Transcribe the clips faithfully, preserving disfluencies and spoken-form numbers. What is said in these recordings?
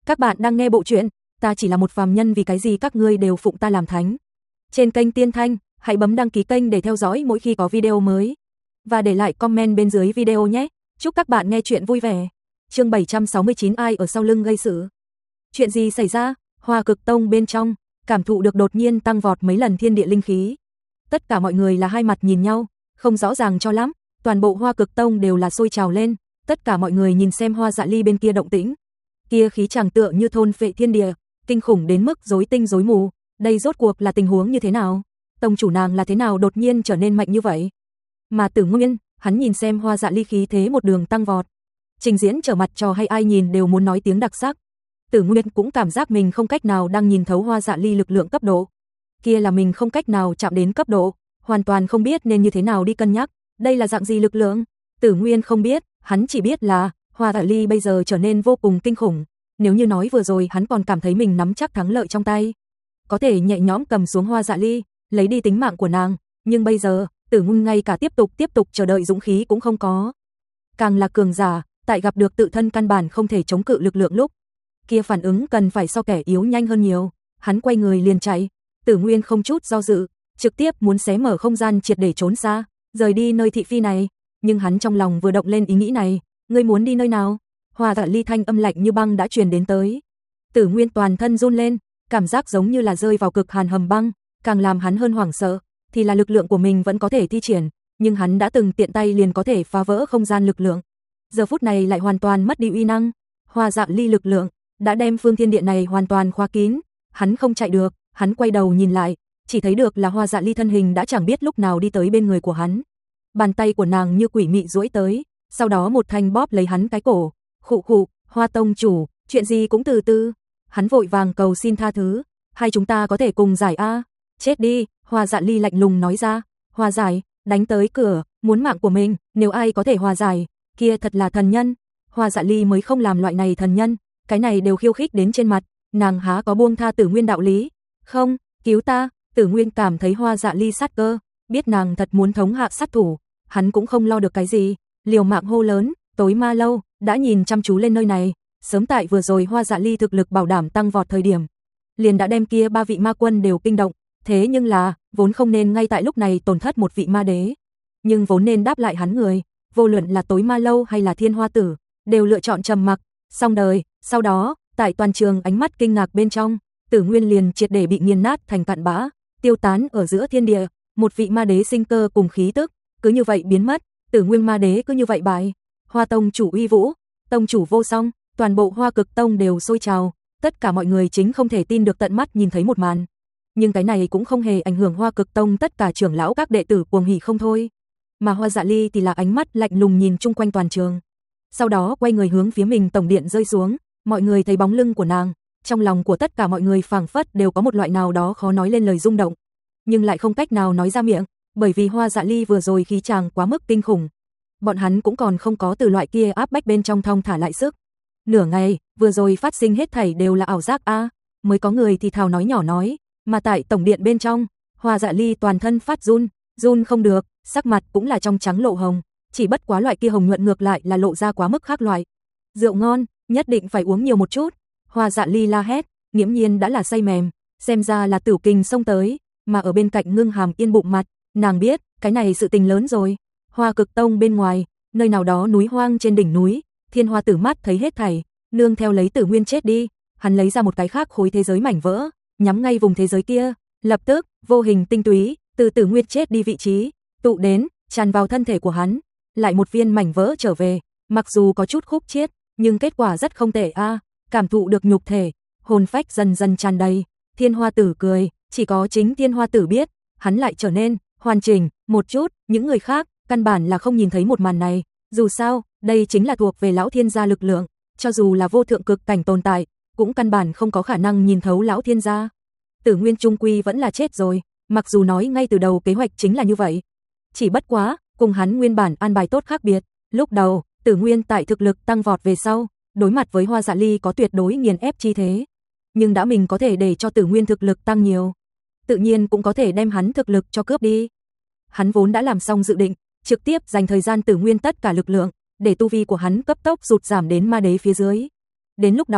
Các bạn đang nghe bộ truyện Ta chỉ là một phàm nhân vì cái gì các ngươi đều phụng ta làm thánh. Trên kênh Tiên Thanh, hãy bấm đăng ký kênh để theo dõi mỗi khi có video mới. Và để lại comment bên dưới video nhé. Chúc các bạn nghe chuyện vui vẻ. Chương bảy trăm sáu mươi chín, ai ở sau lưng gây sự? Chuyện gì xảy ra? Hoa Cực Tông bên trong, cảm thụ được đột nhiên tăng vọt mấy lần thiên địa linh khí. Tất cả mọi người là hai mặt nhìn nhau, không rõ ràng cho lắm. Toàn bộ Hoa Cực Tông đều là sôi trào lên. Tất cả mọi người nhìn xem Hoa Dạ Ly bên kia động tĩnh. Kia khí chàng tựa như thôn phệ thiên địa, kinh khủng đến mức rối tinh rối mù. Đây rốt cuộc là tình huống như thế nào? Tông chủ nàng là thế nào đột nhiên trở nên mạnh như vậy? Mà Tử Nguyên, hắn nhìn xem Hoa Dạ Ly khí thế một đường tăng vọt. Trình diễn trở mặt trò hay ai nhìn đều muốn nói tiếng đặc sắc. Tử Nguyên cũng cảm giác mình không cách nào đang nhìn thấu Hoa Dạ Ly lực lượng cấp độ. Kia là mình không cách nào chạm đến cấp độ, hoàn toàn không biết nên như thế nào đi cân nhắc, đây là dạng gì lực lượng? Tử Nguyên không biết, hắn chỉ biết là Hoa Dạ Ly bây giờ trở nên vô cùng kinh khủng. Nếu như nói vừa rồi hắn còn cảm thấy mình nắm chắc thắng lợi trong tay, có thể nhẹ nhõm cầm xuống Hoa Dạ Ly, lấy đi tính mạng của nàng, nhưng bây giờ, Tử Nguyên ngay cả tiếp tục tiếp tục chờ đợi dũng khí cũng không có. Càng là cường giả, tại gặp được tự thân căn bản không thể chống cự lực lượng lúc, kia phản ứng cần phải so kẻ yếu nhanh hơn nhiều. Hắn quay người liền chạy, Tử Nguyên không chút do dự, trực tiếp muốn xé mở không gian triệt để trốn xa, rời đi nơi thị phi này. Nhưng hắn trong lòng vừa động lên ý nghĩ này, ngươi muốn đi nơi nào? Hoa Dạ Ly thanh âm lạnh như băng đã truyền đến tới. Tử Nguyên toàn thân run lên, cảm giác giống như là rơi vào cực hàn hầm băng, càng làm hắn hơn hoảng sợ, thì là lực lượng của mình vẫn có thể thi triển, nhưng hắn đã từng tiện tay liền có thể phá vỡ không gian lực lượng. Giờ phút này lại hoàn toàn mất đi uy năng. Hoa Dạ Ly lực lượng đã đem phương thiên địa này hoàn toàn khóa kín, hắn không chạy được, hắn quay đầu nhìn lại, chỉ thấy được là Hoa Dạ Ly thân hình đã chẳng biết lúc nào đi tới bên người của hắn. Bàn tay của nàng như quỷ mị duỗi tới, sau đó một thanh bóp lấy hắn cái cổ. Khụ khụ, Hoa tông chủ, chuyện gì cũng từ từ. Hắn vội vàng cầu xin tha thứ, hai chúng ta có thể cùng giải a. Chết đi, Hoa Dạ Ly lạnh lùng nói ra. Hòa giải, đánh tới cửa, muốn mạng của mình, nếu ai có thể hòa giải, kia thật là thần nhân. Hoa Dạ Ly mới không làm loại này thần nhân, cái này đều khiêu khích đến trên mặt, nàng há có buông tha Tử Nguyên đạo lý. Không, cứu ta. Tử Nguyên cảm thấy Hoa Dạ Ly sát cơ, biết nàng thật muốn thống hạ sát thủ, hắn cũng không lo được cái gì, liều mạng hô lớn. Tối Ma Lâu đã nhìn chăm chú lên nơi này, sớm tại vừa rồi Hoa Dạ Ly thực lực bảo đảm tăng vọt thời điểm, liền đã đem kia ba vị ma quân đều kinh động, thế nhưng là, vốn không nên ngay tại lúc này tổn thất một vị ma đế, nhưng vốn nên đáp lại hắn người, vô luận là Tối Ma Lâu hay là Thiên Hoa Tử, đều lựa chọn trầm mặc, xong đời. Sau đó, tại toàn trường ánh mắt kinh ngạc bên trong, Tử Nguyên liền triệt để bị nghiền nát thành cặn bã, tiêu tán ở giữa thiên địa, một vị ma đế sinh cơ cùng khí tức, cứ như vậy biến mất, Tử Nguyên ma đế cứ như vậy bại. Hoa tông chủ uy vũ, tông chủ vô song, toàn bộ Hoa Cực Tông đều sôi trào, tất cả mọi người chính không thể tin được tận mắt nhìn thấy một màn. Nhưng cái này cũng không hề ảnh hưởng Hoa Cực Tông tất cả trưởng lão các đệ tử cuồng hỉ không thôi. Mà Hoa Dạ Ly thì là ánh mắt lạnh lùng nhìn chung quanh toàn trường. Sau đó quay người hướng phía mình tổng điện rơi xuống, mọi người thấy bóng lưng của nàng, trong lòng của tất cả mọi người phảng phất đều có một loại nào đó khó nói lên lời rung động, nhưng lại không cách nào nói ra miệng, bởi vì Hoa Dạ Ly vừa rồi khí chàng quá mức kinh khủng. Bọn hắn cũng còn không có từ loại kia áp bách bên trong thong thả lại sức. Nửa ngày, vừa rồi phát sinh hết thảy đều là ảo giác a, à, mới có người thì thào nói nhỏ nói, mà tại tổng điện bên trong, Hoa Dạ Ly toàn thân phát run, run không được, sắc mặt cũng là trong trắng lộ hồng, chỉ bất quá loại kia hồng nhuận ngược lại là lộ ra quá mức khác loại. Rượu ngon, nhất định phải uống nhiều một chút. Hoa Dạ Ly la hét, nghiễm nhiên đã là say mềm, xem ra là Tửu Kình xông tới, mà ở bên cạnh Ngưng Hàm yên bụng mặt, nàng biết, cái này sự tình lớn rồi. Hoa Cực Tông bên ngoài, nơi nào đó núi hoang trên đỉnh núi, Thiên Hoa Tử mắt thấy hết thảy, nương theo lấy Tử Nguyên chết đi, hắn lấy ra một cái khác khối thế giới mảnh vỡ, nhắm ngay vùng thế giới kia, lập tức, vô hình tinh túy từ Tử Nguyên chết đi vị trí tụ đến, tràn vào thân thể của hắn, lại một viên mảnh vỡ trở về, mặc dù có chút khúc chiết, nhưng kết quả rất không tệ a, à, cảm thụ được nhục thể, hồn phách dần dần tràn đầy. Thiên Hoa Tử cười, chỉ có chính Thiên Hoa Tử biết, hắn lại trở nên hoàn chỉnh một chút, những người khác căn bản là không nhìn thấy một màn này, dù sao, đây chính là thuộc về lão thiên gia lực lượng, cho dù là vô thượng cực cảnh tồn tại, cũng căn bản không có khả năng nhìn thấu lão thiên gia. Tử Nguyên trung quy vẫn là chết rồi, mặc dù nói ngay từ đầu kế hoạch chính là như vậy. Chỉ bất quá, cùng hắn nguyên bản an bài tốt khác biệt, lúc đầu, Tử Nguyên tại thực lực tăng vọt về sau, đối mặt với Hoa Dạ Ly có tuyệt đối nghiền ép chi thế. Nhưng đã mình có thể để cho Tử Nguyên thực lực tăng nhiều, tự nhiên cũng có thể đem hắn thực lực cho cướp đi. Hắn vốn đã làm xong dự định, trực tiếp dành thời gian Tử Nguyên tất cả lực lượng, để tu vi của hắn cấp tốc rụt giảm đến ma đế phía dưới. Đến lúc đó,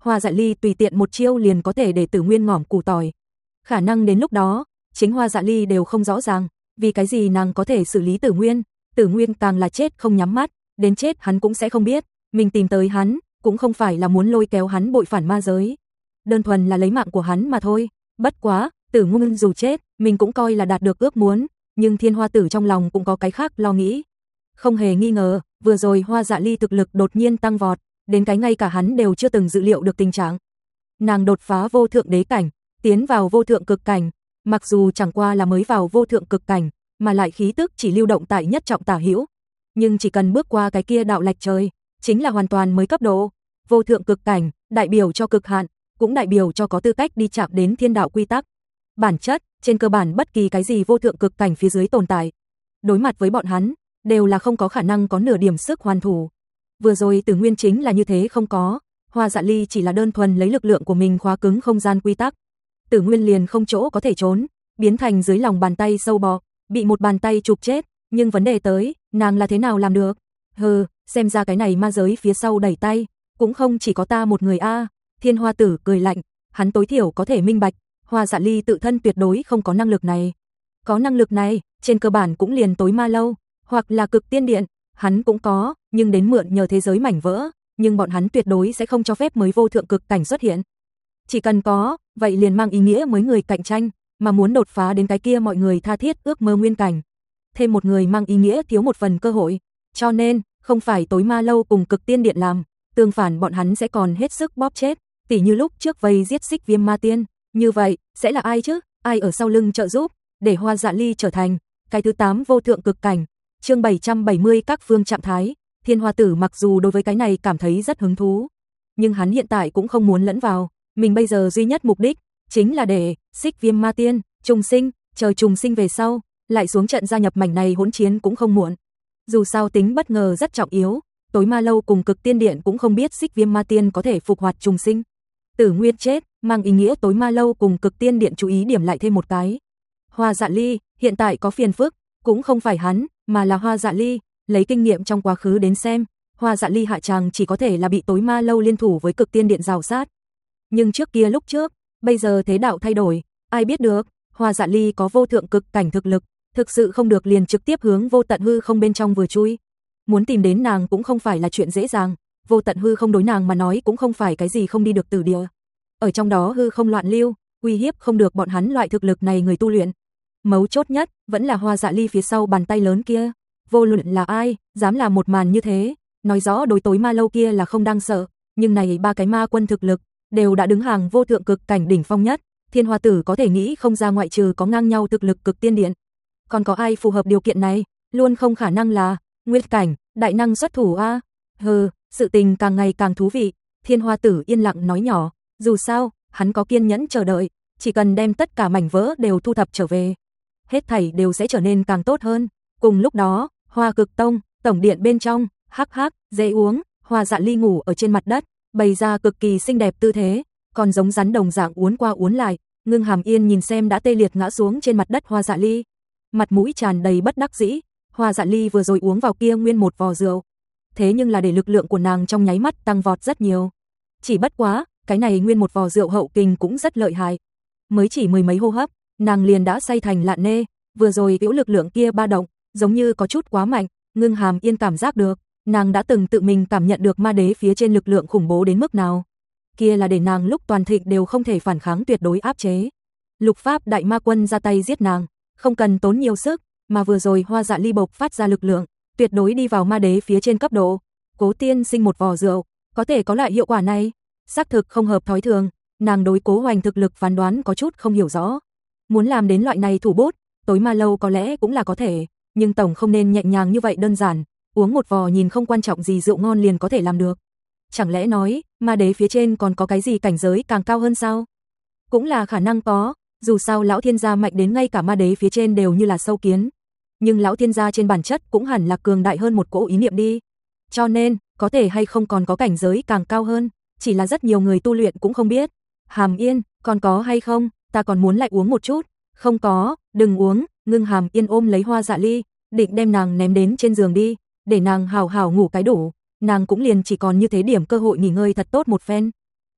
Hoa Dạ Ly tùy tiện một chiêu liền có thể để Tử Nguyên ngỏm củ tỏi. Khả năng đến lúc đó, chính Hoa Dạ Ly đều không rõ ràng, vì cái gì nàng có thể xử lý Tử Nguyên, Tử Nguyên càng là chết không nhắm mắt, đến chết hắn cũng sẽ không biết, mình tìm tới hắn, cũng không phải là muốn lôi kéo hắn bội phản ma giới, đơn thuần là lấy mạng của hắn mà thôi. Bất quá, Tử Nguyên dù chết, mình cũng coi là đạt được ước muốn, nhưng Thiên Hoa Tử trong lòng cũng có cái khác lo nghĩ. Không hề nghi ngờ, vừa rồi Hoa Dạ Ly thực lực đột nhiên tăng vọt, đến cái ngay cả hắn đều chưa từng dự liệu được tình trạng. Nàng đột phá vô thượng đế cảnh, tiến vào vô thượng cực cảnh, mặc dù chẳng qua là mới vào vô thượng cực cảnh, mà lại khí tức chỉ lưu động tại nhất trọng tả hữu, nhưng chỉ cần bước qua cái kia đạo lạch trời, chính là hoàn toàn mới cấp độ. Vô thượng cực cảnh, đại biểu cho cực hạn, cũng đại biểu cho có tư cách đi chạm đến thiên đạo quy tắc. Bản chất, trên cơ bản bất kỳ cái gì vô thượng cực cảnh phía dưới tồn tại, đối mặt với bọn hắn, đều là không có khả năng có nửa điểm sức hoàn thủ. Vừa rồi Tử Nguyên chính là như thế không có, Hoa Dạ Ly chỉ là đơn thuần lấy lực lượng của mình khóa cứng không gian quy tắc. Tử Nguyên liền không chỗ có thể trốn, biến thành dưới lòng bàn tay sâu bọ, bị một bàn tay chụp chết, nhưng vấn đề tới, nàng là thế nào làm được? Hừ, xem ra cái này ma giới phía sau đẩy tay, cũng không chỉ có ta một người a. À. Thiên Hoa Tử cười lạnh, hắn tối thiểu có thể minh bạch, Hoa Dạ Ly tự thân tuyệt đối không có năng lực này. Có năng lực này, trên cơ bản cũng liền tối ma lâu, hoặc là cực tiên điện, hắn cũng có, nhưng đến mượn nhờ thế giới mảnh vỡ, nhưng bọn hắn tuyệt đối sẽ không cho phép mới vô thượng cực cảnh xuất hiện. Chỉ cần có, vậy liền mang ý nghĩa mới người cạnh tranh, mà muốn đột phá đến cái kia mọi người tha thiết ước mơ nguyên cảnh. Thêm một người mang ý nghĩa thiếu một phần cơ hội, cho nên, không phải tối ma lâu cùng cực tiên điện làm, tương phản bọn hắn sẽ còn hết sức bóp chết, tỉ như lúc trước vây giết Xích Viêm Ma Tiên, như vậy, sẽ là ai chứ? Ai ở sau lưng trợ giúp, để Hoa Dạ Ly trở thành cái thứ tám vô thượng cực cảnh. Chương bảy trăm bảy mươi các phương trạng thái. Thiên Hoa Tử mặc dù đối với cái này cảm thấy rất hứng thú, nhưng hắn hiện tại cũng không muốn lẫn vào, mình bây giờ duy nhất mục đích chính là để Xích Viêm Ma Tiên trùng sinh, chờ trùng sinh về sau, lại xuống trận gia nhập mảnh này hỗn chiến cũng không muộn. Dù sao tính bất ngờ rất trọng yếu, tối ma lâu cùng cực tiên điện cũng không biết Xích Viêm Ma Tiên có thể phục hoạt trùng sinh. Tử Nguyên chết, mang ý nghĩa tối ma lâu cùng cực tiên điện chú ý điểm lại thêm một cái. Hoa Dạ Ly hiện tại có phiền phức, cũng không phải hắn, mà là Hoa Dạ Ly. Lấy kinh nghiệm trong quá khứ đến xem, Hoa Dạ Ly hạ tràng chỉ có thể là bị tối ma lâu liên thủ với cực tiên điện rào sát. Nhưng trước kia lúc trước, bây giờ thế đạo thay đổi, ai biết được, Hoa Dạ Ly có vô thượng cực cảnh thực lực, thực sự không được liền trực tiếp hướng vô tận hư không bên trong vừa chui. Muốn tìm đến nàng cũng không phải là chuyện dễ dàng, vô tận hư không đối nàng mà nói cũng không phải cái gì không đi được từ địa. Ở trong đó hư không loạn lưu, uy hiếp không được bọn hắn loại thực lực này người tu luyện. Mấu chốt nhất, vẫn là Hoa Dạ Ly phía sau bàn tay lớn kia. Vô luận là ai, dám làm một màn như thế, nói rõ đối tối ma lâu kia là không đang sợ, nhưng này ba cái ma quân thực lực, đều đã đứng hàng vô thượng cực cảnh đỉnh phong nhất, Thiên Hoa Tử có thể nghĩ không ra ngoại trừ có ngang nhau thực lực cực tiên điện. Còn có ai phù hợp điều kiện này, luôn không khả năng là Nguyệt cảnh, đại năng xuất thủ a. À? Hừ, sự tình càng ngày càng thú vị, Thiên Hoa Tử yên lặng nói nhỏ, dù sao, hắn có kiên nhẫn chờ đợi, chỉ cần đem tất cả mảnh vỡ đều thu thập trở về, hết thảy đều sẽ trở nên càng tốt hơn. Cùng lúc đó, Hoa Cực Tông, tổng điện bên trong, hắc hắc, dễ uống, Hoa Dạ Ly ngủ ở trên mặt đất, bày ra cực kỳ xinh đẹp tư thế, còn giống rắn đồng dạng uốn qua uốn lại, Ngưng Hàm Yên nhìn xem đã tê liệt ngã xuống trên mặt đất Hoa Dạ Ly, mặt mũi tràn đầy bất đắc dĩ. Hoa Dạ Ly vừa rồi uống vào kia nguyên một vò rượu, thế nhưng là để lực lượng của nàng trong nháy mắt tăng vọt rất nhiều. Chỉ bất quá, cái này nguyên một vò rượu hậu kình cũng rất lợi hại. Mới chỉ mười mấy hô hấp, nàng liền đã say thành lạn nê, vừa rồi biểu lực lượng kia ba động, giống như có chút quá mạnh, Ngưng Hàm Yên cảm giác được, nàng đã từng tự mình cảm nhận được ma đế phía trên lực lượng khủng bố đến mức nào. Kia là để nàng lúc toàn thịnh đều không thể phản kháng tuyệt đối áp chế. Lục Pháp Đại Ma Quân ra tay giết nàng, không cần tốn nhiều sức, mà vừa rồi Hoa Dạ Ly bộc phát ra lực lượng, tuyệt đối đi vào ma đế phía trên cấp độ. Cố Tiên Sinh một vò rượu, có thể có loại hiệu quả này, xác thực không hợp thói thường, nàng đối Cố Hoành thực lực phán đoán có chút không hiểu rõ. Muốn làm đến loại này thủ bút, tối ma lâu có lẽ cũng là có thể, nhưng tổng không nên nhẹ nhàng như vậy đơn giản, uống một vò nhìn không quan trọng gì rượu ngon liền có thể làm được. Chẳng lẽ nói, ma đế phía trên còn có cái gì cảnh giới càng cao hơn sao? Cũng là khả năng có, dù sao lão thiên gia mạnh đến ngay cả ma đế phía trên đều như là sâu kiến. Nhưng lão thiên gia trên bản chất cũng hẳn là cường đại hơn một cỗ ý niệm đi. Cho nên, có thể hay không còn có cảnh giới càng cao hơn, chỉ là rất nhiều người tu luyện cũng không biết. Hàm Yên, còn có hay không, ta còn muốn lại uống một chút. Không có, đừng uống. Ngưng Hàm Yên ôm lấy Hoa Dạ Ly, định đem nàng ném đến trên giường đi, để nàng hào hào ngủ cái đủ, nàng cũng liền chỉ còn như thế điểm cơ hội nghỉ ngơi thật tốt một phen.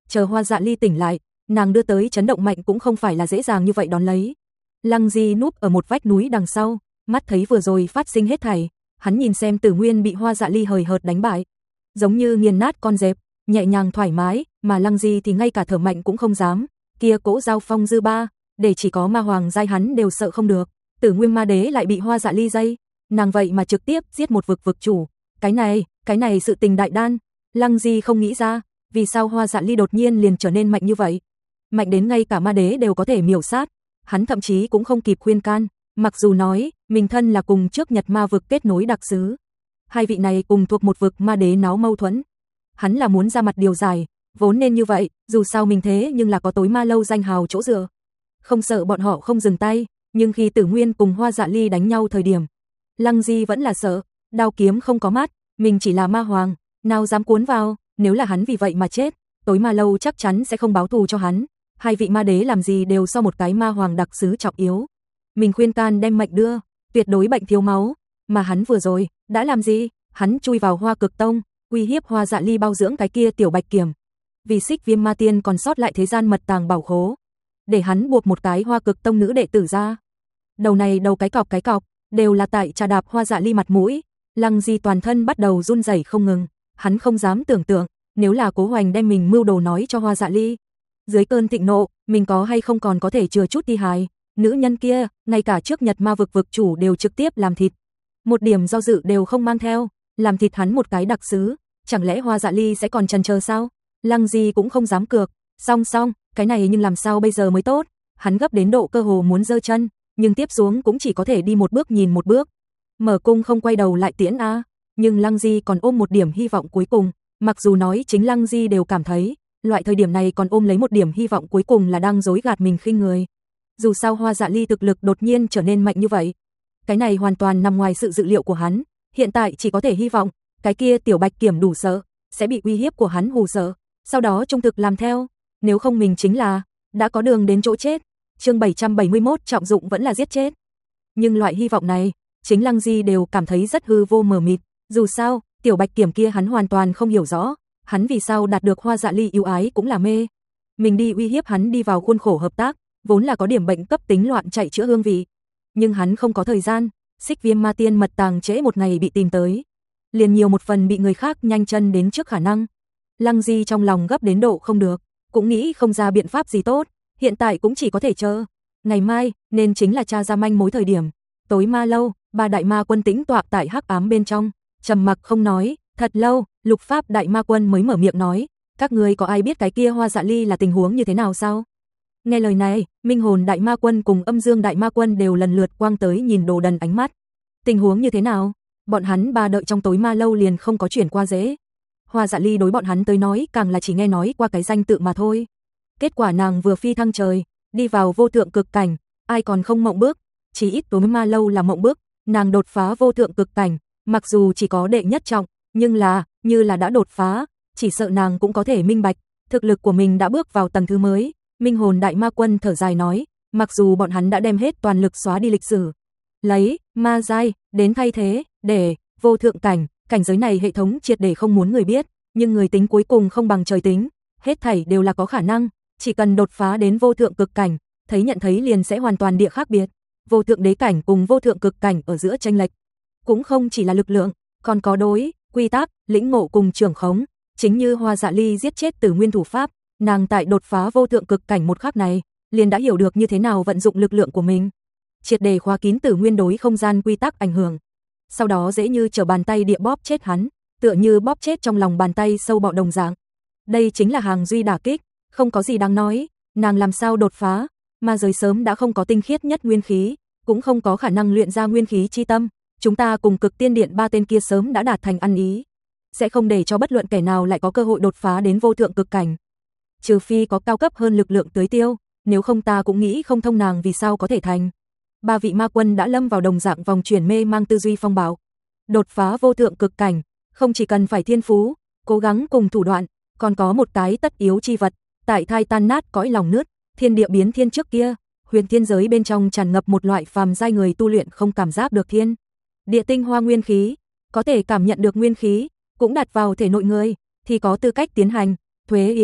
chờ Hoa Dạ Ly tỉnh lại, nàng đưa tới chấn động mạnh cũng không phải là dễ dàng như vậy đón lấy. Lăng Di núp ở một vách núi đằng sau, mắt thấy vừa rồi phát sinh hết thảy, hắn nhìn xem Tử Nguyên bị Hoa Dạ Ly hời hợt đánh bại, giống như nghiền nát con dẹp, nhẹ nhàng thoải mái, mà Lăng Di thì ngay cả thở mạnh cũng không dám, kia cỗ giao phong dư ba, để chỉ có ma hoàng giai hắn đều sợ không được. Tử Nguyên ma đế lại bị Hoa Dạ Ly dây, nàng vậy mà trực tiếp giết một vực vực chủ, cái này, cái này sự tình đại đan, Lăng Di không nghĩ ra, vì sao Hoa Dạ Ly đột nhiên liền trở nên mạnh như vậy, mạnh đến ngay cả ma đế đều có thể miểu sát, hắn thậm chí cũng không kịp khuyên can, mặc dù nói, mình thân là cùng trước Nhật ma vực kết nối đặc sứ, hai vị này cùng thuộc một vực ma đế náo mâu thuẫn, hắn là muốn ra mặt điều giải, vốn nên như vậy, dù sao mình thế nhưng là có tối ma lâu danh hào chỗ dựa, không sợ bọn họ không dừng tay, nhưng khi Tử Nguyên cùng Hoa Dạ Ly đánh nhau thời điểm, Lăng Di vẫn là sợ, đao kiếm không có mắt, mình chỉ là ma hoàng, nào dám cuốn vào, nếu là hắn vì vậy mà chết, tối ma lâu chắc chắn sẽ không báo thù cho hắn, hai vị ma đế làm gì đều so một cái ma hoàng đặc sứ trọng yếu. Mình khuyên can đem mệnh đưa, tuyệt đối bệnh thiếu máu, mà hắn vừa rồi, đã làm gì? Hắn chui vào Hoa Cực Tông, uy hiếp Hoa Dạ Ly bao dưỡng cái kia tiểu bạch kiểm. Vì Xích Viêm Ma Tiên còn sót lại thế gian mật tàng bảo khố, để hắn buộc một cái Hoa Cực Tông nữ đệ tử ra. Đầu này đầu cái cọc cái cọc, đều là tại trà đạp Hoa Dạ Ly mặt mũi. Lăng Di toàn thân bắt đầu run rẩy không ngừng, hắn không dám tưởng tượng, nếu là Cố Hoành đem mình mưu đồ nói cho Hoa Dạ Ly, dưới cơn thịnh nộ, mình có hay không còn có thể chừa chút thi hài, nữ nhân kia, ngay cả trước Nhật ma vực vực chủ đều trực tiếp làm thịt, một điểm do dự đều không mang theo, làm thịt hắn một cái đặc sứ, chẳng lẽ Hoa Dạ Ly sẽ còn chần chờ sao? Lăng Di cũng không dám cược, song song, cái này nhưng làm sao bây giờ mới tốt, hắn gấp đến độ cơ hồ muốn giơ chân, nhưng tiếp xuống cũng chỉ có thể đi một bước nhìn một bước. Mở cung không quay đầu lại tiễn a, nhưng Lăng Di còn ôm một điểm hy vọng cuối cùng, mặc dù nói chính Lăng Di đều cảm thấy, loại thời điểm này còn ôm lấy một điểm hy vọng cuối cùng là đang dối gạt mình khinh người. Dù sao Hoa Dạ Ly thực lực đột nhiên trở nên mạnh như vậy, cái này hoàn toàn nằm ngoài sự dự liệu của hắn, hiện tại chỉ có thể hy vọng, cái kia tiểu bạch kiểm đủ sợ, sẽ bị uy hiếp của hắn hù sợ, sau đó trung thực làm theo, nếu không mình chính là đã có đường đến chỗ chết. Chương bảy trăm bảy mươi mốt trọng dụng vẫn là giết chết. Nhưng loại hy vọng này, chính Lăng Di đều cảm thấy rất hư vô mờ mịt, dù sao, tiểu bạch kiểm kia hắn hoàn toàn không hiểu rõ, hắn vì sao đạt được Hoa Dạ Ly yêu ái cũng là mê. Mình đi uy hiếp hắn đi vào khuôn khổ hợp tác, vốn là có điểm bệnh cấp tính loạn chạy chữa hương vị, nhưng hắn không có thời gian, Xích Viêm Ma Tiên mật tàng trễ một ngày bị tìm tới, liền nhiều một phần bị người khác nhanh chân đến trước khả năng. Lăng Di trong lòng gấp đến độ không được, cũng nghĩ không ra biện pháp gì tốt, hiện tại cũng chỉ có thể chờ. Ngày mai, nên chính là tra ra manh mối thời điểm. Tối ma lâu, ba đại ma quân tĩnh tọa tại hắc ám bên trong, trầm mặc không nói, thật lâu, Lục Pháp đại ma quân mới mở miệng nói, các ngươi có ai biết cái kia Hoa Dạ Ly là tình huống như thế nào sao? Nghe lời này, Minh Hồn đại ma quân cùng Âm Dương đại ma quân đều lần lượt quang tới nhìn Đồ Đần ánh mắt. Tình huống như thế nào? Bọn hắn ba đợi trong tối ma lâu liền không có chuyển qua dễ. Hoa Dạ Ly đối bọn hắn tới nói càng là chỉ nghe nói qua cái danh tự mà thôi. Kết quả nàng vừa phi thăng trời, đi vào vô thượng cực cảnh, ai còn không mộng bước, chỉ ít tối ma lâu là mộng bước, nàng đột phá vô thượng cực cảnh, mặc dù chỉ có đệ nhất trọng, nhưng là, như là đã đột phá, chỉ sợ nàng cũng có thể minh bạch, thực lực của mình đã bước vào tầng thứ mới. Minh Hồn đại ma quân thở dài nói, mặc dù bọn hắn đã đem hết toàn lực xóa đi lịch sử, lấy ma giai đến thay thế, để vô thượng cảnh, cảnh giới này hệ thống triệt để không muốn người biết, nhưng người tính cuối cùng không bằng trời tính, hết thảy đều là có khả năng, chỉ cần đột phá đến vô thượng cực cảnh, thấy nhận thấy liền sẽ hoàn toàn địa khác biệt. Vô thượng đế cảnh cùng vô thượng cực cảnh ở giữa chênh lệch, cũng không chỉ là lực lượng, còn có đối, quy tắc, lĩnh ngộ cùng trưởng khống, chính như Hoa Dạ Ly giết chết Tử Nguyên thủ pháp, nàng tại đột phá vô thượng cực cảnh một khắc này, liền đã hiểu được như thế nào vận dụng lực lượng của mình, triệt để khóa kín Tử Nguyên đối không gian quy tắc ảnh hưởng. Sau đó dễ như trở bàn tay địa bóp chết hắn, tựa như bóp chết trong lòng bàn tay sâu bọ đồng dạng. Đây chính là hàng duy đả kích, không có gì đáng nói, nàng làm sao đột phá, ma giới sớm đã không có tinh khiết nhất nguyên khí, cũng không có khả năng luyện ra nguyên khí chi tâm, chúng ta cùng Cực Tiên Điện ba tên kia sớm đã đạt thành ăn ý, sẽ không để cho bất luận kẻ nào lại có cơ hội đột phá đến vô thượng cực cảnh. Trừ phi có cao cấp hơn lực lượng tưới tiêu, nếu không ta cũng nghĩ không thông nàng vì sao có thể thành. Ba vị ma quân đã lâm vào đồng dạng vòng chuyển mê mang tư duy phong bạo. Đột phá vô thượng cực cảnh, không chỉ cần phải thiên phú, cố gắng cùng thủ đoạn, còn có một cái tất yếu chi vật, tại thai tan nát cõi lòng nước, thiên địa biến thiên trước kia, huyền thiên giới bên trong tràn ngập một loại phàm giai người tu luyện không cảm giác được thiên địa tinh hoa nguyên khí, có thể cảm nhận được nguyên khí, cũng đặt vào thể nội người, thì có tư cách tiến hành thuế yến,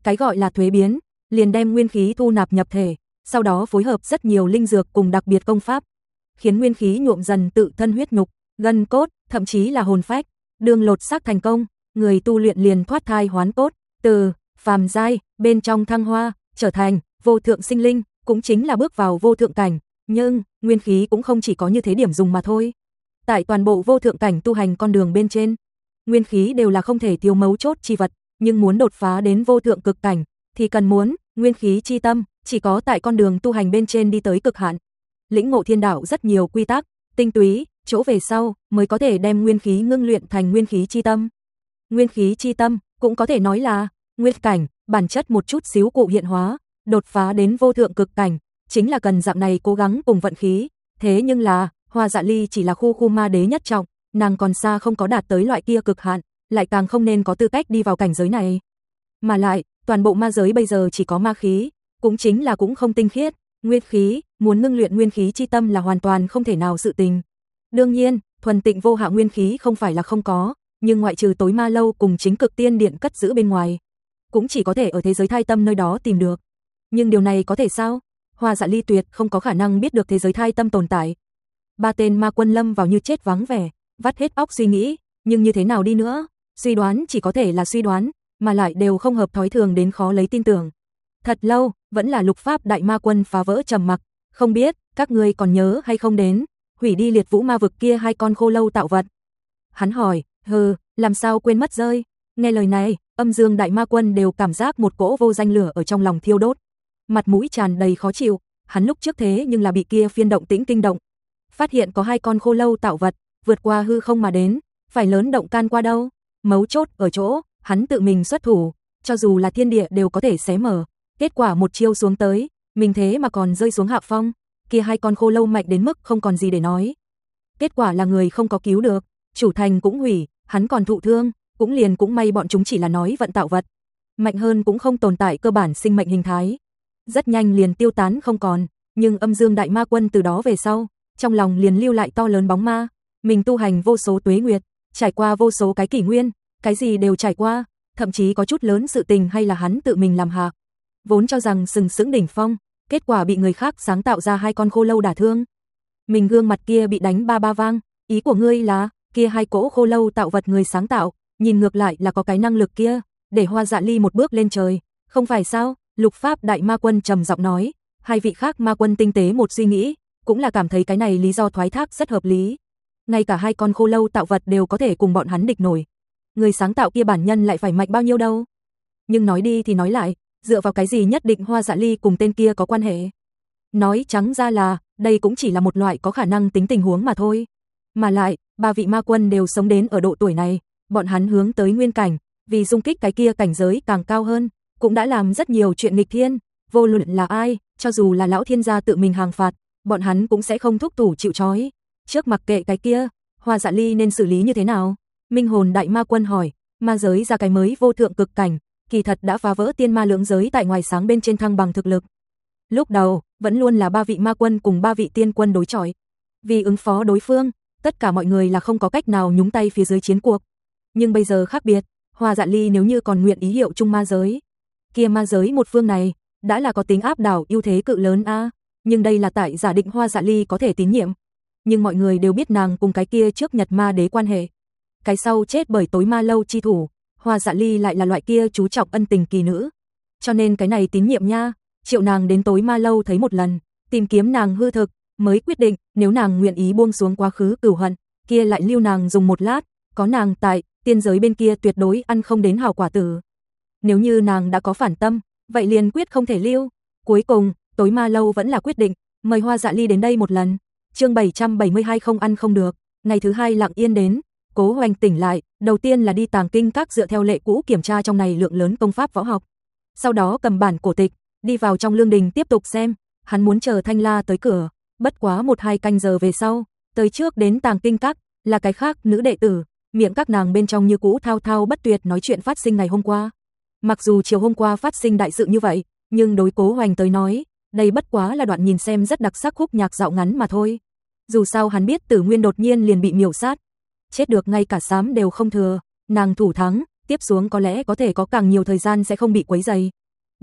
Cái gọi là thuế biến, liền đem nguyên khí thu nạp nhập thể, sau đó phối hợp rất nhiều linh dược cùng đặc biệt công pháp, khiến nguyên khí nhuộm dần tự thân huyết nhục, gân cốt, thậm chí là hồn phách. Đường lột xác thành công, người tu luyện liền thoát thai hoán cốt, từ phàm giai bên trong thăng hoa, trở thành vô thượng sinh linh, cũng chính là bước vào vô thượng cảnh. Nhưng nguyên khí cũng không chỉ có như thế điểm dùng mà thôi. Tại toàn bộ vô thượng cảnh tu hành con đường bên trên, nguyên khí đều là không thể thiếu mấu chốt chi vật, nhưng muốn đột phá đến vô thượng cực cảnh thì cần muốn nguyên khí chi tâm, chỉ có tại con đường tu hành bên trên đi tới cực hạn, lĩnh ngộ thiên đạo rất nhiều quy tắc, tinh túy, chỗ về sau mới có thể đem nguyên khí ngưng luyện thành nguyên khí chi tâm. Nguyên khí chi tâm cũng có thể nói là nguyên cảnh, bản chất một chút xíu cụ hiện hóa, đột phá đến vô thượng cực cảnh, chính là cần dạng này cố gắng cùng vận khí. Thế nhưng là, Hoa Dạ Ly chỉ là khu khu ma đế nhất trọng, nàng còn xa không có đạt tới loại kia cực hạn, lại càng không nên có tư cách đi vào cảnh giới này. Mà lại, toàn bộ ma giới bây giờ chỉ có ma khí, cũng chính là cũng không tinh khiết, nguyên khí, muốn ngưng luyện nguyên khí chi tâm là hoàn toàn không thể nào sự tình. Đương nhiên, thuần tịnh vô hạ nguyên khí không phải là không có, nhưng ngoại trừ tối ma lâu cùng chính cực tiên điện cất giữ bên ngoài, cũng chỉ có thể ở thế giới thai tâm nơi đó tìm được. Nhưng điều này có thể sao? Hoa Dạ Ly tuyệt không có khả năng biết được thế giới thai tâm tồn tại. Ba tên ma quân lâm vào như chết vắng vẻ, vắt hết óc suy nghĩ, nhưng như thế nào đi nữa, suy đoán chỉ có thể là suy đoán, mà lại đều không hợp thói thường đến khó lấy tin tưởng. Thật lâu, vẫn là Lục Pháp đại ma quân phá vỡ trầm mặc, không biết các ngươi còn nhớ hay không đến hủy đi liệt vũ ma vực kia hai con khô lâu tạo vật. Hắn hỏi, hừ, làm sao quên mất rơi. Nghe lời này, Âm Dương đại ma quân đều cảm giác một cỗ vô danh lửa ở trong lòng thiêu đốt, mặt mũi tràn đầy khó chịu. Hắn lúc trước thế nhưng là bị kia phiên động tĩnh kinh động, phát hiện có hai con khô lâu tạo vật vượt qua hư không mà đến, phải lớn động can qua đâu. Mấu chốt ở chỗ, hắn tự mình xuất thủ, cho dù là thiên địa đều có thể xé mở. Kết quả một chiêu xuống tới, mình thế mà còn rơi xuống hạ phong, kia hai con khô lâu mạnh đến mức không còn gì để nói. Kết quả là người không có cứu được, chủ thành cũng hủy, hắn còn thụ thương, cũng liền cũng may bọn chúng chỉ là nói vận tạo vật. Mạnh hơn cũng không tồn tại cơ bản sinh mệnh hình thái. Rất nhanh liền tiêu tán không còn, nhưng Âm Dương đại ma quân từ đó về sau, trong lòng liền lưu lại to lớn bóng ma. Mình tu hành vô số tuế nguyệt, trải qua vô số cái kỷ nguyên, cái gì đều trải qua, thậm chí có chút lớn sự tình hay là hắn tự mình làm hạ. Vốn cho rằng sừng sững đỉnh phong, kết quả bị người khác sáng tạo ra hai con khô lâu đả thương. Mình gương mặt kia bị đánh ba ba vang, ý của ngươi là, kia hai cỗ khô lâu tạo vật người sáng tạo, nhìn ngược lại là có cái năng lực kia, để Hoa Dạ Ly một bước lên trời, không phải sao? Lục Pháp đại ma quân trầm giọng nói. Hai vị khác ma quân tinh tế một suy nghĩ, cũng là cảm thấy cái này lý do thoái thác rất hợp lý. Ngay cả hai con khô lâu tạo vật đều có thể cùng bọn hắn địch nổi, người sáng tạo kia bản nhân lại phải mạnh bao nhiêu đâu. Nhưng nói đi thì nói lại, dựa vào cái gì nhất định Hoa Dạ Ly cùng tên kia có quan hệ? Nói trắng ra là, đây cũng chỉ là một loại có khả năng tính tình huống mà thôi. Mà lại, ba vị ma quân đều sống đến ở độ tuổi này, bọn hắn hướng tới nguyên cảnh, vì dung kích cái kia cảnh giới càng cao hơn, cũng đã làm rất nhiều chuyện nghịch thiên, vô luận là ai, cho dù là lão thiên gia tự mình hàng phạt, bọn hắn cũng sẽ không thúc thủ chịu trói. Trước mặc kệ cái kia, Hoa Dạ Ly nên xử lý như thế nào? Minh Hồn đại ma quân hỏi. Ma giới ra cái mới vô thượng cực cảnh, kỳ thật đã phá vỡ tiên ma lưỡng giới tại ngoài sáng bên trên thăng bằng thực lực. Lúc đầu, vẫn luôn là ba vị ma quân cùng ba vị tiên quân đối chọi. Vì ứng phó đối phương, tất cả mọi người là không có cách nào nhúng tay phía dưới chiến cuộc. Nhưng bây giờ khác biệt, Hoa Dạ Ly nếu như còn nguyện ý hiệu chung ma giới, kia ma giới một phương này, đã là có tính áp đảo ưu thế cự lớn a. Nhưng đây là tại giả định Hoa Dạ Ly có thể tín nhiệm. Nhưng mọi người đều biết nàng cùng cái kia trước Nhật ma đế quan hệ. Cái sau chết bởi tối ma lâu chi thủ, Hoa Dạ Ly lại là loại kia chú trọng ân tình kỳ nữ. Cho nên cái này tín nhiệm nha, triệu nàng đến tối ma lâu thấy một lần, tìm kiếm nàng hư thực, mới quyết định, nếu nàng nguyện ý buông xuống quá khứ cửu hận, kia lại lưu nàng dùng một lát, có nàng tại, tiên giới bên kia tuyệt đối ăn không đến hảo quả tử. Nếu như nàng đã có phản tâm, vậy liền quyết không thể lưu. Cuối cùng, tối ma lâu vẫn là quyết định, mời Hoa Dạ Ly đến đây một lần. Chương bảy trăm bảy mươi hai không ăn không được, ngày thứ hai lặng yên đến, Cố Hoành tỉnh lại, đầu tiên là đi Tàng Kinh Các dựa theo lệ cũ kiểm tra trong này lượng lớn công pháp võ học. Sau đó cầm bản cổ tịch, đi vào trong lương đình tiếp tục xem, hắn muốn chờ Thanh La tới cửa, bất quá một hai canh giờ về sau, tới trước đến Tàng Kinh Các, là cái khác nữ đệ tử, miệng các nàng bên trong như cũ thao thao bất tuyệt nói chuyện phát sinh ngày hôm qua. Mặc dù chiều hôm qua phát sinh đại sự như vậy, nhưng đối Cố Hoành tới nói, đây bất quá là đoạn nhìn xem rất đặc sắc khúc nhạc dạo ngắn mà thôi. Dù sao hắn biết Tử Nguyên đột nhiên liền bị miểu sát, chết được ngay cả xám đều không thừa, nàng thủ thắng, tiếp xuống có lẽ có thể có càng nhiều thời gian sẽ không bị quấy rầy.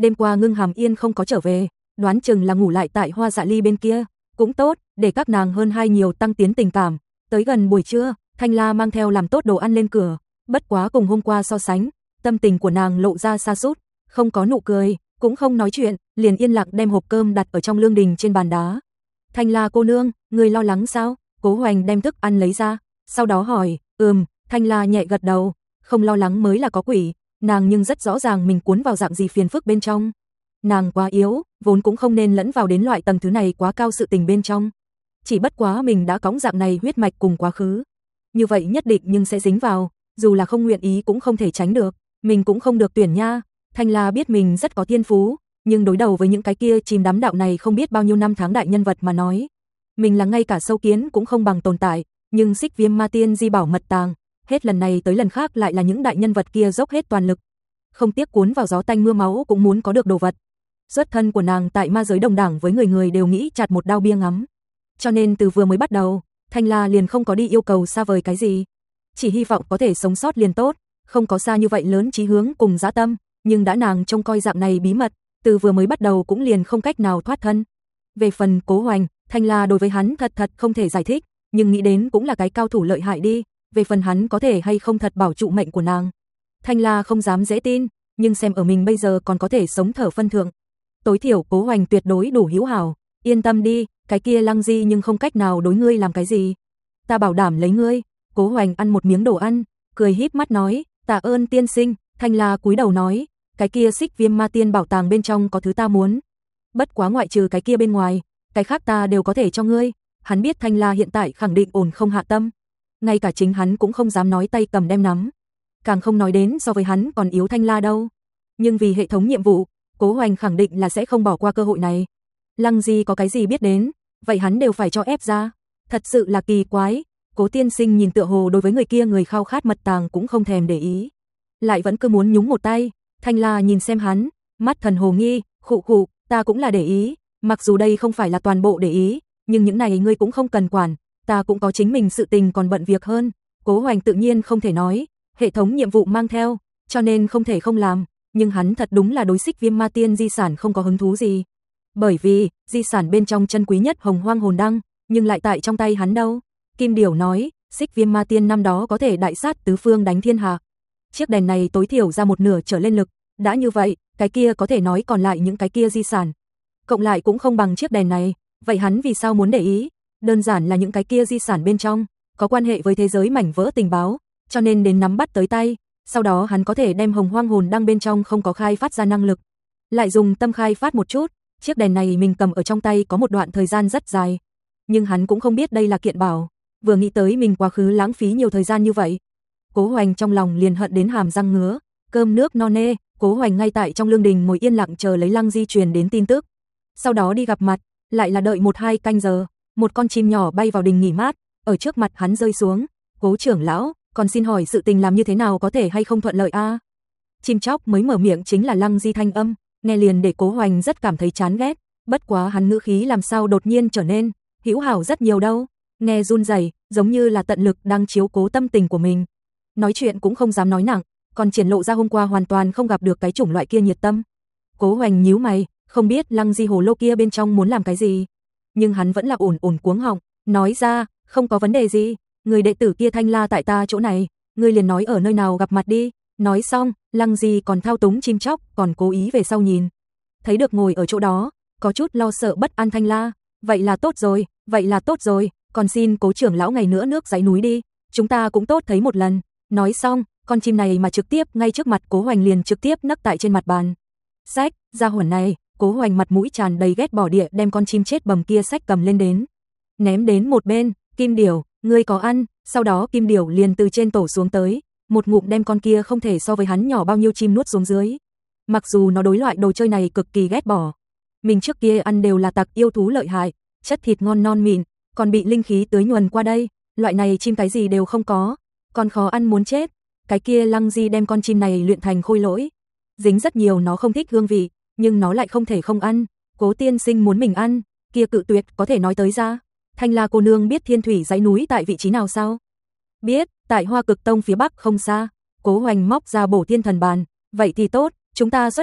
đêm qua Ngưng Hàm Yên không có trở về, đoán chừng là ngủ lại tại Hoa Dạ Ly bên kia, cũng tốt, để các nàng hơn hai nhiều tăng tiến tình cảm. Tới gần buổi trưa, Thanh La mang theo làm tốt đồ ăn lên cửa, bất quá cùng hôm qua so sánh, tâm tình của nàng lộ ra sa sút, không có nụ cười, cũng không nói chuyện, liền yên lặng đem hộp cơm đặt ở trong lương đình trên bàn đá. Thanh La cô nương, người lo lắng sao? Cố Hoành đem thức ăn lấy ra, sau đó hỏi. Ừm, Thanh La nhẹ gật đầu, không lo lắng mới là có quỷ, nàng nhưng rất rõ ràng mình cuốn vào dạng gì phiền phức bên trong. Nàng quá yếu, vốn cũng không nên lẫn vào đến loại tầng thứ này quá cao sự tình bên trong. Chỉ bất quá mình đã cõng dạng này huyết mạch cùng quá khứ. Như vậy nhất định nhưng sẽ dính vào, dù là không nguyện ý cũng không thể tránh được, mình cũng không được tuyển nha. Thanh La biết mình rất có thiên phú, nhưng đối đầu với những cái kia chìm đắm đạo này không biết bao nhiêu năm tháng đại nhân vật mà nói. Mình là ngay cả sâu kiến cũng không bằng tồn tại, nhưng Xích Viêm Ma Tiên di bảo mật tàng, hết lần này tới lần khác lại là những đại nhân vật kia dốc hết toàn lực. Không tiếc cuốn vào gió tanh mưa máu cũng muốn có được đồ vật. Xuất thân của nàng tại ma giới đồng đẳng với người người đều nghĩ chặt một đao bia ngắm. Cho nên từ vừa mới bắt đầu, Thanh La liền không có đi yêu cầu xa vời cái gì. Chỉ hy vọng có thể sống sót liền tốt, không có xa như vậy lớn chí hướng cùng dã tâm, nhưng đã nàng trông coi dạng này bí mật, từ vừa mới bắt đầu cũng liền không cách nào thoát thân. Về phần Cố Hoành, Thanh La đối với hắn thật thật không thể giải thích, nhưng nghĩ đến cũng là cái cao thủ lợi hại đi, về phần hắn có thể hay không thật bảo trụ mệnh của nàng. Thanh La không dám dễ tin, nhưng xem ở mình bây giờ còn có thể sống thở phân thượng. Tối thiểu Cố Hoành tuyệt đối đủ hữu hảo, yên tâm đi, cái kia Lăng Di nhưng không cách nào đối ngươi làm cái gì. Ta bảo đảm lấy ngươi. Cố Hoành ăn một miếng đồ ăn, cười híp mắt nói, tạ ơn tiên sinh. Thanh La cúi đầu nói, cái kia Xích Viêm Ma Tiên bảo tàng bên trong có thứ ta muốn. Bất quá ngoại trừ cái kia bên ngoài, cái khác ta đều có thể cho ngươi. Hắn biết Thanh La hiện tại khẳng định ổn không hạ tâm, ngay cả chính hắn cũng không dám nói tay cầm đem nắm, càng không nói đến so với hắn còn yếu Thanh La đâu. Nhưng vì hệ thống nhiệm vụ, Cố Hoành khẳng định là sẽ không bỏ qua cơ hội này. Lăng Di có cái gì biết đến, vậy hắn đều phải cho ép ra. Thật sự là kỳ quái. Cố tiên sinh nhìn tựa hồ đối với người kia người khao khát mật tàng cũng không thèm để ý, lại vẫn cứ muốn nhúng một tay. Thanh La nhìn xem hắn, mắt thần hồ nghi, khụ khụ, ta cũng là để ý, mặc dù đây không phải là toàn bộ để ý, nhưng những này ngươi cũng không cần quản, ta cũng có chính mình sự tình còn bận việc hơn. Cố Hoành tự nhiên không thể nói, hệ thống nhiệm vụ mang theo, cho nên không thể không làm, nhưng hắn thật đúng là đối Xích Viêm Ma Tiên di sản không có hứng thú gì. Bởi vì, di sản bên trong chân quý nhất Hồng Hoang hồn đăng, nhưng lại tại trong tay hắn đâu. Kim Điểu nói, Xích Viêm Ma Tiên năm đó có thể đại sát tứ phương đánh thiên hạ. Chiếc đèn này tối thiểu ra một nửa trở lên lực, đã như vậy, cái kia có thể nói còn lại những cái kia di sản. Cộng lại cũng không bằng chiếc đèn này, vậy hắn vì sao muốn để ý? Đơn giản là những cái kia di sản bên trong, có quan hệ với thế giới mảnh vỡ tình báo, cho nên đến nắm bắt tới tay, sau đó hắn có thể đem Hồng Hoang hồn đăng bên trong không có khai phát ra năng lực, lại dùng tâm khai phát một chút. Chiếc đèn này mình cầm ở trong tay có một đoạn thời gian rất dài, nhưng hắn cũng không biết đây là kiện bảo, vừa nghĩ tới mình quá khứ lãng phí nhiều thời gian như vậy. Cố Hoành trong lòng liền hận đến hàm răng ngứa, cơm nước no nê, Cố Hoành ngay tại trong lương đình ngồi yên lặng chờ lấy Lăng Di truyền đến tin tức. Sau đó đi gặp mặt, lại là đợi một hai canh giờ, một con chim nhỏ bay vào đình nghỉ mát, ở trước mặt hắn rơi xuống. Cố trưởng lão, còn xin hỏi sự tình làm như thế nào có thể hay không thuận lợi a? À? Chim chóc mới mở miệng chính là Lăng Di thanh âm, nghe liền để Cố Hoành rất cảm thấy chán ghét, bất quá hắn ngữ khí làm sao đột nhiên trở nên hữu hảo rất nhiều đâu, nghe run rẩy, giống như là tận lực đang chiếu cố tâm tình của mình. Nói chuyện cũng không dám nói nặng, còn triển lộ ra hôm qua hoàn toàn không gặp được cái chủng loại kia nhiệt tâm. Cố Hoành nhíu mày, không biết Lăng Di hồ lô kia bên trong muốn làm cái gì, nhưng hắn vẫn là ổn ổn cuống họng, nói ra, không có vấn đề gì, người đệ tử kia Thanh La tại ta chỗ này, ngươi liền nói ở nơi nào gặp mặt đi. Nói xong, Lăng Di còn thao túng chim chóc, còn cố ý về sau nhìn, thấy được ngồi ở chỗ đó, có chút lo sợ bất an Thanh La, vậy là tốt rồi, vậy là tốt rồi, còn xin Cố trưởng lão ngày nữa nước dãy núi đi, chúng ta cũng tốt thấy một lần. Nói xong, con chim này mà trực tiếp ngay trước mặt Cố Hoành liền trực tiếp nấc tại trên mặt bàn. Sách, ra hồn này. Cố Hoành mặt mũi tràn đầy ghét bỏ địa đem con chim chết bầm kia sách cầm lên đến, ném đến một bên. Kim Điểu, ngươi có ăn? Sau đó Kim Điểu liền từ trên tổ xuống tới, một ngụm đem con kia không thể so với hắn nhỏ bao nhiêu chim nuốt xuống dưới. Mặc dù nó đối loại đồ chơi này cực kỳ ghét bỏ, mình trước kia ăn đều là tặc yêu thú lợi hại, chất thịt ngon non mịn, còn bị linh khí tưới nhuần qua đây, loại này chim cái gì đều không có, còn khó ăn muốn chết. Cái kia Lăng Di đem con chim này luyện thành khôi lỗi, dính rất nhiều nó không thích hương vị, nhưng nó lại không thể không ăn. Cố tiên sinh muốn mình ăn, kia cự tuyệt có thể nói tới ra. Thanh La cô nương biết Thiên Thủy dãy núi tại vị trí nào sao? Biết, tại Hoa Cực Tông phía bắc không xa. Cố Hoành móc ra Bổ Thiên Thần Bàn, vậy thì tốt, chúng ta xuất phát.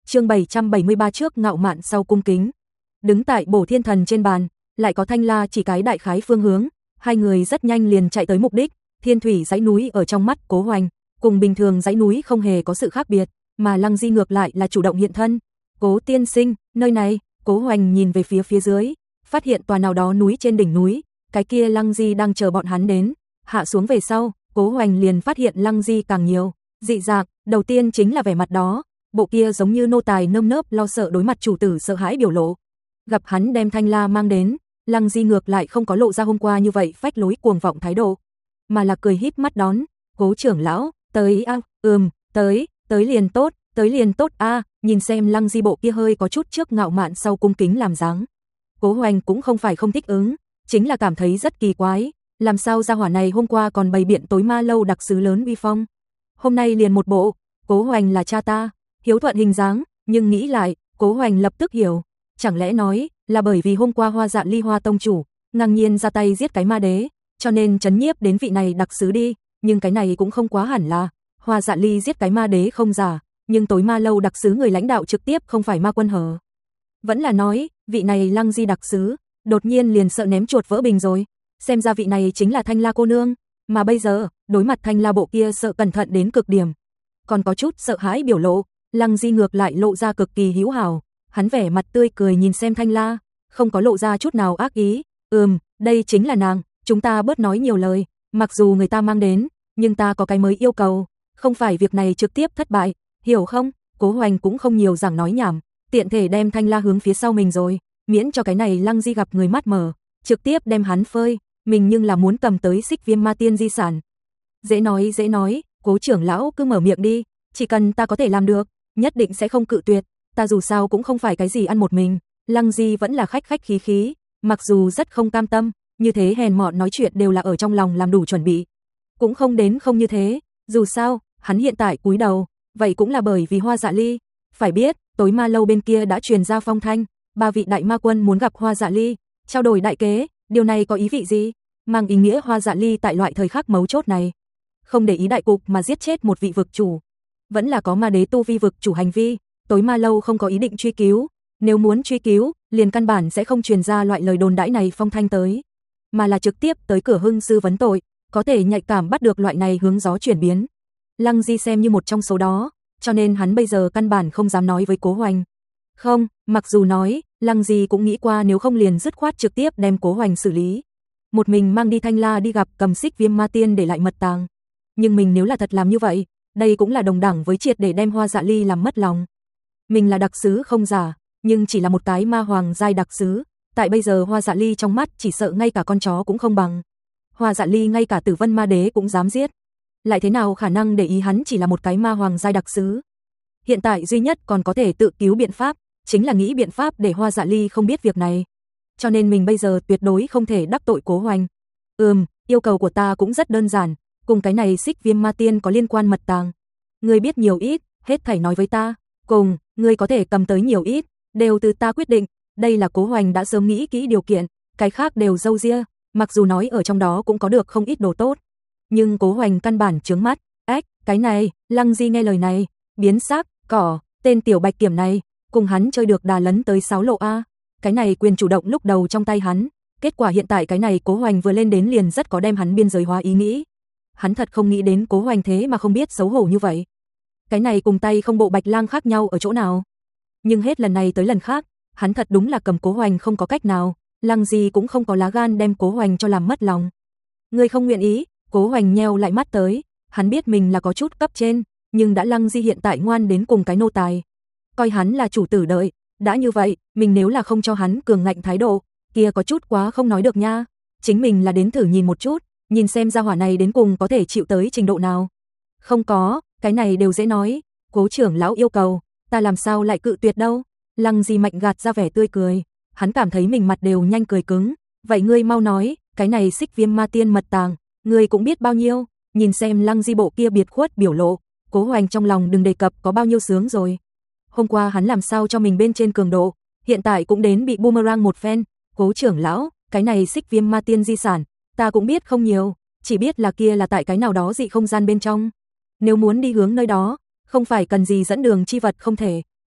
Chương bảy trăm bảy mươi ba trước ngạo mạn sau cung kính. Đứng tại Bổ Thiên Thần trên bàn, lại có Thanh La chỉ cái đại khái phương hướng, hai người rất nhanh liền chạy tới mục đích. Thiên thủy dãy núi ở trong mắt Cố Hoành, cùng bình thường dãy núi không hề có sự khác biệt, mà Lăng Di ngược lại là chủ động hiện thân. Cố tiên sinh, nơi này. Cố Hoành nhìn về phía phía dưới, phát hiện tòa nào đó núi trên đỉnh núi, cái kia Lăng Di đang chờ bọn hắn đến. Hạ xuống về sau, Cố Hoành liền phát hiện Lăng Di càng nhiều dị dạng, đầu tiên chính là vẻ mặt đó, bộ kia giống như nô tài nơm nớp lo sợ đối mặt chủ tử sợ hãi biểu lộ. Gặp hắn đem Thanh La mang đến, Lăng Di ngược lại không có lộ ra hôm qua như vậy phách lối cuồng vọng thái độ, mà là cười híp mắt đón. Cố trưởng lão, tới a, à, ừm, tới, tới liền tốt, tới liền tốt a, à, nhìn xem Lăng Di bộ kia hơi có chút trước ngạo mạn sau cung kính làm dáng. Cố Hoành cũng không phải không thích ứng, chính là cảm thấy rất kỳ quái, làm sao gia hỏa này hôm qua còn bày biện tối ma lâu đặc sứ lớn uy phong, hôm nay liền một bộ, Cố Hoành là cha ta, hiếu thuận hình dáng, nhưng nghĩ lại, Cố Hoành lập tức hiểu, chẳng lẽ nói là bởi vì hôm qua Hoa Dạ Ly Hoa tông chủ ngang nhiên ra tay giết cái ma đế, cho nên chấn nhiếp đến vị này đặc sứ đi, nhưng cái này cũng không quá hẳn là, Hoa Dạ Ly giết cái ma đế không giả, nhưng tối ma lâu đặc sứ người lãnh đạo trực tiếp không phải ma quân hở. Vẫn là nói, vị này Lăng Di đặc sứ, đột nhiên liền sợ ném chuột vỡ bình rồi, xem ra vị này chính là Thanh La cô nương, mà bây giờ, đối mặt Thanh La bộ kia sợ cẩn thận đến cực điểm, còn có chút sợ hãi biểu lộ, Lăng Di ngược lại lộ ra cực kỳ hữu hảo, hắn vẻ mặt tươi cười nhìn xem Thanh La, không có lộ ra chút nào ác ý, ừm, đây chính là nàng, chúng ta bớt nói nhiều lời, mặc dù người ta mang đến, nhưng ta có cái mới yêu cầu, không phải việc này trực tiếp thất bại, hiểu không? Cố Hoành cũng không nhiều giảng nói nhảm, tiện thể đem Thanh La hướng phía sau mình rồi, miễn cho cái này Lăng Di gặp người mắt mờ, trực tiếp đem hắn phơi, mình nhưng là muốn cầm tới Xích Viêm Ma Tiên di sản. Dễ nói dễ nói, Cố trưởng lão cứ mở miệng đi, chỉ cần ta có thể làm được, nhất định sẽ không cự tuyệt, ta dù sao cũng không phải cái gì ăn một mình. Lăng Di vẫn là khách khách khí khí, mặc dù rất không cam tâm, như thế hèn mọn nói chuyện đều là ở trong lòng làm đủ chuẩn bị. Cũng không đến không như thế, dù sao, hắn hiện tại cúi đầu, vậy cũng là bởi vì Hoa Dạ Ly. Phải biết, tối ma lâu bên kia đã truyền ra phong thanh, ba vị đại ma quân muốn gặp Hoa Dạ Ly, trao đổi đại kế, điều này có ý vị gì? Mang ý nghĩa Hoa Dạ Ly tại loại thời khắc mấu chốt này, không để ý đại cục mà giết chết một vị vực chủ, vẫn là có ma đế tu vi vực chủ hành vi, tối ma lâu không có ý định truy cứu, nếu muốn truy cứu, liền căn bản sẽ không truyền ra loại lời đồn đãi này phong thanh tới, mà là trực tiếp tới cửa Hưng sư vấn tội, có thể nhạy cảm bắt được loại này hướng gió chuyển biến. Lăng Di xem như một trong số đó, cho nên hắn bây giờ căn bản không dám nói với Cố Hoành. Không, mặc dù nói, Lăng Di cũng nghĩ qua nếu không liền dứt khoát trực tiếp đem Cố Hoành xử lý, một mình mang đi Thanh La đi gặp cầm Xích Viêm Ma Tiên để lại mật tàng. Nhưng mình nếu là thật làm như vậy, đây cũng là đồng đẳng với triệt để đem Hoa Dạ Ly làm mất lòng. Mình là đặc sứ không giả, nhưng chỉ là một cái ma hoàng giai đặc sứ, tại bây giờ Hoa Dạ Ly trong mắt chỉ sợ ngay cả con chó cũng không bằng. Hoa Dạ Ly ngay cả Tử Vân Ma Đế cũng dám giết, lại thế nào khả năng để ý hắn chỉ là một cái ma hoàng giai đặc sứ. Hiện tại duy nhất còn có thể tự cứu biện pháp, chính là nghĩ biện pháp để Hoa Dạ Ly không biết việc này. Cho nên mình bây giờ tuyệt đối không thể đắc tội Cố Hoành. Ừm, yêu cầu của ta cũng rất đơn giản, cùng cái này Xích Viêm Ma Tiên có liên quan mật tàng. Ngươi biết nhiều ít, hết thảy nói với ta, cùng, ngươi có thể cầm tới nhiều ít, đều từ ta quyết định, đây là Cố Hoành đã sớm nghĩ kỹ điều kiện, cái khác đều râu ria, mặc dù nói ở trong đó cũng có được không ít đồ tốt. Nhưng Cố Hoành căn bản chướng mắt, ếch, cái này, Lăng Di nghe lời này, biến sắc, cỏ, tên tiểu bạch kiểm này, cùng hắn chơi được đà lấn tới sáu lộ A, cái này quyền chủ động lúc đầu trong tay hắn, kết quả hiện tại cái này Cố Hoành vừa lên đến liền rất có đem hắn biên giới hóa ý nghĩ. Hắn thật không nghĩ đến Cố Hoành thế mà không biết xấu hổ như vậy. Cái này cùng tay không bộ bạch lang khác nhau ở chỗ nào? Nhưng hết lần này tới lần khác, hắn thật đúng là cầm Cố Hoành không có cách nào, Lăng Di cũng không có lá gan đem Cố Hoành cho làm mất lòng. Ngươi không nguyện ý? Cố Hoành nheo lại mắt tới, hắn biết mình là có chút cấp trên, nhưng đã Lăng Di hiện tại ngoan đến cùng cái nô tài, coi hắn là chủ tử đợi, đã như vậy, mình nếu là không cho hắn cường ngạnh thái độ, kia có chút quá không nói được nha. Chính mình là đến thử nhìn một chút, nhìn xem gia hỏa này đến cùng có thể chịu tới trình độ nào. Không có, cái này đều dễ nói, Cố trưởng lão yêu cầu, ta làm sao lại cự tuyệt đâu. Lăng Di mạnh gạt ra vẻ tươi cười, hắn cảm thấy mình mặt đều nhanh cười cứng. Vậy ngươi mau nói, cái này Xích Viêm Ma Tiên mật tàng, ngươi cũng biết bao nhiêu? Nhìn xem Lăng Di bộ kia biệt khuất biểu lộ, Cố Hoành trong lòng đừng đề cập có bao nhiêu sướng rồi. Hôm qua hắn làm sao cho mình bên trên cường độ, hiện tại cũng đến bị boomerang một phen. Cố trưởng lão, cái này Xích Viêm Ma Tiên di sản, ta cũng biết không nhiều, chỉ biết là kia là tại cái nào đó dị không gian bên trong. Nếu muốn đi hướng nơi đó, không phải cần gì dẫn đường chi vật không thể,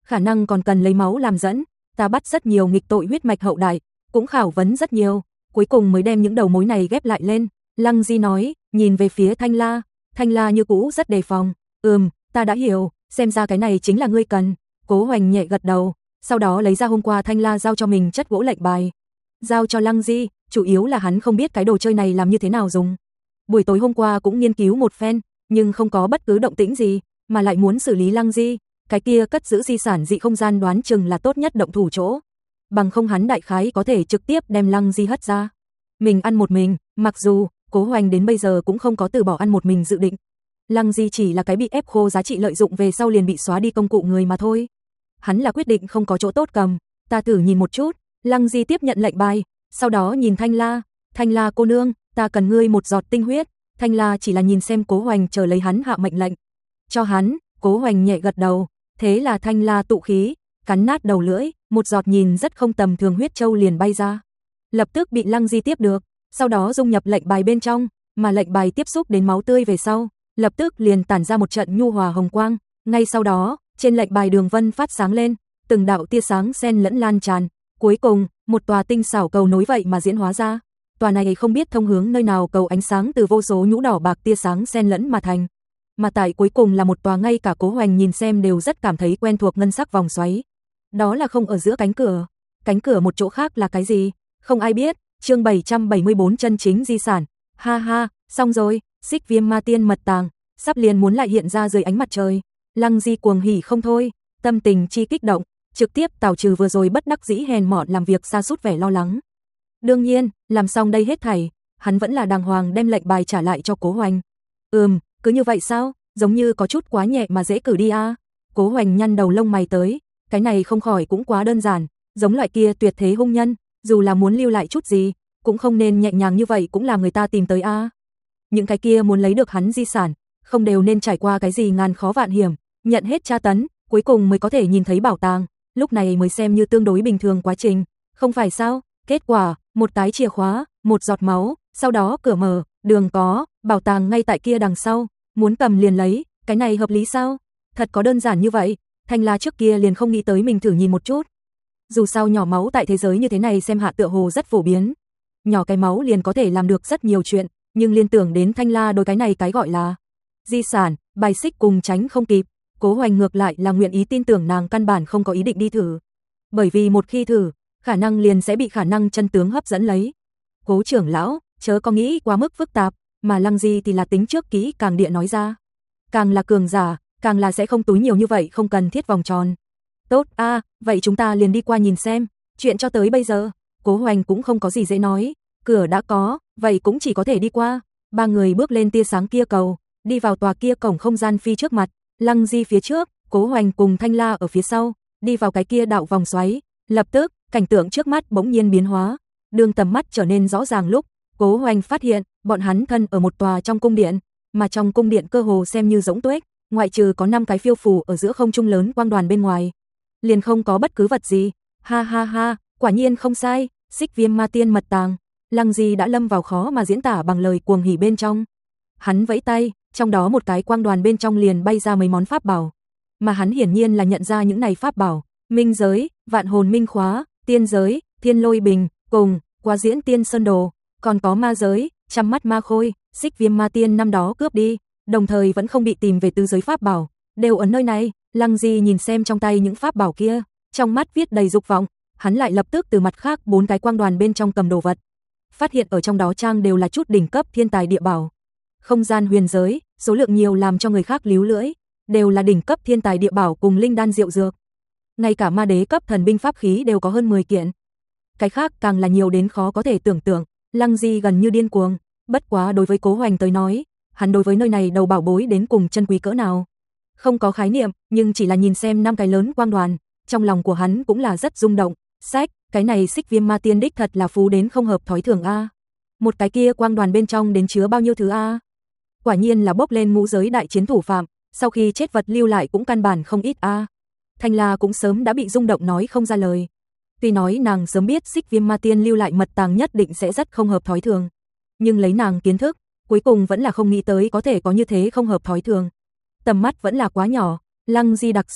khả năng còn cần lấy máu làm dẫn, ta bắt rất nhiều nghịch tội huyết mạch hậu đại, cũng khảo vấn rất nhiều, cuối cùng mới đem những đầu mối này ghép lại lên. Lăng Di nói, nhìn về phía Thanh La, Thanh La như cũ rất đề phòng, ừm, ta đã hiểu, xem ra cái này chính là ngươi cần. Cố Hoành nhẹ gật đầu, sau đó lấy ra hôm qua Thanh La giao cho mình chất gỗ lệnh bài. Giao cho Lăng Di, chủ yếu là hắn không biết cái đồ chơi này làm như thế nào dùng. Buổi tối hôm qua cũng nghiên cứu một phen, nhưng không có bất cứ động tĩnh gì, mà lại muốn xử lý Lăng Di, cái kia cất giữ di sản dị không gian đoán chừng là tốt nhất động thủ chỗ. Bằng không hắn đại khái có thể trực tiếp đem Lăng Di hất ra. Mình ăn một mình, mặc dù Cố Hoành đến bây giờ cũng không có từ bỏ ăn một mình dự định. Lăng Di chỉ là cái bị ép khô giá trị lợi dụng về sau liền bị xóa đi công cụ người mà thôi. Hắn là quyết định không có chỗ tốt cầm, ta thử nhìn một chút. Lăng Di tiếp nhận lệnh bài, sau đó nhìn Thanh La, Thanh La cô nương, ta cần ngươi một giọt tinh huyết. Thanh La chỉ là nhìn xem Cố Hoành chờ lấy hắn hạ mệnh lệnh. Cho hắn, Cố Hoành nhẹ gật đầu, thế là Thanh La tụ khí, cắn nát đầu lưỡi, một giọt nhìn rất không tầm thường huyết châu liền bay ra. Lập tức bị Lăng Di tiếp được, sau đó dung nhập lệnh bài bên trong, mà lệnh bài tiếp xúc đến máu tươi về sau, lập tức liền tản ra một trận nhu hòa hồng quang, ngay sau đó, trên lệnh bài đường vân phát sáng lên, từng đạo tia sáng xen lẫn lan tràn, cuối cùng, một tòa tinh xảo cầu nối vậy mà diễn hóa ra. Tòa này không biết thông hướng nơi nào cầu ánh sáng từ vô số nhũ đỏ bạc tia sáng xen lẫn mà thành. Mà tại cuối cùng là một tòa ngay cả Cố Hoành nhìn xem đều rất cảm thấy quen thuộc ngân sắc vòng xoáy. Đó là không ở giữa cánh cửa. Cánh cửa một chỗ khác là cái gì? Không ai biết. Chương bảy trăm bảy mươi bốn chân chính di sản. Ha ha, xong rồi, Xích Viêm Ma Tiên mật tàng, sắp liền muốn lại hiện ra dưới ánh mặt trời. Lăng Di cuồng hỉ không thôi, tâm tình chi kích động, trực tiếp tào trừ vừa rồi bất đắc dĩ hèn mọn làm việc sa sút vẻ lo lắng. Đương nhiên, làm xong đây hết thảy, hắn vẫn là đàng hoàng đem lệnh bài trả lại cho Cố Hoành. Ừm, cứ như vậy sao? Giống như có chút quá nhẹ mà dễ cử đi a. À? Cố Hoành nhăn đầu lông mày tới, cái này không khỏi cũng quá đơn giản, giống loại kia tuyệt thế hung nhân, dù là muốn lưu lại chút gì, cũng không nên nhẹ nhàng như vậy cũng làm người ta tìm tới a. À? Những cái kia muốn lấy được hắn di sản, không đều nên trải qua cái gì ngàn khó vạn hiểm, nhận hết tra tấn, cuối cùng mới có thể nhìn thấy bảo tàng, lúc này mới xem như tương đối bình thường quá trình, không phải sao? Kết quả, một tái chìa khóa, một giọt máu, sau đó cửa mở, đường có, bảo tàng ngay tại kia đằng sau, muốn cầm liền lấy, cái này hợp lý sao? Thật có đơn giản như vậy, Thanh La trước kia liền không nghĩ tới mình thử nhìn một chút. Dù sao nhỏ máu tại thế giới như thế này xem hạ tựa hồ rất phổ biến. Nhỏ cái máu liền có thể làm được rất nhiều chuyện, nhưng liên tưởng đến Thanh La đối cái này cái gọi là di sản, bài xích cùng tránh không kịp, Cố Hoành ngược lại là nguyện ý tin tưởng nàng căn bản không có ý định đi thử. Bởi vì một khi thử, khả năng liền sẽ bị khả năng chân tướng hấp dẫn lấy. Cố trưởng lão, chớ có nghĩ quá mức phức tạp, mà Lăng Di thì là tính trước kỹ càng địa nói ra. Càng là cường giả, càng là sẽ không túi nhiều như vậy không cần thiết vòng tròn. Tốt a, à, vậy chúng ta liền đi qua nhìn xem, chuyện cho tới bây giờ, Cố Hoành cũng không có gì dễ nói, cửa đã có, vậy cũng chỉ có thể đi qua. Ba người bước lên tia sáng kia cầu, đi vào tòa kia cổng không gian phi trước mặt, Lăng Di phía trước, Cố Hoành cùng Thanh La ở phía sau, đi vào cái kia đạo vòng xoáy, lập tức, cảnh tượng trước mắt bỗng nhiên biến hóa, đường tầm mắt trở nên rõ ràng lúc, Cố Hoành phát hiện, bọn hắn thân ở một tòa trong cung điện, mà trong cung điện cơ hồ xem như rỗng tuếch, ngoại trừ có năm cái phiêu phù ở giữa không trung lớn quang đoàn bên ngoài, liền không có bất cứ vật gì. Ha ha ha, quả nhiên không sai, Xích Viêm Ma Tiên mật tàng. Lăng Di đã lâm vào khó mà diễn tả bằng lời cuồng hỉ bên trong. Hắn vẫy tay, trong đó một cái quang đoàn bên trong liền bay ra mấy món pháp bảo, mà hắn hiển nhiên là nhận ra những này pháp bảo, Minh giới, Vạn Hồn Minh khóa, Tiên giới, Thiên Lôi bình, cùng Quá Diễn Tiên Sơn đồ, còn có Ma giới, Trăm mắt ma khôi, Xích Viêm Ma Tiên năm đó cướp đi, đồng thời vẫn không bị tìm về tứ giới pháp bảo, đều ở nơi này. Lăng Di nhìn xem trong tay những pháp bảo kia, trong mắt viết đầy dục vọng, hắn lại lập tức từ mặt khác bốn cái quang đoàn bên trong cầm đồ vật, phát hiện ở trong đó trang đều là chút đỉnh cấp thiên tài địa bảo. Không gian huyền giới, số lượng nhiều làm cho người khác líu lưỡi, đều là đỉnh cấp thiên tài địa bảo cùng linh đan diệu dược. Ngay cả ma đế cấp thần binh pháp khí đều có hơn mười kiện. Cái khác càng là nhiều đến khó có thể tưởng tượng, Lăng Di gần như điên cuồng, bất quá đối với Cố Hoành tới nói, hắn đối với nơi này đầu bảo bối đến cùng chân quý cỡ nào, không có khái niệm, nhưng chỉ là nhìn xem năm cái lớn quang đoàn, trong lòng của hắn cũng là rất rung động. Sách, cái này Xích Viêm Ma Tiên đích thật là phú đến không hợp thói thường a. Một cái kia quang đoàn bên trong đến chứa bao nhiêu thứ a? Quả nhiên là bốc lên ngũ giới đại chiến thủ phạm, sau khi chết vật lưu lại cũng căn bản không ít a. Thanh La cũng sớm đã bị rung động nói không ra lời. Tuy nói nàng sớm biết Xích Viêm Ma Tiên lưu lại mật tàng nhất định sẽ rất không hợp thói thường, nhưng lấy nàng kiến thức, cuối cùng vẫn là không nghĩ tới có thể có như thế không hợp thói thường. Tầm mắt vẫn là quá nhỏ. Lăng Di đặc sứ,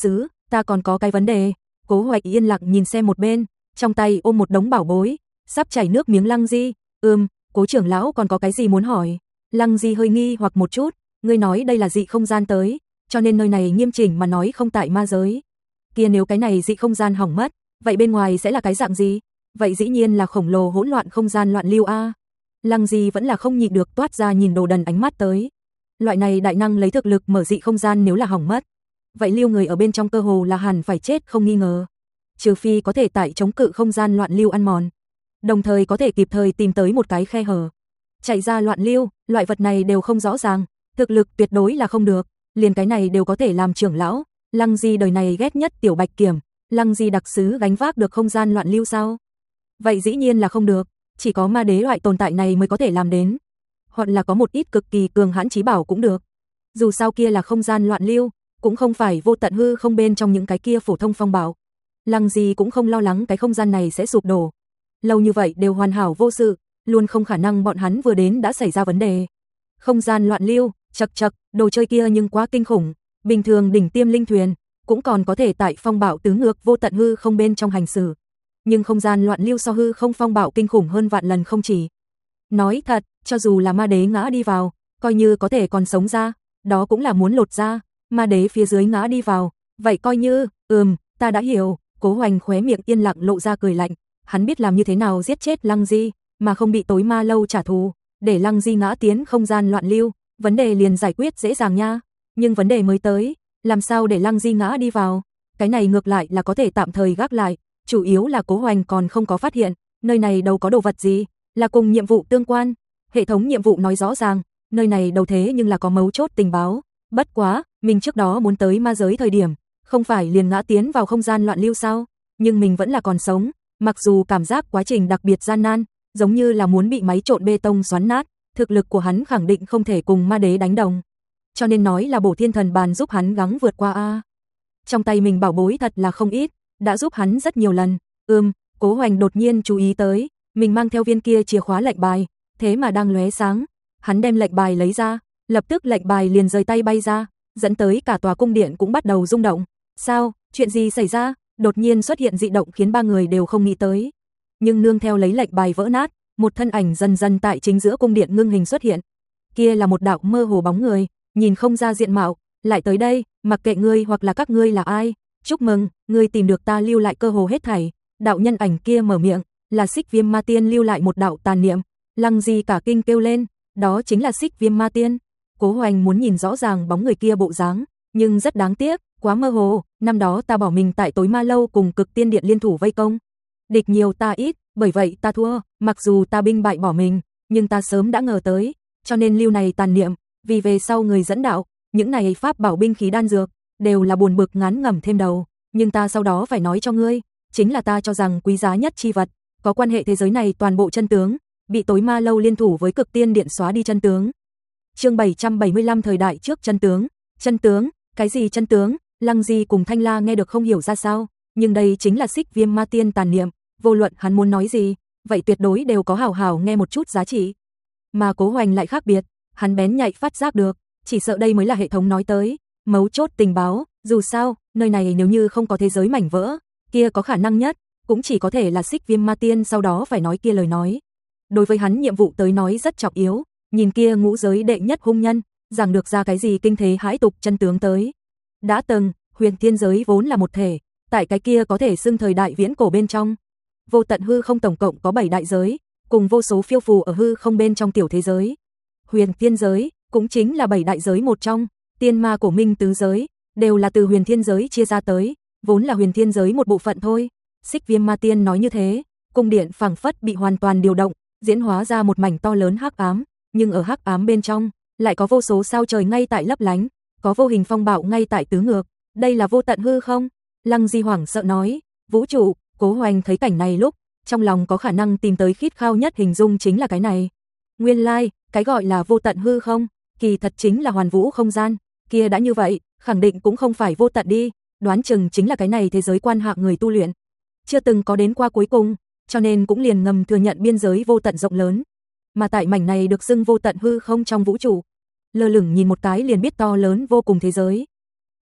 ta còn có cái vấn đề. Cố Hoạch yên lặng nhìn xem một bên, trong tay ôm một đống bảo bối, sắp chảy nước miếng. Lăng Di, ừm, Cố trưởng lão còn có cái gì muốn hỏi? Lăng Di hơi nghi hoặc một chút, ngươi nói đây là dị không gian tới, cho nên nơi này nghiêm chỉnh mà nói không tại ma giới. Kia nếu cái này dị không gian hỏng mất, vậy bên ngoài sẽ là cái dạng gì? Vậy dĩ nhiên là khổng lồ hỗn loạn không gian loạn lưu a. Lăng Di vẫn là không nhịn được toát ra nhìn đồ đần ánh mắt tới. Loại này đại năng lấy thực lực mở dị không gian nếu là hỏng mất, vậy lưu người ở bên trong cơ hồ là hẳn phải chết không nghi ngờ. Trừ phi có thể tại chống cự không gian loạn lưu ăn mòn, đồng thời có thể kịp thời tìm tới một cái khe hở, chạy ra loạn lưu, loại vật này đều không rõ ràng, thực lực tuyệt đối là không được, liền cái này đều có thể làm trưởng lão. Lăng Di đời này ghét nhất Tiểu Bạch Kiểm, Lăng Di đặc sứ gánh vác được không gian loạn lưu sao? Vậy dĩ nhiên là không được, chỉ có ma đế loại tồn tại này mới có thể làm đến. Hoặc là có một ít cực kỳ cường hãn chí bảo cũng được. Dù sao kia là không gian loạn lưu, cũng không phải vô tận hư không bên trong những cái kia phổ thông phong bảo. Lăng Di cũng không lo lắng cái không gian này sẽ sụp đổ. Lâu như vậy đều hoàn hảo vô sự, luôn không khả năng bọn hắn vừa đến đã xảy ra vấn đề. Không gian loạn lưu, chậc chậc, đồ chơi kia nhưng quá kinh khủng, bình thường đỉnh tiêm linh thuyền cũng còn có thể tại phong bạo tứ ngược vô tận hư không bên trong hành xử. Nhưng không gian loạn lưu so hư không phong bạo kinh khủng hơn vạn lần không chỉ. Nói thật, cho dù là ma đế ngã đi vào, coi như có thể còn sống ra, đó cũng là muốn lột ra. Ma đế phía dưới ngã đi vào, vậy coi như, ừm, ta đã hiểu. Cố Hoành khóe miệng yên lặng lộ ra cười lạnh, hắn biết làm như thế nào giết chết Lăng Di, mà không bị tối ma lâu trả thù, để Lăng Di ngã tiến không gian loạn lưu, vấn đề liền giải quyết dễ dàng nha. Nhưng vấn đề mới tới, làm sao để Lăng Di ngã đi vào? Cái này ngược lại là có thể tạm thời gác lại, chủ yếu là Cố Hoành còn không có phát hiện, nơi này đâu có đồ vật gì, là cùng nhiệm vụ tương quan. Hệ thống nhiệm vụ nói rõ ràng, nơi này đâu thế nhưng là có mấu chốt tình báo. Bất quá, mình trước đó muốn tới ma giới thời điểm, không phải liền ngã tiến vào không gian loạn lưu sao? Nhưng mình vẫn là còn sống, mặc dù cảm giác quá trình đặc biệt gian nan, giống như là muốn bị máy trộn bê tông xoắn nát, thực lực của hắn khẳng định không thể cùng ma đế đánh đồng. Cho nên nói là Bổ Thiên Thần Bàn giúp hắn gắng vượt qua a. Trong tay mình bảo bối thật là không ít, đã giúp hắn rất nhiều lần. Ừm, Cố Hoành đột nhiên chú ý tới, mình mang theo viên kia chìa khóa lệnh bài, thế mà đang lóe sáng. Hắn đem lệnh bài lấy ra, lập tức lệnh bài liền rời tay bay ra, dẫn tới cả tòa cung điện cũng bắt đầu rung động. Sao, chuyện gì xảy ra? Đột nhiên xuất hiện dị động khiến ba người đều không nghĩ tới. Nhưng nương theo lấy lệnh bài vỡ nát, một thân ảnh dần dần tại chính giữa cung điện ngưng hình xuất hiện. Kia là một đạo mơ hồ bóng người, nhìn không ra diện mạo, lại tới đây, mặc kệ ngươi hoặc là các ngươi là ai, chúc mừng, ngươi tìm được ta lưu lại cơ hồ hết thảy. Đạo nhân ảnh kia mở miệng, là Xích Viêm Ma Tiên lưu lại một đạo tàn niệm. Lăng Di cả kinh kêu lên, đó chính là Xích Viêm Ma Tiên. Cố Hoành muốn nhìn rõ ràng bóng người kia bộ dáng, nhưng rất đáng tiếc, quá mơ hồ. Năm đó ta bỏ mình tại tối ma lâu cùng Cực Tiên Điện liên thủ vây công, địch nhiều ta ít, bởi vậy ta thua. Mặc dù ta binh bại bỏ mình, nhưng ta sớm đã ngờ tới, cho nên lưu này tàn niệm, vì về sau người dẫn đạo, những này pháp bảo binh khí đan dược đều là buồn bực ngán ngẩm thêm đầu. Nhưng ta sau đó phải nói cho ngươi, chính là ta cho rằng quý giá nhất chi vật, có quan hệ thế giới này toàn bộ chân tướng, bị tối ma lâu liên thủ với Cực Tiên Điện xóa đi chân tướng. Chương bảy trăm bảy mươi lăm thời đại trước chân tướng. Chân tướng? Cái gì chân tướng? Lăng Di cùng Thanh La nghe được không hiểu ra sao, nhưng đây chính là Xích Viêm Ma Tiên tàn niệm, vô luận hắn muốn nói gì, vậy tuyệt đối đều có hảo hảo nghe một chút giá trị. Mà Cố Hoành lại khác biệt, hắn bén nhạy phát giác được, chỉ sợ đây mới là hệ thống nói tới mấu chốt tình báo. Dù sao, nơi này nếu như không có thế giới mảnh vỡ, kia có khả năng nhất cũng chỉ có thể là Xích Viêm Ma Tiên sau đó phải nói kia lời nói. Đối với hắn nhiệm vụ tới nói rất trọng yếu, nhìn kia ngũ giới đệ nhất hung nhân, giảng được ra cái gì kinh thế hãi tục chân tướng tới. Đã từng, huyền thiên giới vốn là một thể, tại cái kia có thể xưng thời đại viễn cổ bên trong. Vô tận hư không tổng cộng có bảy đại giới, cùng vô số phiêu phù ở hư không bên trong tiểu thế giới. Huyền thiên giới, cũng chính là bảy đại giới một trong, tiên ma cổ minh tứ giới, đều là từ huyền thiên giới chia ra tới, vốn là huyền thiên giới một bộ phận thôi. Xích Viêm Ma Tiên nói như thế, cung điện phảng phất bị hoàn toàn điều động, diễn hóa ra một mảnh to lớn hắc ám, nhưng ở hắc ám bên trong, lại có vô số sao trời ngay tại lấp lánh, có vô hình phong bạo ngay tại tứ ngược, đây là vô tận hư không? Lăng Di hoảng sợ nói, vũ trụ. Cố Hoành thấy cảnh này lúc, trong lòng có khả năng tìm tới khít khao nhất hình dung chính là cái này. Nguyên lai, like, cái gọi là vô tận hư không, kỳ thật chính là hoàn vũ không gian, kia đã như vậy, khẳng định cũng không phải vô tận đi, đoán chừng chính là cái này thế giới quan hạng người tu luyện chưa từng có đến qua cuối cùng, cho nên cũng liền ngầm thừa nhận biên giới vô tận rộng lớn. Mà tại mảnh này được xưng vô tận hư không trong vũ trụ, lơ lửng nhìn một cái liền biết to lớn vô cùng thế giới.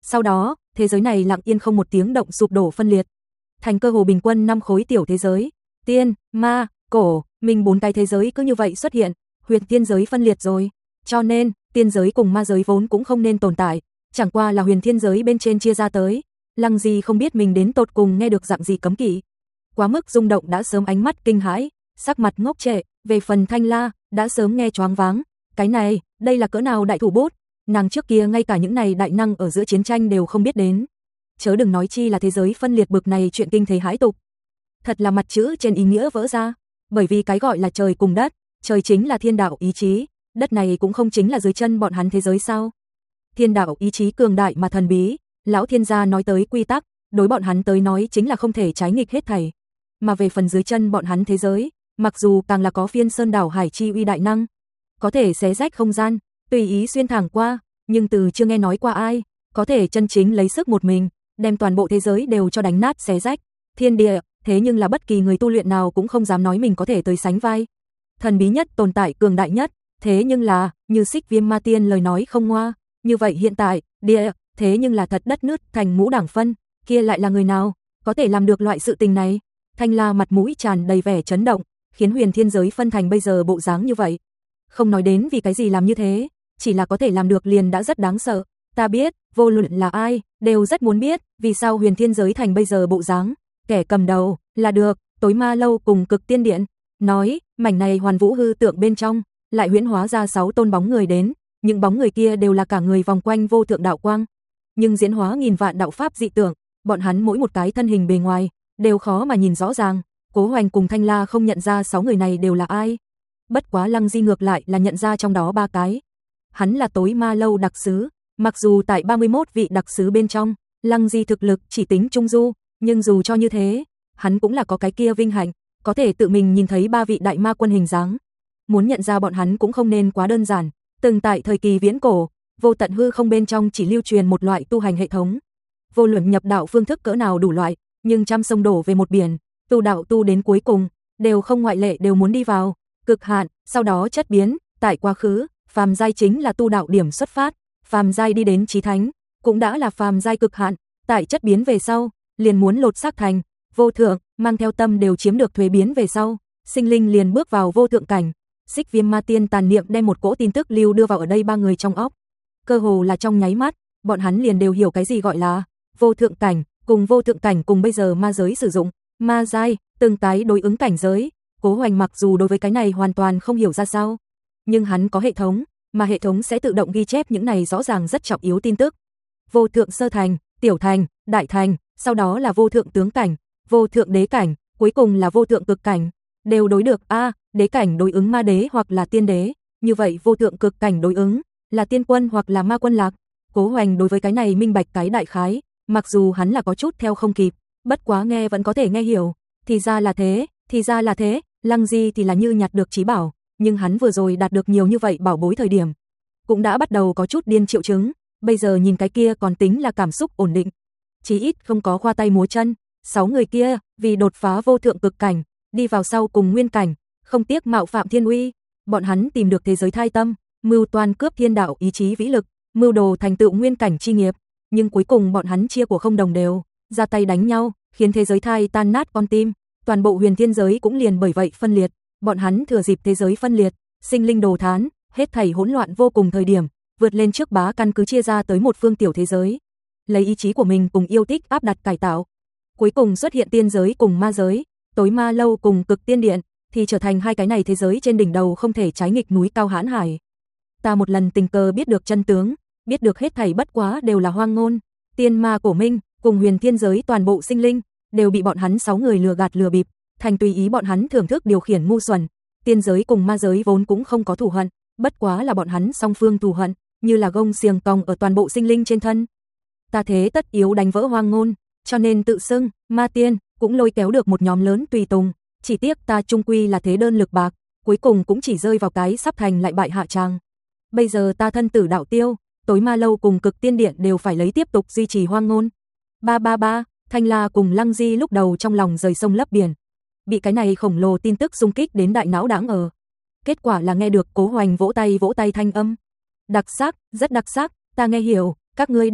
Sau đó, thế giới này lặng yên không một tiếng động sụp đổ phân liệt. Thành cơ hồ bình quân năm khối tiểu thế giới, tiên, ma, cổ, mình bốn cái thế giới cứ như vậy xuất hiện, huyền tiên giới phân liệt rồi. Cho nên, tiên giới cùng ma giới vốn cũng không nên tồn tại, chẳng qua là huyền thiên giới bên trên chia ra tới. Lăng Di không biết mình đến tột cùng nghe được dạng gì cấm kỵ. Quá mức rung động đã sớm ánh mắt kinh hãi, sắc mặt ngốc trệ, về phần Thanh La, đã sớm nghe choáng váng. Cái này, đây là cỡ nào đại thủ bút, nàng trước kia ngay cả những này đại năng ở giữa chiến tranh đều không biết đến. Chớ đừng nói chi là thế giới phân liệt bực này chuyện kinh thế hãi tục. Thật là mặt chữ trên ý nghĩa vỡ ra, bởi vì cái gọi là trời cùng đất, trời chính là thiên đạo ý chí, đất này cũng không chính là dưới chân bọn hắn thế giới sao? Thiên đạo ý chí cường đại mà thần bí, lão thiên gia nói tới quy tắc, đối bọn hắn tới nói chính là không thể trái nghịch hết thảy. Mà về phần dưới chân bọn hắn thế giới, mặc dù càng là có phiên sơn đảo hải chi uy đại năng, có thể xé rách không gian, tùy ý xuyên thẳng qua, nhưng từ chưa nghe nói qua ai có thể chân chính lấy sức một mình đem toàn bộ thế giới đều cho đánh nát xé rách. Thiên địa, thế nhưng là bất kỳ người tu luyện nào cũng không dám nói mình có thể tới sánh vai. Thần bí nhất, tồn tại cường đại nhất, thế nhưng là, như Xích Viêm Ma Tiên lời nói không ngoa, như vậy hiện tại, địa, thế nhưng là thật đất nứt thành ngũ đẳng phân, kia lại là người nào có thể làm được loại sự tình này? Thanh La mặt mũi tràn đầy vẻ chấn động, khiến huyền thiên giới phân thành bây giờ bộ dáng như vậy. Không nói đến vì cái gì làm như thế, chỉ là có thể làm được liền đã rất đáng sợ. Ta biết, vô luận là ai, đều rất muốn biết, vì sao huyền thiên giới thành bây giờ bộ dáng. Kẻ cầm đầu, là được, tối ma lâu cùng cực tiên điện. Nói, mảnh này hoàn vũ hư tượng bên trong, lại huyễn hóa ra sáu tôn bóng người đến, những bóng người kia đều là cả người vòng quanh vô thượng đạo quang. Nhưng diễn hóa nghìn vạn đạo pháp dị tượng, bọn hắn mỗi một cái thân hình bề ngoài, đều khó mà nhìn rõ ràng. Cố Hoành cùng Thanh La không nhận ra sáu người này đều là ai. Bất quá Lăng Di ngược lại là nhận ra trong đó ba cái. Hắn là tối ma lâu đặc sứ, mặc dù tại ba mươi mốt vị đặc sứ bên trong, Lăng Di thực lực chỉ tính trung du, nhưng dù cho như thế, hắn cũng là có cái kia vinh hạnh, có thể tự mình nhìn thấy ba vị đại ma quân hình dáng. Muốn nhận ra bọn hắn cũng không nên quá đơn giản, từng tại thời kỳ viễn cổ, vô tận hư không bên trong chỉ lưu truyền một loại tu hành hệ thống. Vô luận nhập đạo phương thức cỡ nào đủ loại, nhưng trăm sông đổ về một biển, tu đạo tu đến cuối cùng, đều không ngoại lệ đều muốn đi vào cực hạn, sau đó chất biến, tại quá khứ, phàm giai chính là tu đạo điểm xuất phát, phàm giai đi đến chí thánh, cũng đã là phàm giai cực hạn, tại chất biến về sau, liền muốn lột xác thành vô thượng, mang theo tâm đều chiếm được thuế biến về sau, sinh linh liền bước vào vô thượng cảnh. Xích Viêm Ma Tiên tàn niệm đem một cỗ tin tức lưu đưa vào ở đây ba người trong óc. Cơ hồ là trong nháy mắt, bọn hắn liền đều hiểu cái gì gọi là vô thượng cảnh, cùng vô thượng cảnh cùng bây giờ ma giới sử dụng ma giai, từng cái đối ứng cảnh giới. Cố Hoành mặc dù đối với cái này hoàn toàn không hiểu ra sao, nhưng hắn có hệ thống, mà hệ thống sẽ tự động ghi chép những này rõ ràng rất trọng yếu tin tức. Vô thượng sơ thành, tiểu thành, đại thành, sau đó là vô thượng tướng cảnh, vô thượng đế cảnh, cuối cùng là vô thượng cực cảnh, đều đối được. A, đế cảnh đối ứng ma đế hoặc là tiên đế, như vậy vô thượng cực cảnh đối ứng là tiên quân hoặc là ma quân lạc. Cố Hoành đối với cái này minh bạch cái đại khái, mặc dù hắn là có chút theo không kịp, bất quá nghe vẫn có thể nghe hiểu, thì ra là thế, thì ra là thế. Lăng Di thì là như nhặt được trí bảo, nhưng hắn vừa rồi đạt được nhiều như vậy bảo bối thời điểm, cũng đã bắt đầu có chút điên triệu chứng, bây giờ nhìn cái kia còn tính là cảm xúc ổn định, chí ít không có khoa tay múa chân. Sáu người kia, vì đột phá vô thượng cực cảnh, đi vào sau cùng nguyên cảnh, không tiếc mạo phạm thiên uy, bọn hắn tìm được thế giới thai tâm, mưu toan cướp thiên đạo ý chí vĩ lực, mưu đồ thành tựu nguyên cảnh chi nghiệp, nhưng cuối cùng bọn hắn chia của không đồng đều, ra tay đánh nhau, khiến thế giới thai tan nát con tim, toàn bộ huyền thiên giới cũng liền bởi vậy phân liệt, bọn hắn thừa dịp thế giới phân liệt, sinh linh đồ thán, hết thảy hỗn loạn vô cùng thời điểm, vượt lên trước bá căn cứ chia ra tới một phương tiểu thế giới, lấy ý chí của mình cùng yêu thích áp đặt cải tạo. Cuối cùng xuất hiện tiên giới cùng ma giới, tối ma lâu cùng cực tiên điện, thì trở thành hai cái này thế giới trên đỉnh đầu không thể trái nghịch núi cao hãn hải. Ta một lần tình cờ biết được chân tướng, biết được hết thảy bất quá đều là hoang ngôn, tiên ma cổ minh, cùng huyền thiên giới toàn bộ sinh linh, đều bị bọn hắn sáu người lừa gạt lừa bịp, thành tùy ý bọn hắn thưởng thức điều khiển ngu xuẩn. Tiên giới cùng ma giới vốn cũng không có thù hận, bất quá là bọn hắn song phương thù hận, như là gông xiềng còng ở toàn bộ sinh linh trên thân. Ta thế tất yếu đánh vỡ hoang ngôn, cho nên tự xưng ma tiên, cũng lôi kéo được một nhóm lớn tùy tùng, chỉ tiếc ta trung quy là thế đơn lực bạc, cuối cùng cũng chỉ rơi vào cái sắp thành lại bại hạ tràng. Bây giờ ta thân tử đạo tiêu, tối ma lâu cùng cực tiên điện đều phải lấy tiếp tục duy trì hoang ngôn. Ba ba ba, Thanh La cùng Lăng Di lúc đầu trong lòng rời sông lấp biển, bị cái này khổng lồ tin tức xung kích đến đại não đáng ở. Kết quả là nghe được Cố Hoành vỗ tay vỗ tay thanh âm. Đặc sắc, rất đặc sắc, ta nghe hiểu, các ngươi đâu?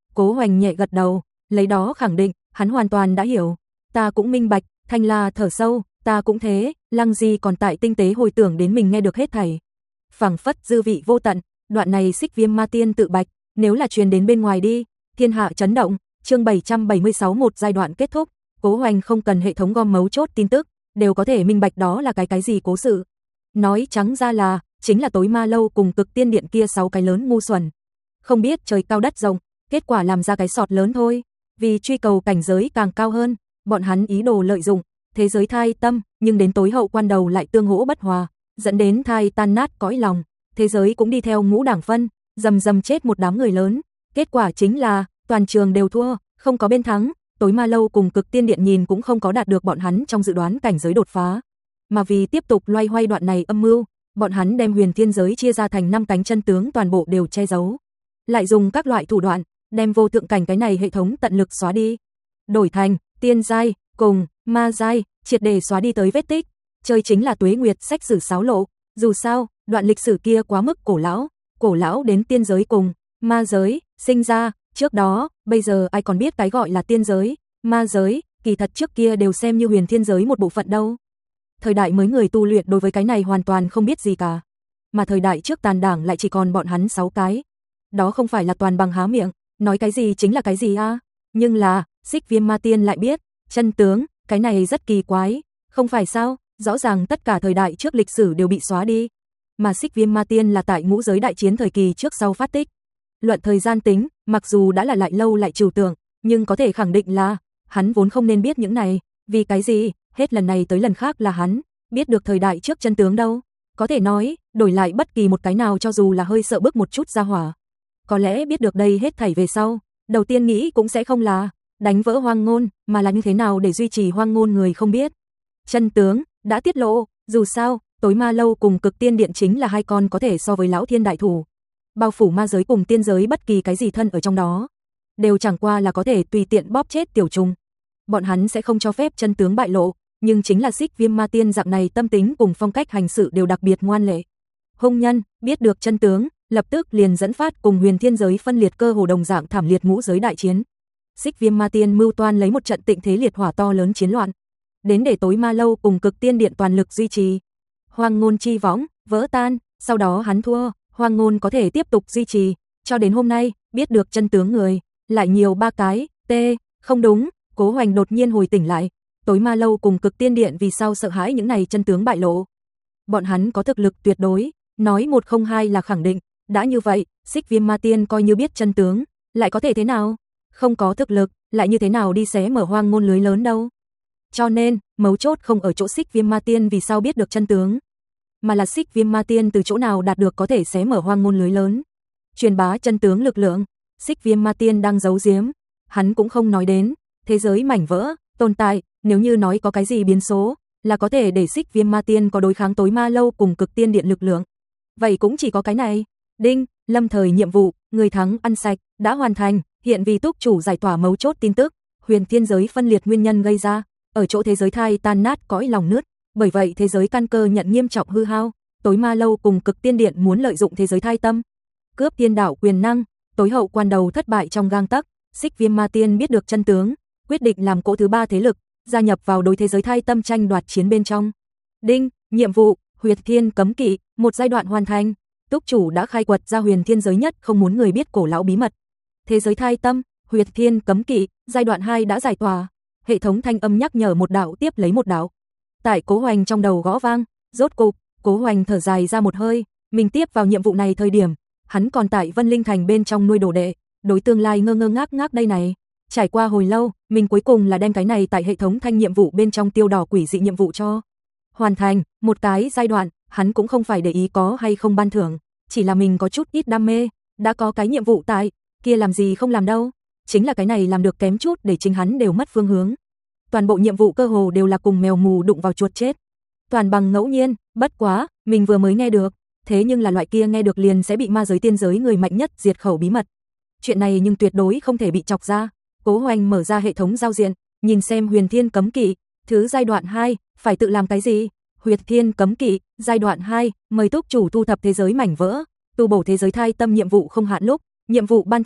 Cố Hoành nhẹ gật đầu, lấy đó khẳng định, hắn hoàn toàn đã hiểu. Ta cũng minh bạch, Thanh La thở sâu, ta cũng thế, Lăng Di còn tại tinh tế hồi tưởng đến mình nghe được hết thảy. Phảng phất dư vị vô tận, đoạn này Xích Viêm Ma Tiên tự bạch, nếu là truyền đến bên ngoài đi, thiên hạ chấn động. Chương bảy trăm bảy mươi sáu một giai đoạn kết thúc, Cố Hoành không cần hệ thống gom mấu chốt tin tức, đều có thể minh bạch đó là cái cái gì cố sự. Nói trắng ra là, chính là tối ma lâu cùng Cực Tiên Điện kia sáu cái lớn ngu xuẩn. Không biết trời cao đất rộng, kết quả làm ra cái sọt lớn thôi, vì truy cầu cảnh giới càng cao hơn, bọn hắn ý đồ lợi dụng thế giới thai tâm, nhưng đến tối hậu quan đầu lại tương hỗ bất hòa, dẫn đến thai tan nát cõi lòng, thế giới cũng đi theo ngũ đảng phân, dầm dầm chết một đám người lớn, kết quả chính là toàn trường đều thua, không có bên thắng. Tối ma lâu cùng Cực Tiên Điện nhìn cũng không có đạt được bọn hắn trong dự đoán cảnh giới đột phá, mà vì tiếp tục loay hoay đoạn này âm mưu, bọn hắn đem huyền thiên giới chia ra thành năm cánh chân tướng toàn bộ đều che giấu, lại dùng các loại thủ đoạn đem vô thượng cảnh cái này hệ thống tận lực xóa đi, đổi thành tiên giai cùng ma giai, triệt để xóa đi tới vết tích. Chơi chính là tuế nguyệt sách sử xáo lộ, dù sao, đoạn lịch sử kia quá mức cổ lão, cổ lão đến tiên giới cùng ma giới sinh ra, trước đó, bây giờ ai còn biết cái gọi là tiên giới, ma giới, kỳ thật trước kia đều xem như huyền thiên giới một bộ phận đâu. Thời đại mới người tu luyện đối với cái này hoàn toàn không biết gì cả, mà thời đại trước tàn đảng lại chỉ còn bọn hắn sáu cái. Đó không phải là toàn bằng há miệng, nói cái gì chính là cái gì a? À? Nhưng là, Xích Viêm Ma Tiên lại biết chân tướng, cái này rất kỳ quái, không phải sao? Rõ ràng tất cả thời đại trước lịch sử đều bị xóa đi, mà Xích Viêm Ma Tiên là tại ngũ giới đại chiến thời kỳ trước sau phát tích. Luận thời gian tính, mặc dù đã là lại lâu lại trừu tượng, nhưng có thể khẳng định là hắn vốn không nên biết những này, vì cái gì? Hết lần này tới lần khác là hắn biết được thời đại trước chân tướng đâu. Có thể nói, đổi lại bất kỳ một cái nào cho dù là hơi sợ bước một chút ra hỏa, có lẽ biết được đây hết thảy về sau, đầu tiên nghĩ cũng sẽ không là đánh vỡ hoang ngôn, mà là như thế nào để duy trì hoang ngôn người không biết. Chân tướng đã tiết lộ, dù sao, tối ma lâu cùng Cực Tiên Điện chính là hai con có thể so với lão thiên đại thủ, bao phủ ma giới cùng tiên giới bất kỳ cái gì thân ở trong đó, đều chẳng qua là có thể tùy tiện bóp chết tiểu trùng. Bọn hắn sẽ không cho phép chân tướng bại lộ, nhưng chính là Xích Viêm Ma Tiên dạng này tâm tính cùng phong cách hành sự đều đặc biệt ngoan lệ. Hung nhân, biết được chân tướng, lập tức liền dẫn phát cùng huyền thiên giới phân liệt cơ hồ đồng dạng thảm liệt ngũ giới đại chiến. Xích Viêm Ma Tiên mưu toan lấy một trận tịnh thế liệt hỏa to lớn chiến loạn, đến để tối ma lâu cùng Cực Tiên Điện toàn lực duy trì. Hoang ngôn chi võng, vỡ tan, sau đó hắn thua, hoang ngôn có thể tiếp tục duy trì, cho đến hôm nay, biết được chân tướng người, lại nhiều ba cái, t, không đúng, Cố Hoành đột nhiên hồi tỉnh lại, tối ma lâu cùng Cực Tiên Điện vì sao sợ hãi những này chân tướng bại lộ. Bọn hắn có thực lực tuyệt đối, nói một không hai là khẳng định, đã như vậy, Xích Viêm Ma Tiên coi như biết chân tướng, lại có thể thế nào? Không có thực lực, lại như thế nào đi xé mở hoang ngôn lưới lớn đâu. Cho nên, mấu chốt không ở chỗ Xích Viêm Ma Tiên vì sao biết được chân tướng, mà là Xích Viêm Ma Tiên từ chỗ nào đạt được có thể xé mở hoang ngôn lưới lớn, truyền bá chân tướng lực lượng. Xích Viêm Ma Tiên đang giấu giếm, hắn cũng không nói đến thế giới mảnh vỡ tồn tại, nếu như nói có cái gì biến số là có thể để Xích Viêm Ma Tiên có đối kháng tối ma lâu cùng Cực Tiên Điện lực lượng, vậy cũng chỉ có cái này. Đinh, lâm thời nhiệm vụ, người thắng ăn sạch đã hoàn thành, hiện vì túc chủ giải tỏa mấu chốt tin tức, huyền thiên giới phân liệt nguyên nhân gây ra, ở chỗ thế giới thai tan nát cõi lòng nứt, bởi vậy thế giới căn cơ nhận nghiêm trọng hư hao, tối ma lâu cùng Cực Tiên Điện muốn lợi dụng thế giới thai tâm, cướp tiên đạo quyền năng, tối hậu quan đầu thất bại trong gang tấc. Xích Viêm Ma Tiên biết được chân tướng, quyết định làm cỗ thứ ba thế lực, gia nhập vào đối thế giới thai tâm tranh đoạt chiến bên trong. Đinh, nhiệm vụ, Huyệt Thiên cấm kỵ, một giai đoạn hoàn thành, túc chủ đã khai quật ra huyền thiên giới nhất không muốn người biết cổ lão bí mật. Thế giới thai tâm, Huyệt Thiên cấm kỵ, giai đoạn hai đã giải tỏa. Hệ thống thanh âm nhắc nhở một đạo tiếp lấy một đạo. Tại Cố Hoành trong đầu gõ vang, rốt cục, Cố Hoành thở dài ra một hơi, mình tiếp vào nhiệm vụ này thời điểm, hắn còn tại Vân Linh Thành bên trong nuôi đồ đệ, đối tương lai ngơ ngơ ngác ngác đây này. Trải qua hồi lâu, mình cuối cùng là đem cái này tại hệ thống thanh nhiệm vụ bên trong tiêu đỏ quỷ dị nhiệm vụ cho hoàn thành, một cái giai đoạn, hắn cũng không phải để ý có hay không ban thưởng, chỉ là mình có chút ít đam mê, đã có cái nhiệm vụ tại, kia làm gì không làm đâu, chính là cái này làm được kém chút để chính hắn đều mất phương hướng. Toàn bộ nhiệm vụ cơ hồ đều là cùng mèo mù đụng vào chuột chết, toàn bằng ngẫu nhiên, bất quá, mình vừa mới nghe được, thế nhưng là loại kia nghe được liền sẽ bị ma giới tiên giới người mạnh nhất diệt khẩu bí mật. Chuyện này nhưng tuyệt đối không thể bị chọc ra. Cố Hoành mở ra hệ thống giao diện, nhìn xem Huyền Thiên cấm kỵ, thứ giai đoạn hai, phải tự làm cái gì? Huyệt Thiên cấm kỵ, giai đoạn hai, mời túc chủ thu thập thế giới mảnh vỡ, tu bổ thế giới thai tâm nhiệm vụ không hạn lúc, nhiệm vụ ban thưởng,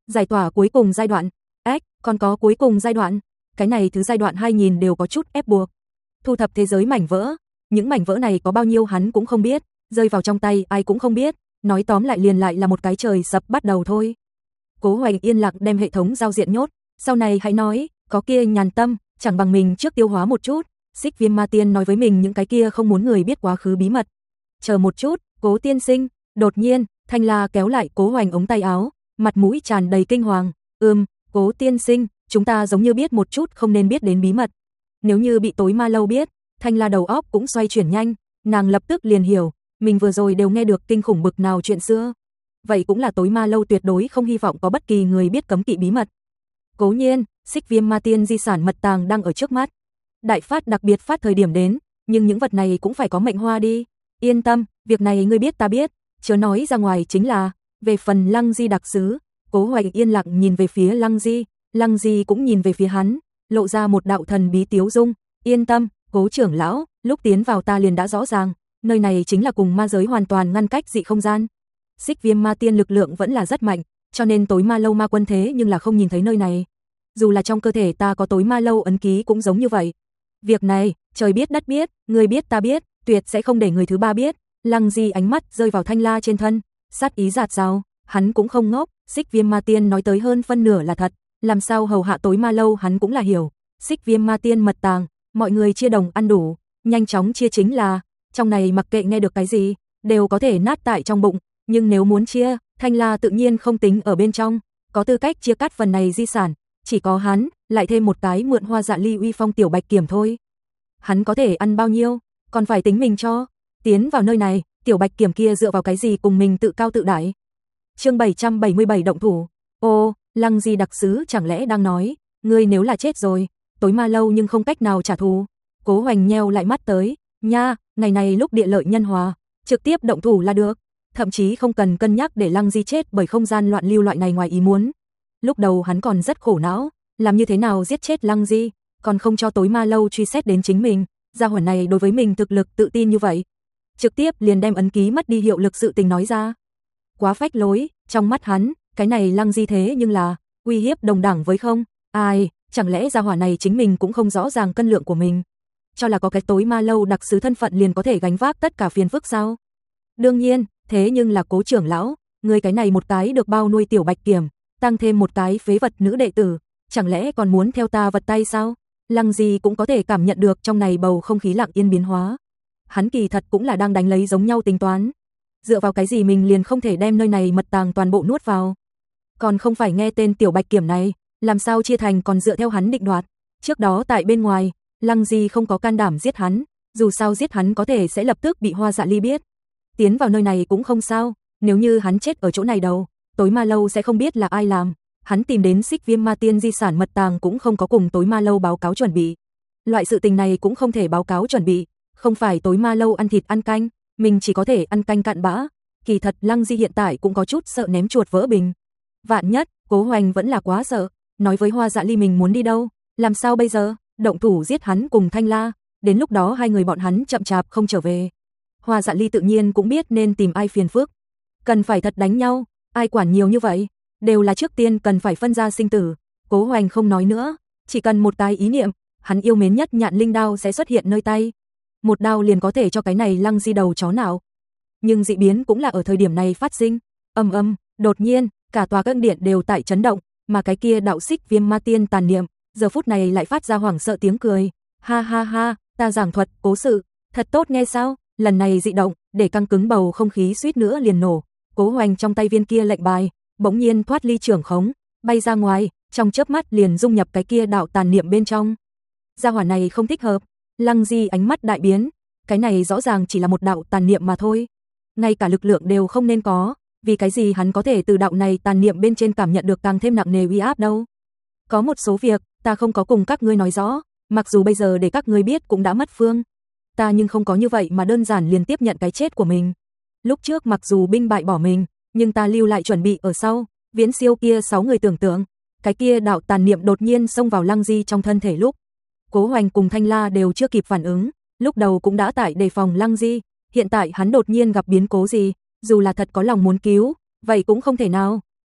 Giải tỏa cuối cùng giai đoạn. Ếch, còn có cuối cùng giai đoạn. Cái này thứ giai đoạn hai nghìn đều có chút ép buộc. Thu thập thế giới mảnh vỡ. Những mảnh vỡ này có bao nhiêu hắn cũng không biết, rơi vào trong tay ai cũng không biết, nói tóm lại liền lại là một cái trời sập bắt đầu thôi. Cố Hoành yên lặng đem hệ thống giao diện nhốt, sau này hãy nói, có kia nhàn tâm, chẳng bằng mình trước tiêu hóa một chút. Xích Viêm Ma Tiên nói với mình những cái kia không muốn người biết quá khứ bí mật. Chờ một chút, Cố tiên sinh, đột nhiên, Thanh La kéo lại Cố Hoành ống tay áo, mặt mũi tràn đầy kinh hoàng. Ừm, Cố tiên sinh, chúng ta giống như biết một chút không nên biết đến bí mật. Nếu như bị tối ma lâu biết, Thanh La đầu óc cũng xoay chuyển nhanh, nàng lập tức liền hiểu, mình vừa rồi đều nghe được kinh khủng bực nào chuyện xưa. Vậy cũng là tối ma lâu tuyệt đối không hy vọng có bất kỳ người biết cấm kỵ bí mật. Cố nhiên, Xích Viêm Ma Tiên di sản mật tàng đang ở trước mắt. Đại phát đặc biệt phát thời điểm đến, nhưng những vật này cũng phải có mệnh hoa đi. Yên tâm, việc này ngươi biết ta biết, chớ nói ra ngoài chính là, về phần Lăng Di đặc sứ. Cố Hoành yên lặng nhìn về phía Lăng Di, Lăng Di cũng nhìn về phía hắn, lộ ra một đạo thần bí tiếu dung. Yên tâm, Cố trưởng lão, lúc tiến vào ta liền đã rõ ràng, nơi này chính là cùng ma giới hoàn toàn ngăn cách dị không gian. Xích Viêm Ma Tiên lực lượng vẫn là rất mạnh, cho nên tối ma lâu ma quân thế nhưng là không nhìn thấy nơi này. Dù là trong cơ thể ta có tối ma lâu ấn ký cũng giống như vậy. Việc này, trời biết đất biết, người biết ta biết, tuyệt sẽ không để người thứ ba biết. Lăng Di ánh mắt rơi vào Thanh La trên thân, sát ý giạt rào, hắn cũng không ngốc, Xích Viêm Ma Tiên nói tới hơn phân nửa là thật, làm sao hầu hạ tối ma lâu hắn cũng là hiểu. Xích Viêm Ma Tiên mật tàng, mọi người chia đồng ăn đủ, nhanh chóng chia chính là, trong này mặc kệ nghe được cái gì, đều có thể nát tại trong bụng, nhưng nếu muốn chia, Thanh La tự nhiên không tính ở bên trong, có tư cách chia cắt phần này di sản, chỉ có hắn, lại thêm một cái mượn Hoa Dạ Ly uy phong tiểu bạch kiểm thôi. Hắn có thể ăn bao nhiêu, còn phải tính mình cho. Tiến vào nơi này, tiểu bạch kiểm kia dựa vào cái gì cùng mình tự cao tự đại. Chương bảy trăm bảy mươi bảy động thủ. Ô, Lăng Di đặc sứ chẳng lẽ đang nói, ngươi nếu là chết rồi, tối ma lâu nhưng không cách nào trả thù. Cố Hoành nheo lại mắt tới, nha, ngày này lúc địa lợi nhân hòa, trực tiếp động thủ là được, thậm chí không cần cân nhắc để Lăng Di chết bởi không gian loạn lưu loại này ngoài ý muốn. Lúc đầu hắn còn rất khổ não, làm như thế nào giết chết Lăng Di, còn không cho tối ma lâu truy xét đến chính mình, gia hỏa này đối với mình thực lực tự tin như vậy, trực tiếp liền đem ấn ký mất đi hiệu lực sự tình nói ra. Quá phách lối, trong mắt hắn, cái này Lăng Di thế nhưng là uy hiếp đồng đẳng với không, ai, chẳng lẽ gia hỏa này chính mình cũng không rõ ràng cân lượng của mình, cho là có cái tối ma lâu đặc sứ thân phận liền có thể gánh vác tất cả phiền phức sao? Đương nhiên, thế nhưng là Cố trưởng lão, người cái này một cái được bao nuôi tiểu bạch kiểm, tăng thêm một cái phế vật nữ đệ tử, chẳng lẽ còn muốn theo ta vật tay sao? Lăng Di cũng có thể cảm nhận được trong này bầu không khí lặng yên biến hóa. Hắn kỳ thật cũng là đang đánh lấy giống nhau tính toán. Dựa vào cái gì mình liền không thể đem nơi này mật tàng toàn bộ nuốt vào? Còn không phải nghe tên tiểu bạch kiểm này, làm sao chia thành còn dựa theo hắn định đoạt. Trước đó tại bên ngoài, Lăng Di không có can đảm giết hắn, dù sao giết hắn có thể sẽ lập tức bị Hoa Dạ Ly biết. Tiến vào nơi này cũng không sao, nếu như hắn chết ở chỗ này đâu, tối ma lâu sẽ không biết là ai làm. Hắn tìm đến Xích Viêm Ma Tiên di sản mật tàng cũng không có cùng tối ma lâu báo cáo chuẩn bị. Loại sự tình này cũng không thể báo cáo chuẩn bị, không phải tối ma lâu ăn thịt ăn canh, mình chỉ có thể ăn canh cạn bã. Kỳ thật Lăng Di hiện tại cũng có chút sợ ném chuột vỡ bình. Vạn nhất, Cố Hoành vẫn là quá sợ, nói với Hoa Dạ Ly mình muốn đi đâu, làm sao bây giờ, động thủ giết hắn cùng Thanh La, đến lúc đó hai người bọn hắn chậm chạp không trở về. Hoa Dạ Ly tự nhiên cũng biết nên tìm ai phiền phức. Cần phải thật đánh nhau, ai quản nhiều như vậy, đều là trước tiên cần phải phân ra sinh tử. Cố Hoành không nói nữa, chỉ cần một cái ý niệm, hắn yêu mến nhất nhạn linh đao sẽ xuất hiện nơi tay. Một đao liền có thể cho cái này Lăng Di đầu chó nào. Nhưng dị biến cũng là ở thời điểm này phát sinh. Âm âm, đột nhiên, cả tòa các điện đều tại chấn động, mà cái kia đạo Xích Viêm Ma Tiên tàn niệm, giờ phút này lại phát ra hoảng sợ tiếng cười. Ha ha ha, ta giảng thuật cố sự, thật tốt nghe sao? Lần này dị động, để căng cứng bầu không khí suýt nữa liền nổ. Cố Hoành trong tay viên kia lệnh bài, bỗng nhiên thoát ly trưởng khống, bay ra ngoài, trong chớp mắt liền dung nhập cái kia đạo tàn niệm bên trong. Gia hỏa này không thích hợp. Lăng Di ánh mắt đại biến, cái này rõ ràng chỉ là một đạo tàn niệm mà thôi, ngay cả lực lượng đều không nên có, vì cái gì hắn có thể từ đạo này tàn niệm bên trên cảm nhận được càng thêm nặng nề uy áp đâu? Có một số việc, ta không có cùng các ngươi nói rõ, mặc dù bây giờ để các ngươi biết cũng đã mất phương. Ta nhưng không có như vậy mà đơn giản liền tiếp nhận cái chết của mình. Lúc trước mặc dù binh bại bỏ mình, nhưng ta lưu lại chuẩn bị ở sau, viễn siêu kia sáu người tưởng tượng, cái kia đạo tàn niệm đột nhiên xông vào Lăng Di trong thân thể lúc. Cố Hoành cùng Thanh La đều chưa kịp phản ứng, lúc đầu cũng đã tại đề phòng Lăng Di, hiện tại hắn đột nhiên gặp biến cố gì, dù là thật có lòng muốn cứu, vậy cũng không thể nào.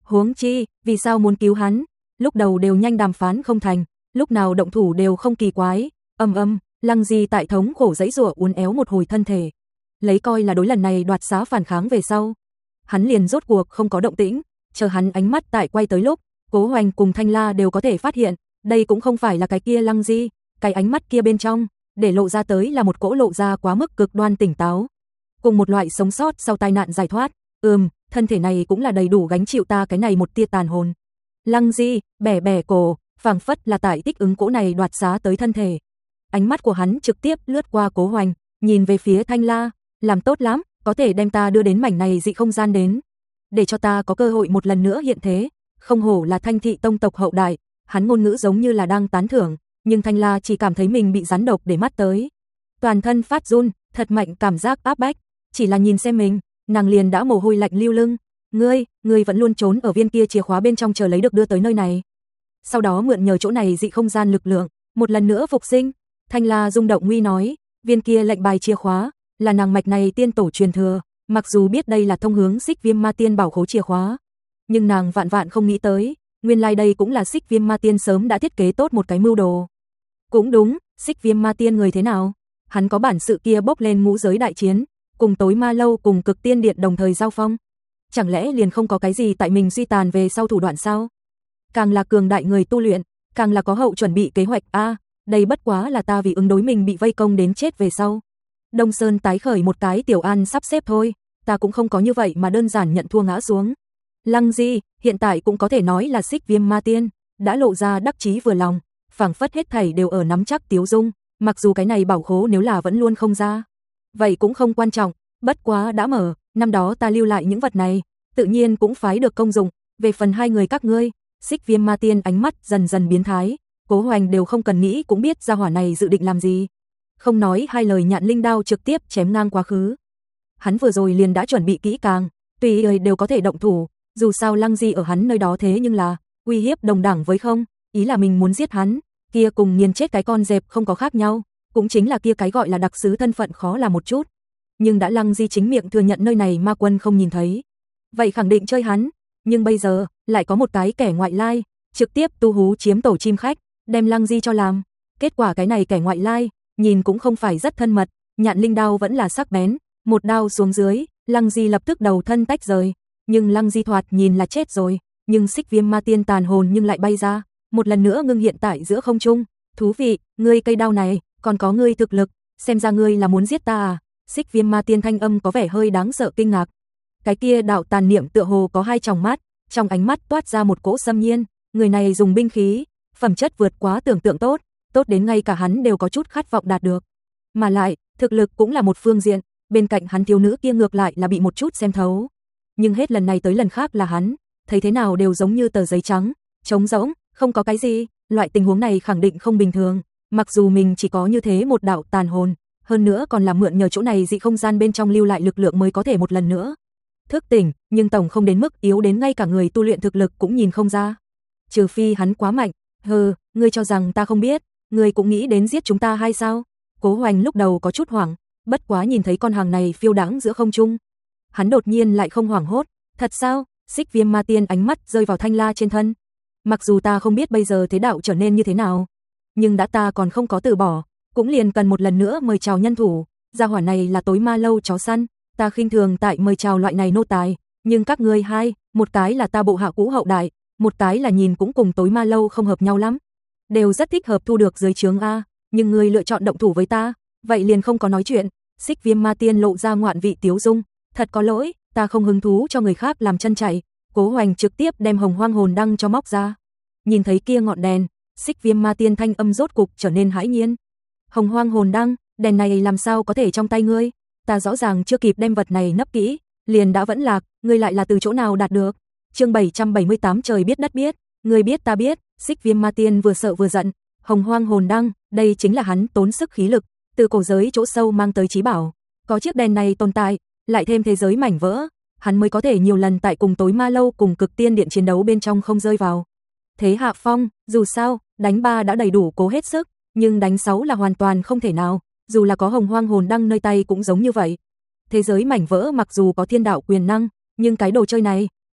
Huống chi, vì sao muốn cứu hắn? Lúc đầu đều nhanh đàm phán không thành, lúc nào động thủ đều không kỳ quái. Âm âm, Lăng Di tại thống khổ giãy giụa uốn éo một hồi thân thể, lấy coi là đối lần này đoạt xá phản kháng về sau. Hắn liền rốt cuộc không có động tĩnh, chờ hắn ánh mắt tại quay tới lúc, Cố Hoành cùng Thanh La đều có thể phát hiện, đây cũng không phải là cái kia Lăng Di, cái ánh mắt kia bên trong, để lộ ra tới là một cỗ lộ ra quá mức cực đoan tỉnh táo, cùng một loại sống sót sau tai nạn giải thoát. Ừm, thân thể này cũng là đầy đủ gánh chịu ta cái này một tia tàn hồn. Lăng Di bẻ bẻ cổ, phảng phất là tại thích ứng cỗ này đoạt xá tới thân thể. Ánh mắt của hắn trực tiếp lướt qua Cố Hoành, nhìn về phía Thanh La, làm tốt lắm, có thể đem ta đưa đến mảnh này dị không gian đến, để cho ta có cơ hội một lần nữa hiện thế. Không hổ là Thanh thị tông tộc hậu đại, hắn ngôn ngữ giống như là đang tán thưởng, nhưng Thanh La chỉ cảm thấy mình bị rắn độc để mắt tới. Toàn thân phát run, thật mạnh cảm giác áp bách, chỉ là nhìn xem mình, nàng liền đã mồ hôi lạnh lưu lưng. Ngươi, ngươi vẫn luôn trốn ở viên kia chìa khóa bên trong chờ lấy được đưa tới nơi này. Sau đó mượn nhờ chỗ này dị không gian lực lượng, một lần nữa phục sinh. Thanh La rung động nguy nói, viên kia lệnh bài chìa khóa, là nàng mạch này tiên tổ truyền thừa, mặc dù biết đây là thông hướng Xích Viêm Ma Tiên bảo khố chìa khóa, nhưng nàng vạn vạn không nghĩ tới, nguyên lai đây cũng là Xích Viêm Ma Tiên sớm đã thiết kế tốt một cái mưu đồ. Cũng đúng, Xích Viêm Ma Tiên người thế nào? Hắn có bản sự kia bốc lên ngũ giới đại chiến, cùng Tối Ma Lâu cùng Cực Tiên Điện đồng thời giao phong. Chẳng lẽ liền không có cái gì tại mình suy tàn về sau thủ đoạn sao? Càng là cường đại người tu luyện, càng là có hậu chuẩn bị kế hoạch a, à, đây bất quá là ta vì ứng đối mình bị vây công đến chết về sau. Đông Sơn tái khởi một cái tiểu an sắp xếp thôi, ta cũng không có như vậy mà đơn giản nhận thua ngã xuống. Lăng Di, hiện tại cũng có thể nói là Xích Viêm Ma Tiên, đã lộ ra đắc chí vừa lòng, phảng phất hết thảy đều ở nắm chắc tiếu dung, mặc dù cái này bảo khố nếu là vẫn luôn không ra, vậy cũng không quan trọng, bất quá đã mở, năm đó ta lưu lại những vật này, tự nhiên cũng phái được công dụng, về phần hai người các ngươi. Xích Viêm Ma Tiên ánh mắt dần dần biến thái, Cố Hoành đều không cần nghĩ cũng biết gia hỏa này dự định làm gì. Không nói hai lời nhạn linh đao trực tiếp chém ngang quá khứ. Hắn vừa rồi liền đã chuẩn bị kỹ càng, tùy thời đều có thể động thủ, dù sao Lăng Di ở hắn nơi đó thế nhưng là uy hiếp đồng đẳng với không, ý là mình muốn giết hắn, kia cùng nghiền chết cái con dẹp không có khác nhau, cũng chính là kia cái gọi là đặc sứ thân phận khó là một chút. Nhưng đã Lăng Di chính miệng thừa nhận nơi này ma quân không nhìn thấy, vậy khẳng định chơi hắn, nhưng bây giờ lại có một cái kẻ ngoại lai, trực tiếp tu hú chiếm tổ chim khách, đem Lăng Di cho làm. Kết quả cái này kẻ ngoại lai, nhìn cũng không phải rất thân mật, nhạn linh đao vẫn là sắc bén, một đao xuống dưới, Lăng Di lập tức đầu thân tách rời, nhưng Lăng Di thoạt nhìn là chết rồi, nhưng Xích Viêm Ma Tiên tàn hồn nhưng lại bay ra, một lần nữa ngưng hiện tại giữa không trung. Thú vị, ngươi cây đao này, còn có ngươi thực lực, xem ra ngươi là muốn giết ta à? Xích Viêm Ma Tiên thanh âm có vẻ hơi đáng sợ kinh ngạc. Cái kia đạo tàn niệm tựa hồ có hai tròng mắt, trong ánh mắt toát ra một cỗ xâm nhiên, người này dùng binh khí, phẩm chất vượt quá tưởng tượng tốt, tốt đến ngay cả hắn đều có chút khát vọng đạt được. Mà lại, thực lực cũng là một phương diện, bên cạnh hắn thiếu nữ kia ngược lại là bị một chút xem thấu. Nhưng hết lần này tới lần khác là hắn, thấy thế nào đều giống như tờ giấy trắng, trống rỗng, không có cái gì, loại tình huống này khẳng định không bình thường, mặc dù mình chỉ có như thế một đạo tàn hồn, hơn nữa còn là mượn nhờ chỗ này dị không gian bên trong lưu lại lực lượng mới có thể một lần nữa thức tỉnh, nhưng tổng không đến mức yếu đến ngay cả người tu luyện thực lực cũng nhìn không ra. Trừ phi hắn quá mạnh. Hừ, ngươi cho rằng ta không biết, ngươi cũng nghĩ đến giết chúng ta hay sao? Cố Hoành lúc đầu có chút hoảng, bất quá nhìn thấy con hàng này phiêu đãng giữa không trung, hắn đột nhiên lại không hoảng hốt. Thật sao? Xích Viêm Ma Tiên ánh mắt rơi vào Thanh La trên thân. Mặc dù ta không biết bây giờ thế đạo trở nên như thế nào, nhưng đã ta còn không có từ bỏ, cũng liền cần một lần nữa mời chào nhân thủ. Gia hỏa này là Tối Ma Lâu chó săn, ta khinh thường tại mời chào loại này nô tài, nhưng các ngươi hai, một cái là ta bộ hạ cũ hậu đại, một cái là nhìn cũng cùng Tối Ma Lâu không hợp nhau lắm, đều rất thích hợp thu được dưới trướng a, nhưng ngươi lựa chọn động thủ với ta, vậy liền không có nói chuyện. Xích Viêm Ma Tiên lộ ra ngoạn vị tiếu dung, thật có lỗi, ta không hứng thú cho người khác làm chân chạy. Cố Hoành trực tiếp đem Hồng Hoang Hồn Đăng cho móc ra. Nhìn thấy kia ngọn đèn, Xích Viêm Ma Tiên thanh âm rốt cục trở nên hãi nhiên. Hồng Hoang Hồn Đăng, đèn này làm sao có thể trong tay ngươi? Ta rõ ràng chưa kịp đem vật này nấp kỹ, liền đã vẫn lạc, ngươi lại là từ chỗ nào đạt được? Chương bảy trăm bảy mươi tám trời biết đất biết, ngươi biết ta biết. Xích Viêm Ma Tiên vừa sợ vừa giận, Hồng Hoang Hồn Đăng, đây chính là hắn tốn sức khí lực từ cổ giới chỗ sâu mang tới chí bảo, có chiếc đèn này tồn tại, lại thêm thế giới mảnh vỡ, hắn mới có thể nhiều lần tại cùng Tối Ma Lâu cùng Cực Tiên Điện chiến đấu bên trong không rơi vào thế hạ phong. Dù sao, đánh ba đã đầy đủ cố hết sức, nhưng đánh sáu là hoàn toàn không thể nào, dù là có Hồng Hoang Hồn Đăng nơi tay cũng giống như vậy. Thế giới mảnh vỡ mặc dù có thiên đạo quyền năng, nhưng cái đồ chơi này,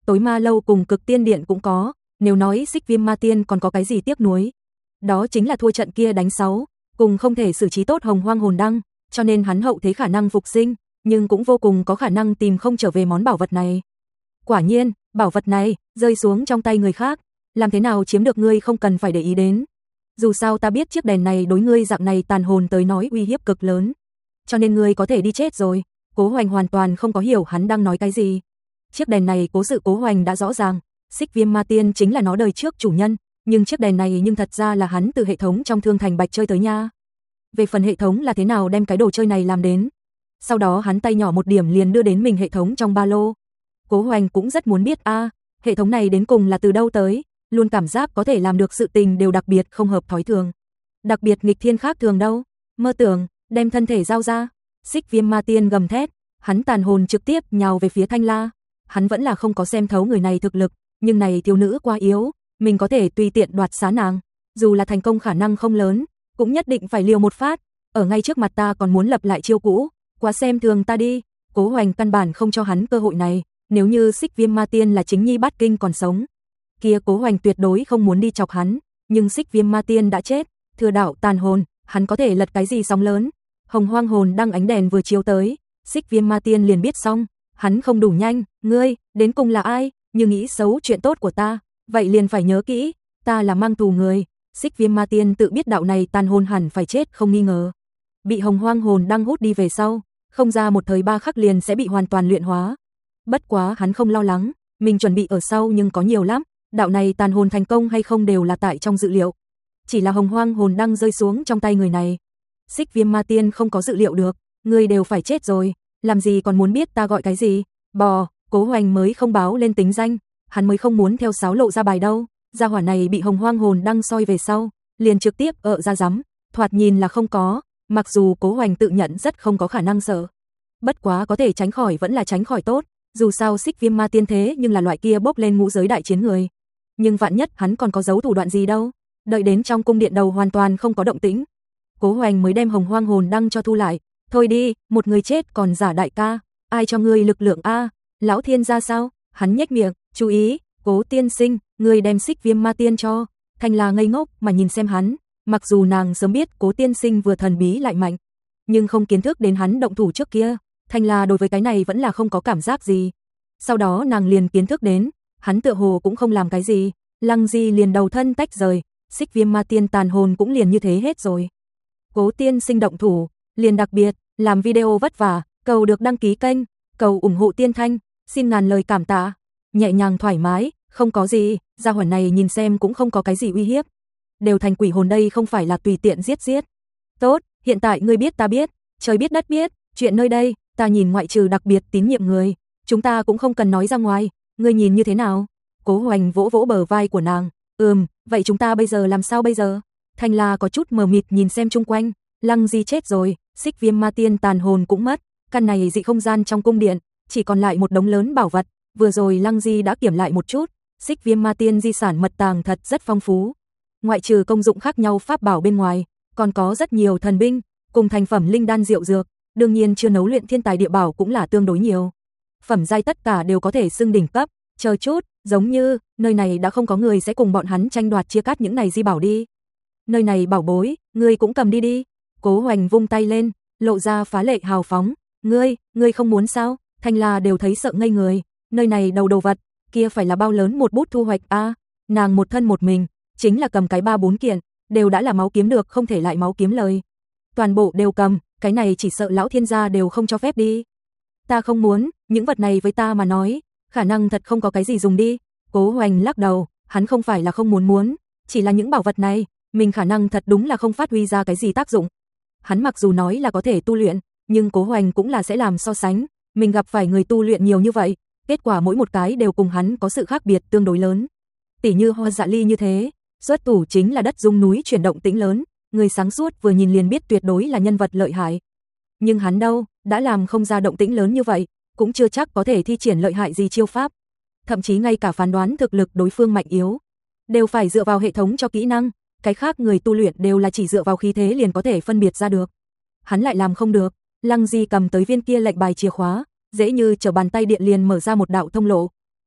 Tối Ma lâu cùng Cực Tiên Điện cũng có, nếu nói Xích Viêm Ma Tiên còn có cái gì tiếc nuối, đó chính là thua trận kia đánh sáu, cùng không thể xử trí tốt Hồng Hoang Hồn Đăng, cho nên hắn hậu thế khả năng phục sinh, nhưng cũng vô cùng có khả năng tìm không trở về món bảo vật này. Quả nhiên, bảo vật này rơi xuống trong tay người khác, làm thế nào chiếm được ngươi không cần phải để ý đến. Dù sao ta biết chiếc đèn này đối ngươi dạng này tàn hồn tới nói uy hiếp cực lớn, cho nên ngươi có thể đi chết rồi. Cố Hoành hoàn toàn không có hiểu hắn đang nói cái gì. Chiếc đèn này cố sự Cố Hoành đã rõ ràng, Xích Viêm Ma Tiên chính là nó đời trước chủ nhân, nhưng chiếc đèn này nhưng thật ra là hắn từ hệ thống trong Thương Thành Bạch chơi tới nha. Về phần hệ thống là thế nào đem cái đồ chơi này làm đến, sau đó hắn tay nhỏ một điểm liền đưa đến mình hệ thống trong ba lô. Cố Hoành cũng rất muốn biết a, à, hệ thống này đến cùng là từ đâu tới, luôn cảm giác có thể làm được sự tình đều đặc biệt không hợp thói thường. Đặc biệt nghịch thiên khác thường đâu, mơ tưởng, đem thân thể giao ra. Xích Viêm Ma Tiên gầm thét, hắn tàn hồn trực tiếp nhào về phía Thanh La. Hắn vẫn là không có xem thấu người này thực lực, nhưng này thiếu nữ quá yếu, mình có thể tùy tiện đoạt xá nàng, dù là thành công khả năng không lớn, cũng nhất định phải liều một phát, ở ngay trước mặt ta còn muốn lập lại chiêu cũ, quá xem thường ta đi. Cố Hoành căn bản không cho hắn cơ hội này, nếu như Xích Viêm Ma Tiên là chính nhi bát kinh còn sống, kia Cố Hoành tuyệt đối không muốn đi chọc hắn, nhưng Xích Viêm Ma Tiên đã chết, thừa đạo tàn hồn, hắn có thể lật cái gì sóng lớn. Hồng Hoang Hồn Đăng ánh đèn vừa chiếu tới, Xích Viêm Ma Tiên liền biết xong, hắn không đủ nhanh, ngươi, đến cùng là ai, như nghĩ xấu chuyện tốt của ta, vậy liền phải nhớ kỹ, ta là mang tù người. Xích Viêm Ma Tiên tự biết đạo này tàn hồn hẳn phải chết không nghi ngờ. Bị Hồng Hoang Hồn Đăng hút đi về sau, không ra một thời ba khắc liền sẽ bị hoàn toàn luyện hóa. Bất quá hắn không lo lắng, mình chuẩn bị ở sau nhưng có nhiều lắm, đạo này tàn hồn thành công hay không đều là tại trong dự liệu. Chỉ là Hồng Hoang Hồn Đăng rơi xuống trong tay người này, Xích Viêm Ma Tiên không có dự liệu được, người đều phải chết rồi, làm gì còn muốn biết ta gọi cái gì? Bò, Cố Hoành mới không báo lên tính danh, hắn mới không muốn theo sáo lộ ra bài đâu. Gia hỏa này bị Hồng Hoang Hồn Đăng soi về sau, liền trực tiếp ợ ra rắm, thoạt nhìn là không có, mặc dù Cố Hoành tự nhận rất không có khả năng sợ. Bất quá có thể tránh khỏi vẫn là tránh khỏi tốt, dù sao Xích Viêm Ma Tiên thế nhưng là loại kia bốc lên ngũ giới đại chiến người. Nhưng vạn nhất hắn còn có giấu thủ đoạn gì đâu, đợi đến trong cung điện đầu hoàn toàn không có động tĩnh, Cố Hoành mới đem Hồng Hoang Hồn Đăng cho thu lại. Thôi đi, một người chết còn giả đại ca, ai cho ngươi lực lượng a? Lão thiên gia sao? Hắn nhếch miệng, chú ý, Cố tiên sinh, ngươi đem Xích Viêm Ma Tiên cho. Thanh La ngây ngốc mà nhìn xem hắn, mặc dù nàng sớm biết Cố tiên sinh vừa thần bí lại mạnh, nhưng không kiến thức đến hắn động thủ trước kia, Thanh La đối với cái này vẫn là không có cảm giác gì. Sau đó nàng liền kiến thức đến, hắn tựa hồ cũng không làm cái gì, Lăng Di liền đầu thân tách rời, Xích Viêm Ma Tiên tàn hồn cũng liền như thế hết rồi. Cố tiên sinh động thủ, liền đặc biệt, làm video vất vả, cầu được đăng ký kênh, cầu ủng hộ Tiên Thanh, xin ngàn lời cảm tạ. Nhẹ nhàng thoải mái, không có gì, gia hỏa này nhìn xem cũng không có cái gì uy hiếp. Đều thành quỷ hồn đây không phải là tùy tiện giết giết. Tốt, hiện tại ngươi biết ta biết, trời biết đất biết, chuyện nơi đây, ta nhìn ngoại trừ đặc biệt tín nhiệm người, chúng ta cũng không cần nói ra ngoài, ngươi nhìn như thế nào? Cố Hoành vỗ vỗ bờ vai của nàng, ừm, vậy chúng ta bây giờ làm sao bây giờ? Thanh La có chút mờ mịt nhìn xem chung quanh, Lăng Di chết rồi, Xích Viêm Ma Tiên tàn hồn cũng mất, căn này dị không gian trong cung điện, chỉ còn lại một đống lớn bảo vật, vừa rồi Lăng Di đã kiểm lại một chút, Xích Viêm Ma Tiên di sản mật tàng thật rất phong phú. Ngoại trừ công dụng khác nhau pháp bảo bên ngoài, còn có rất nhiều thần binh, cùng thành phẩm linh đan diệu dược, đương nhiên chưa nấu luyện thiên tài địa bảo cũng là tương đối nhiều. Phẩm giai tất cả đều có thể xưng đỉnh cấp, chờ chút, giống như, nơi này đã không có người sẽ cùng bọn hắn tranh đoạt chia cắt những này di bảo đi. Nơi này bảo bối, ngươi cũng cầm đi đi. Cố Hoành vung tay lên, lộ ra phá lệ hào phóng, ngươi, ngươi không muốn sao? Thanh La đều thấy sợ ngây người, nơi này đầu đồ vật, kia phải là bao lớn một bút thu hoạch a, à, nàng một thân một mình, chính là cầm cái ba bốn kiện, đều đã là máu kiếm được không thể lại máu kiếm lời. Toàn bộ đều cầm, cái này chỉ sợ lão thiên gia đều không cho phép đi. Ta không muốn, những vật này với ta mà nói, khả năng thật không có cái gì dùng đi. Cố Hoành lắc đầu, hắn không phải là không muốn muốn, chỉ là những bảo vật này, mình khả năng thật đúng là không phát huy ra cái gì tác dụng. Hắn mặc dù nói là có thể tu luyện, nhưng Cố Hoành cũng là sẽ làm so sánh, mình gặp phải người tu luyện nhiều như vậy, kết quả mỗi một cái đều cùng hắn có sự khác biệt tương đối lớn. Tỷ như Hoa Dạ Ly như thế, xuất thủ chính là đất rung núi chuyển động tĩnh lớn, người sáng suốt vừa nhìn liền biết tuyệt đối là nhân vật lợi hại. Nhưng hắn đâu, đã làm không ra động tĩnh lớn như vậy, cũng chưa chắc có thể thi triển lợi hại gì chiêu pháp. Thậm chí ngay cả phán đoán thực lực đối phương mạnh yếu, đều phải dựa vào hệ thống cho kỹ năng, cái khác người tu luyện đều là chỉ dựa vào khí thế liền có thể phân biệt ra được. Hắn lại làm không được, Lăng Di cầm tới viên kia lệnh bài chìa khóa, dễ như trở bàn tay điện liền mở ra một đạo thông lộ.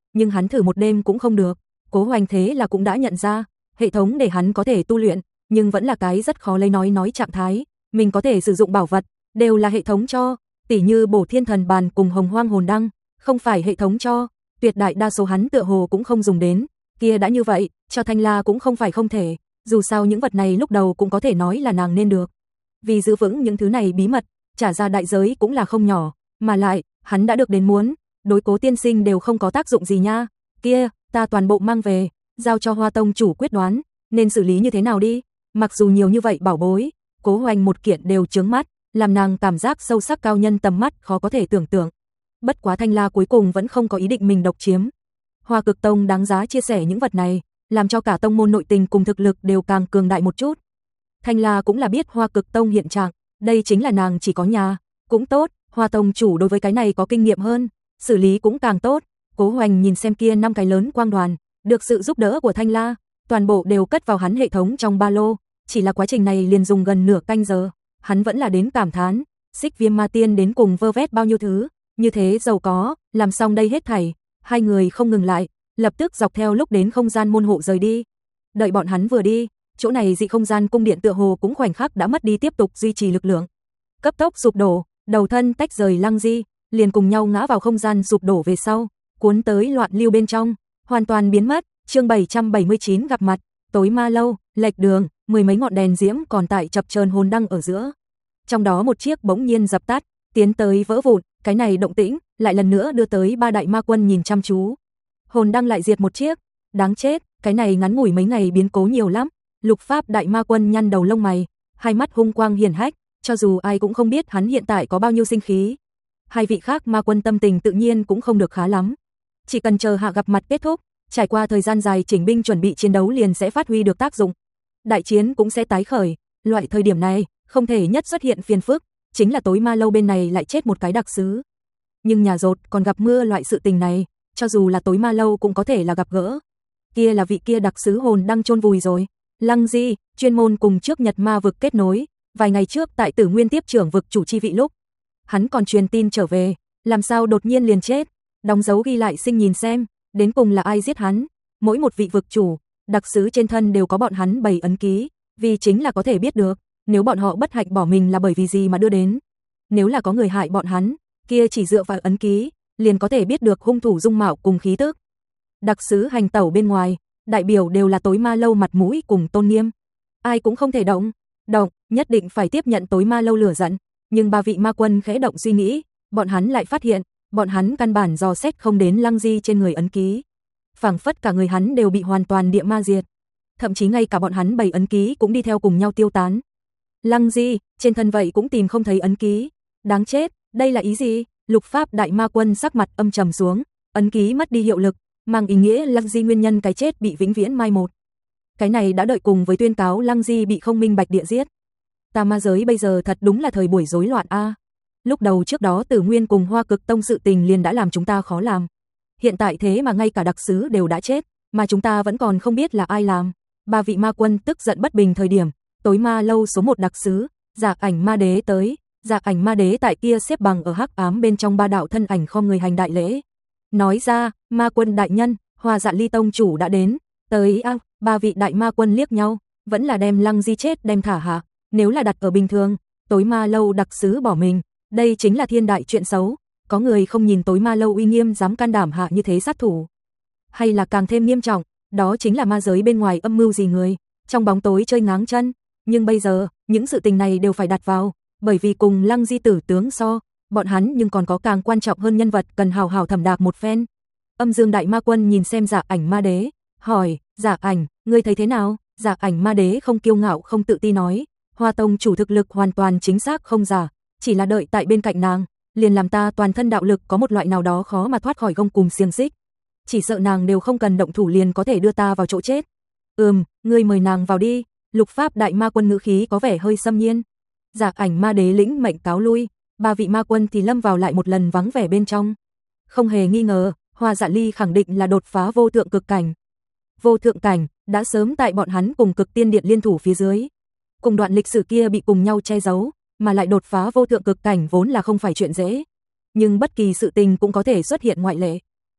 nhưng hắn thử một đêm cũng không được. Cố Hoành thế là cũng đã nhận ra, hệ thống để hắn có thể tu luyện, nhưng vẫn là cái rất khó lấy nói nói trạng thái, mình có thể sử dụng bảo vật, đều là hệ thống cho, tỉ như Bổ Thiên Thần Bàn cùng Hồng Hoang Hồn Đăng, không phải hệ thống cho, tuyệt đại đa số hắn tựa hồ cũng không dùng đến, kia đã như vậy, cho Thanh La cũng không phải không thể, dù sao những vật này lúc đầu cũng có thể nói là nàng nên được. Vì giữ vững những thứ này bí mật, trả ra đại giới cũng là không nhỏ, mà lại, hắn đã được đến muốn, đối Cố tiên sinh đều không có tác dụng gì nha, kia, ta toàn bộ mang về, giao cho Hoa tông chủ quyết đoán, nên xử lý như thế nào đi, mặc dù nhiều như vậy bảo bối, Cố Hoành một kiện đều chướng mắt, làm nàng cảm giác sâu sắc cao nhân tầm mắt khó có thể tưởng tượng. Bất quá Thanh La cuối cùng vẫn không có ý định mình độc chiếm. Hoa Cực Tông đáng giá chia sẻ những vật này, làm cho cả tông môn nội tình cùng thực lực đều càng cường đại một chút. Thanh La cũng là biết Hoa Cực Tông hiện trạng, đây chính là nàng chỉ có nhà, cũng tốt, Hoa tông chủ đối với cái này có kinh nghiệm hơn, xử lý cũng càng tốt. Cố Hoành nhìn xem kia năm cái lớn quang đoàn, được sự giúp đỡ của Thanh La, toàn bộ đều cất vào hắn hệ thống trong ba lô, chỉ là quá trình này liền dùng gần nửa canh giờ, hắn vẫn là đến cảm thán, Xích Viêm Ma Tiên đến cùng vơ vét bao nhiêu thứ, như thế giàu có, làm xong đây hết thảy, hai người không ngừng lại, lập tức dọc theo lúc đến không gian môn hộ rời đi. Đợi bọn hắn vừa đi, chỗ này dị không gian cung điện tựa hồ cũng khoảnh khắc đã mất đi tiếp tục duy trì lực lượng. Cấp tốc sụp đổ, đầu thân tách rời Lăng Di, liền cùng nhau ngã vào không gian sụp đổ về sau, cuốn tới loạn lưu bên trong, hoàn toàn biến mất. Chương bảy trăm bảy mươi chín gặp mặt, tối ma lâu, lệch đường, mười mấy ngọn đèn diễm còn tại chập chờn hồn đăng ở giữa. Trong đó một chiếc bỗng nhiên dập tắt, tiến tới vỡ vụn, cái này động tĩnh lại lần nữa đưa tới ba đại ma quân nhìn chăm chú. Hồn đăng lại diệt một chiếc, đáng chết, cái này ngắn ngủi mấy ngày biến cố nhiều lắm. Lục Pháp đại ma quân nhăn đầu lông mày, hai mắt hung quang hiển hách, cho dù ai cũng không biết hắn hiện tại có bao nhiêu sinh khí. Hai vị khác ma quân tâm tình tự nhiên cũng không được khá lắm. Chỉ cần chờ hạ gặp mặt kết thúc, trải qua thời gian dài chỉnh binh chuẩn bị chiến đấu liền sẽ phát huy được tác dụng. Đại chiến cũng sẽ tái khởi, loại thời điểm này, không thể nhất xuất hiện phiền phức, chính là tối ma lâu bên này lại chết một cái đặc sứ. Nhưng nhà rột còn gặp mưa loại sự tình này, cho dù là tối ma lâu cũng có thể là gặp gỡ. Kia là vị kia đặc sứ hồn đang chôn vùi rồi. Lăng Di, chuyên môn cùng trước Nhật ma vực kết nối, vài ngày trước tại Tử Nguyên tiếp trưởng vực chủ chi vị lúc, hắn còn truyền tin trở về, làm sao đột nhiên liền chết, đóng dấu ghi lại sinh nhìn xem, đến cùng là ai giết hắn. Mỗi một vị vực chủ, đặc sứ trên thân đều có bọn hắn bày ấn ký, vì chính là có thể biết được, nếu bọn họ bất hạnh bỏ mình là bởi vì gì mà đưa đến. Nếu là có người hại bọn hắn, kia chỉ dựa vào ấn ký, liền có thể biết được hung thủ dung mạo cùng khí tức. Đặc sứ hành tẩu bên ngoài, đại biểu đều là tối ma lâu mặt mũi cùng tôn nghiêm. Ai cũng không thể động, động, nhất định phải tiếp nhận tối ma lâu lửa giận. Nhưng ba vị ma quân khẽ động suy nghĩ, bọn hắn lại phát hiện, bọn hắn căn bản dò xét không đến Lăng Di trên người ấn ký. Phảng phất cả người hắn đều bị hoàn toàn địa ma diệt. Thậm chí ngay cả bọn hắn bày ấn ký cũng đi theo cùng nhau tiêu tán. Lăng Di, trên thân vậy cũng tìm không thấy ấn ký. Đáng chết, đây là ý gì? Lục Pháp đại ma quân sắc mặt âm trầm xuống, ấn ký mất đi hiệu lực, mang ý nghĩa Lăng Di nguyên nhân cái chết bị vĩnh viễn mai một. Cái này đã đợi cùng với tuyên cáo Lăng Di bị không minh bạch địa giết. Ta ma giới bây giờ thật đúng là thời buổi rối loạn a. Lúc đầu trước đó Tử Nguyên cùng Hoa Cực Tông sự tình liền đã làm chúng ta khó làm. Hiện tại thế mà ngay cả đặc sứ đều đã chết, mà chúng ta vẫn còn không biết là ai làm. Ba vị ma quân tức giận bất bình thời điểm, tối ma lâu số một đặc sứ, Dạc Ảnh Ma Đế tới. Dạc Ảnh Ma Đế tại kia xếp bằng ở hắc ám bên trong ba đạo thân ảnh khom người hành đại lễ. Nói ra, ma quân đại nhân, Hoa Dạ Ly tông chủ đã đến. Tới a, ba vị đại ma quân liếc nhau, vẫn là đem Lăng Di chết đem thả hạ. Nếu là đặt ở bình thường, tối ma lâu đặc sứ bỏ mình, đây chính là thiên đại chuyện xấu. Có người không nhìn tối ma lâu uy nghiêm dám can đảm hạ như thế sát thủ. Hay là càng thêm nghiêm trọng, đó chính là ma giới bên ngoài âm mưu gì người, trong bóng tối chơi ngáng chân. Nhưng bây giờ, những sự tình này đều phải đặt vào, bởi vì cùng Lăng Di tử tướng so, bọn hắn nhưng còn có càng quan trọng hơn nhân vật cần hào hào thẩm đạc một phen. Âm Dương đại ma quân nhìn xem Dạc Ảnh Ma Đế, hỏi, Dạc Ảnh, ngươi thấy thế nào? Dạc Ảnh Ma Đế không kiêu ngạo không tự ti nói, Hoa tông chủ thực lực hoàn toàn chính xác không giả, chỉ là đợi tại bên cạnh nàng, liền làm ta toàn thân đạo lực có một loại nào đó khó mà thoát khỏi gông cùm xiềng xích. Chỉ sợ nàng đều không cần động thủ liền có thể đưa ta vào chỗ chết. Ừm, ngươi mời nàng vào đi. Lục Pháp đại ma quân ngữ khí có vẻ hơi xâm nhiên. Dạc Ảnh Ma Đế lĩnh mệnh cáo lui, ba vị ma quân thì lâm vào lại một lần vắng vẻ bên trong. Không hề nghi ngờ, Hoa Dạ Ly khẳng định là đột phá vô thượng cực cảnh. Vô thượng cảnh đã sớm tại bọn hắn cùng Cực Tiên Điện liên thủ phía dưới. Cùng đoạn lịch sử kia bị cùng nhau che giấu, mà lại đột phá vô thượng cực cảnh vốn là không phải chuyện dễ. Nhưng bất kỳ sự tình cũng có thể xuất hiện ngoại lệ.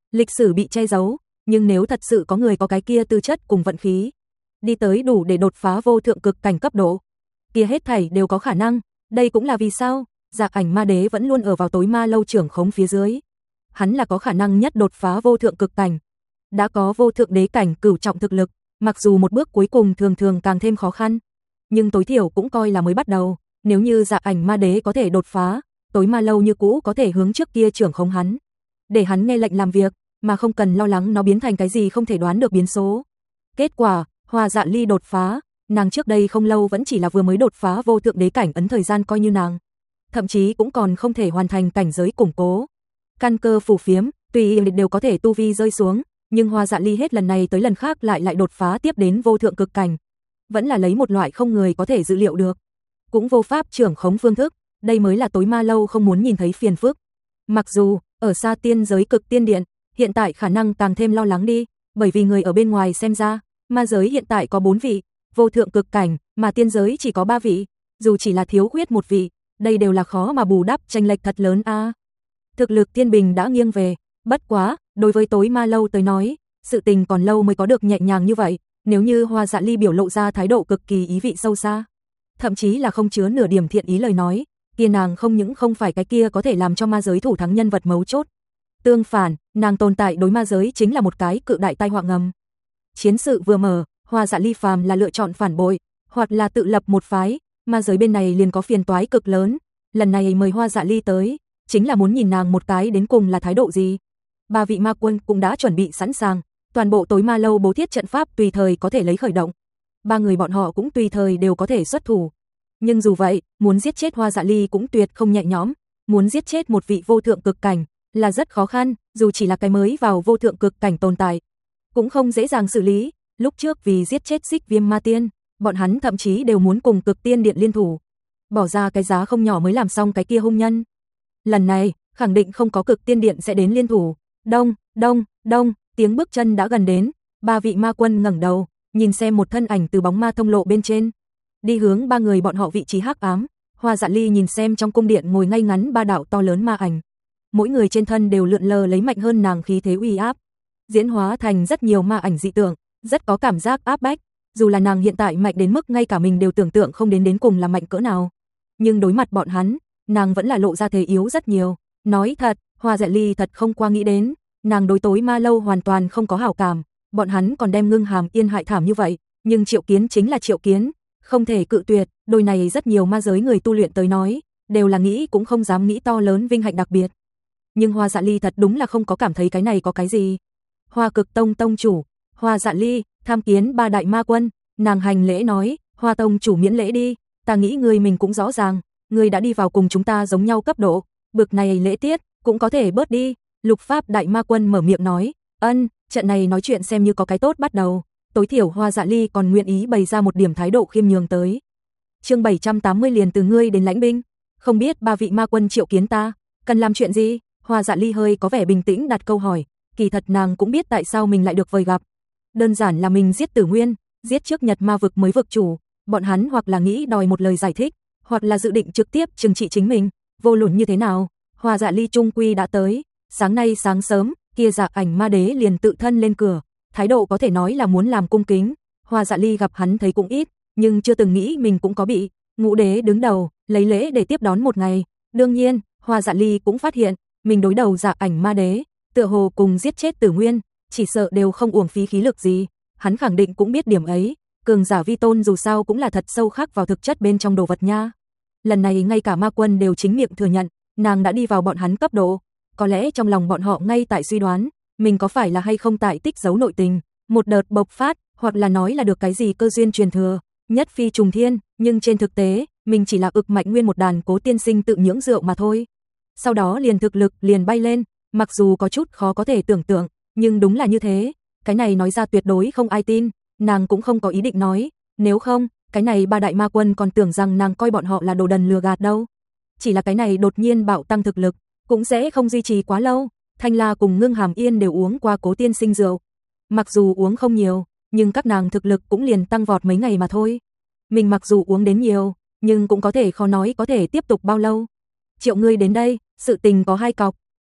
Lịch sử bị che giấu, nhưng nếu thật sự có người có cái kia tư chất cùng vận khí, đi tới đủ để đột phá vô thượng cực cảnh cấp độ, kia hết thảy đều có khả năng. Đây cũng là vì sao Dạ Ảnh Ma Đế vẫn luôn ở vào tối ma lâu trưởng khống phía dưới. Hắn là có khả năng nhất đột phá vô thượng cực cảnh, đã có vô thượng đế cảnh cửu trọng thực lực, mặc dù một bước cuối cùng thường thường càng thêm khó khăn, nhưng tối thiểu cũng coi là mới bắt đầu. Nếu như Dạ Ảnh Ma Đế có thể đột phá, tối ma lâu như cũ có thể hướng trước kia trưởng khống hắn, để hắn nghe lệnh làm việc, mà không cần lo lắng nó biến thành cái gì không thể đoán được biến số. Kết quả, Hoa Dạ Ly đột phá, nàng trước đây không lâu vẫn chỉ là vừa mới đột phá vô thượng đế cảnh ấn thời gian coi như nàng, thậm chí cũng còn không thể hoàn thành cảnh giới củng cố. Căn cơ phù phiếm, tùy đều có thể tu vi rơi xuống, nhưng Hoa Dạ Ly hết lần này tới lần khác lại lại đột phá tiếp đến vô thượng cực cảnh, vẫn là lấy một loại không người có thể dự liệu được, cũng vô pháp trưởng khống phương thức, đây mới là tối ma lâu không muốn nhìn thấy phiền phức. Mặc dù, ở xa tiên giới cực tiên điện, hiện tại khả năng càng thêm lo lắng đi, bởi vì người ở bên ngoài xem ra, ma giới hiện tại có bốn vị, vô thượng cực cảnh, mà tiên giới chỉ có ba vị, dù chỉ là thiếu khuyết một vị, đây đều là khó mà bù đắp chênh lệch thật lớn a. À. Thực lực thiên bình đã nghiêng về, bất quá, đối với tối ma lâu tới nói, sự tình còn lâu mới có được nhẹ nhàng như vậy, nếu như Hoa Dạ Ly biểu lộ ra thái độ cực kỳ ý vị sâu xa, thậm chí là không chứa nửa điểm thiện ý lời nói, kia nàng không những không phải cái kia có thể làm cho ma giới thủ thắng nhân vật mấu chốt. Tương phản, nàng tồn tại đối ma giới chính là một cái cự đại tai họa ngầm. Chiến sự vừa mở, Hoa Dạ Ly phàm là lựa chọn phản bội, hoặc là tự lập một phái, ma giới bên này liền có phiền toái cực lớn. Lần này mời Hoa Dạ Ly tới, chính là muốn nhìn nàng một cái đến cùng là thái độ gì. Ba vị ma quân cũng đã chuẩn bị sẵn sàng, toàn bộ tối ma lâu bố thiết trận pháp tùy thời có thể lấy khởi động. Ba người bọn họ cũng tùy thời đều có thể xuất thủ. Nhưng dù vậy, muốn giết chết Hoa Dạ Ly cũng tuyệt không nhẹ nhõm, muốn giết chết một vị vô thượng cực cảnh là rất khó khăn, dù chỉ là cái mới vào vô thượng cực cảnh tồn tại, cũng không dễ dàng xử lý. Lúc trước vì giết chết Xích Viêm Ma Tiên, bọn hắn thậm chí đều muốn cùng Cực Tiên Điện liên thủ, bỏ ra cái giá không nhỏ mới làm xong cái kia hung nhân. Lần này, khẳng định không có Cực Tiên Điện sẽ đến liên thủ. Đông, đông, đông, tiếng bước chân đã gần đến, ba vị ma quân ngẩng đầu, nhìn xem một thân ảnh từ bóng ma thông lộ bên trên, đi hướng ba người bọn họ vị trí hắc ám. Hoa Dạ Ly nhìn xem trong cung điện ngồi ngay ngắn ba đạo to lớn ma ảnh, mỗi người trên thân đều lượn lờ lấy mạnh hơn nàng khí thế uy áp, diễn hóa thành rất nhiều ma ảnh dị tượng, rất có cảm giác áp bách, dù là nàng hiện tại mạnh đến mức ngay cả mình đều tưởng tượng không đến đến cùng là mạnh cỡ nào, nhưng đối mặt bọn hắn, nàng vẫn là lộ ra thế yếu rất nhiều. Nói thật, Hoa Dạ Ly thật không qua nghĩ đến, nàng đối tối ma lâu hoàn toàn không có hảo cảm, bọn hắn còn đem Ngưng Hàm Yên hại thảm như vậy, nhưng Triệu Kiến chính là Triệu Kiến, không thể cự tuyệt. Đôi này rất nhiều ma giới người tu luyện tới nói, đều là nghĩ cũng không dám nghĩ to lớn vinh hạnh đặc biệt. Nhưng Hoa Dạ Ly thật đúng là không có cảm thấy cái này có cái gì. Hoa Cực Tông tông chủ, Hoa Dạ Ly, tham kiến ba đại ma quân. Nàng hành lễ nói, Hoa tông chủ miễn lễ đi, ta nghĩ người mình cũng rõ ràng, người đã đi vào cùng chúng ta giống nhau cấp độ, bực này lễ tiết cũng có thể bớt đi. Lục Pháp đại ma quân mở miệng nói, ân, trận này nói chuyện xem như có cái tốt bắt đầu, tối thiểu Hoa Dạ Ly còn nguyện ý bày ra một điểm thái độ khiêm nhường tới. Chương bảy trăm tám mươi liền từ ngươi đến lãnh binh, không biết ba vị ma quân triệu kiến ta, cần làm chuyện gì? Hoa Dạ Ly hơi có vẻ bình tĩnh đặt câu hỏi, kỳ thật nàng cũng biết tại sao mình lại được vời gặp. Đơn giản là mình giết Tử Nguyên, giết trước Nhật Ma vực mới vực chủ, bọn hắn hoặc là nghĩ đòi một lời giải thích, hoặc là dự định trực tiếp trừng trị chính mình, vô luận như thế nào, Hoa Dạ Ly trung quy đã tới. Sáng nay sáng sớm, kia Dạ Ảnh Ma Đế liền tự thân lên cửa, thái độ có thể nói là muốn làm cung kính. Hoa Dạ Ly gặp hắn thấy cũng ít, nhưng chưa từng nghĩ mình cũng có bị Ngũ Đế đứng đầu, lấy lễ để tiếp đón một ngày. Đương nhiên, Hoa Dạ Ly cũng phát hiện, mình đối đầu Dạ Ảnh Ma Đế, tựa hồ cùng giết chết Tử Nguyên, chỉ sợ đều không uổng phí khí lực gì. Hắn khẳng định cũng biết điểm ấy, cường giả vi tôn dù sao cũng là thật sâu khắc vào thực chất bên trong đồ vật nha. Lần này ngay cả ma quân đều chính miệng thừa nhận, nàng đã đi vào bọn hắn cấp độ. Có lẽ trong lòng bọn họ ngay tại suy đoán, mình có phải là hay không tại tích giấu nội tình, một đợt bộc phát, hoặc là nói là được cái gì cơ duyên truyền thừa, nhất phi trùng thiên, nhưng trên thực tế, mình chỉ là ực mạnh nguyên một đàn cố tiên sinh tự nhưỡng rượu mà thôi. Sau đó liền thực lực liền bay lên, mặc dù có chút khó có thể tưởng tượng, nhưng đúng là như thế, cái này nói ra tuyệt đối không ai tin, nàng cũng không có ý định nói, nếu không, cái này ba đại ma quân còn tưởng rằng nàng coi bọn họ là đồ đần lừa gạt đâu. Chỉ là cái này đột nhiên bạo tăng thực lực, cũng sẽ không duy trì quá lâu. Thanh La cùng Ngưng Hàm Yên đều uống qua cố tiên sinh rượu, mặc dù uống không nhiều, nhưng các nàng thực lực cũng liền tăng vọt mấy ngày mà thôi. Mình mặc dù uống đến nhiều, nhưng cũng có thể khó nói có thể tiếp tục bao lâu. Triệu ngươi đến đây, sự tình có hai cọc,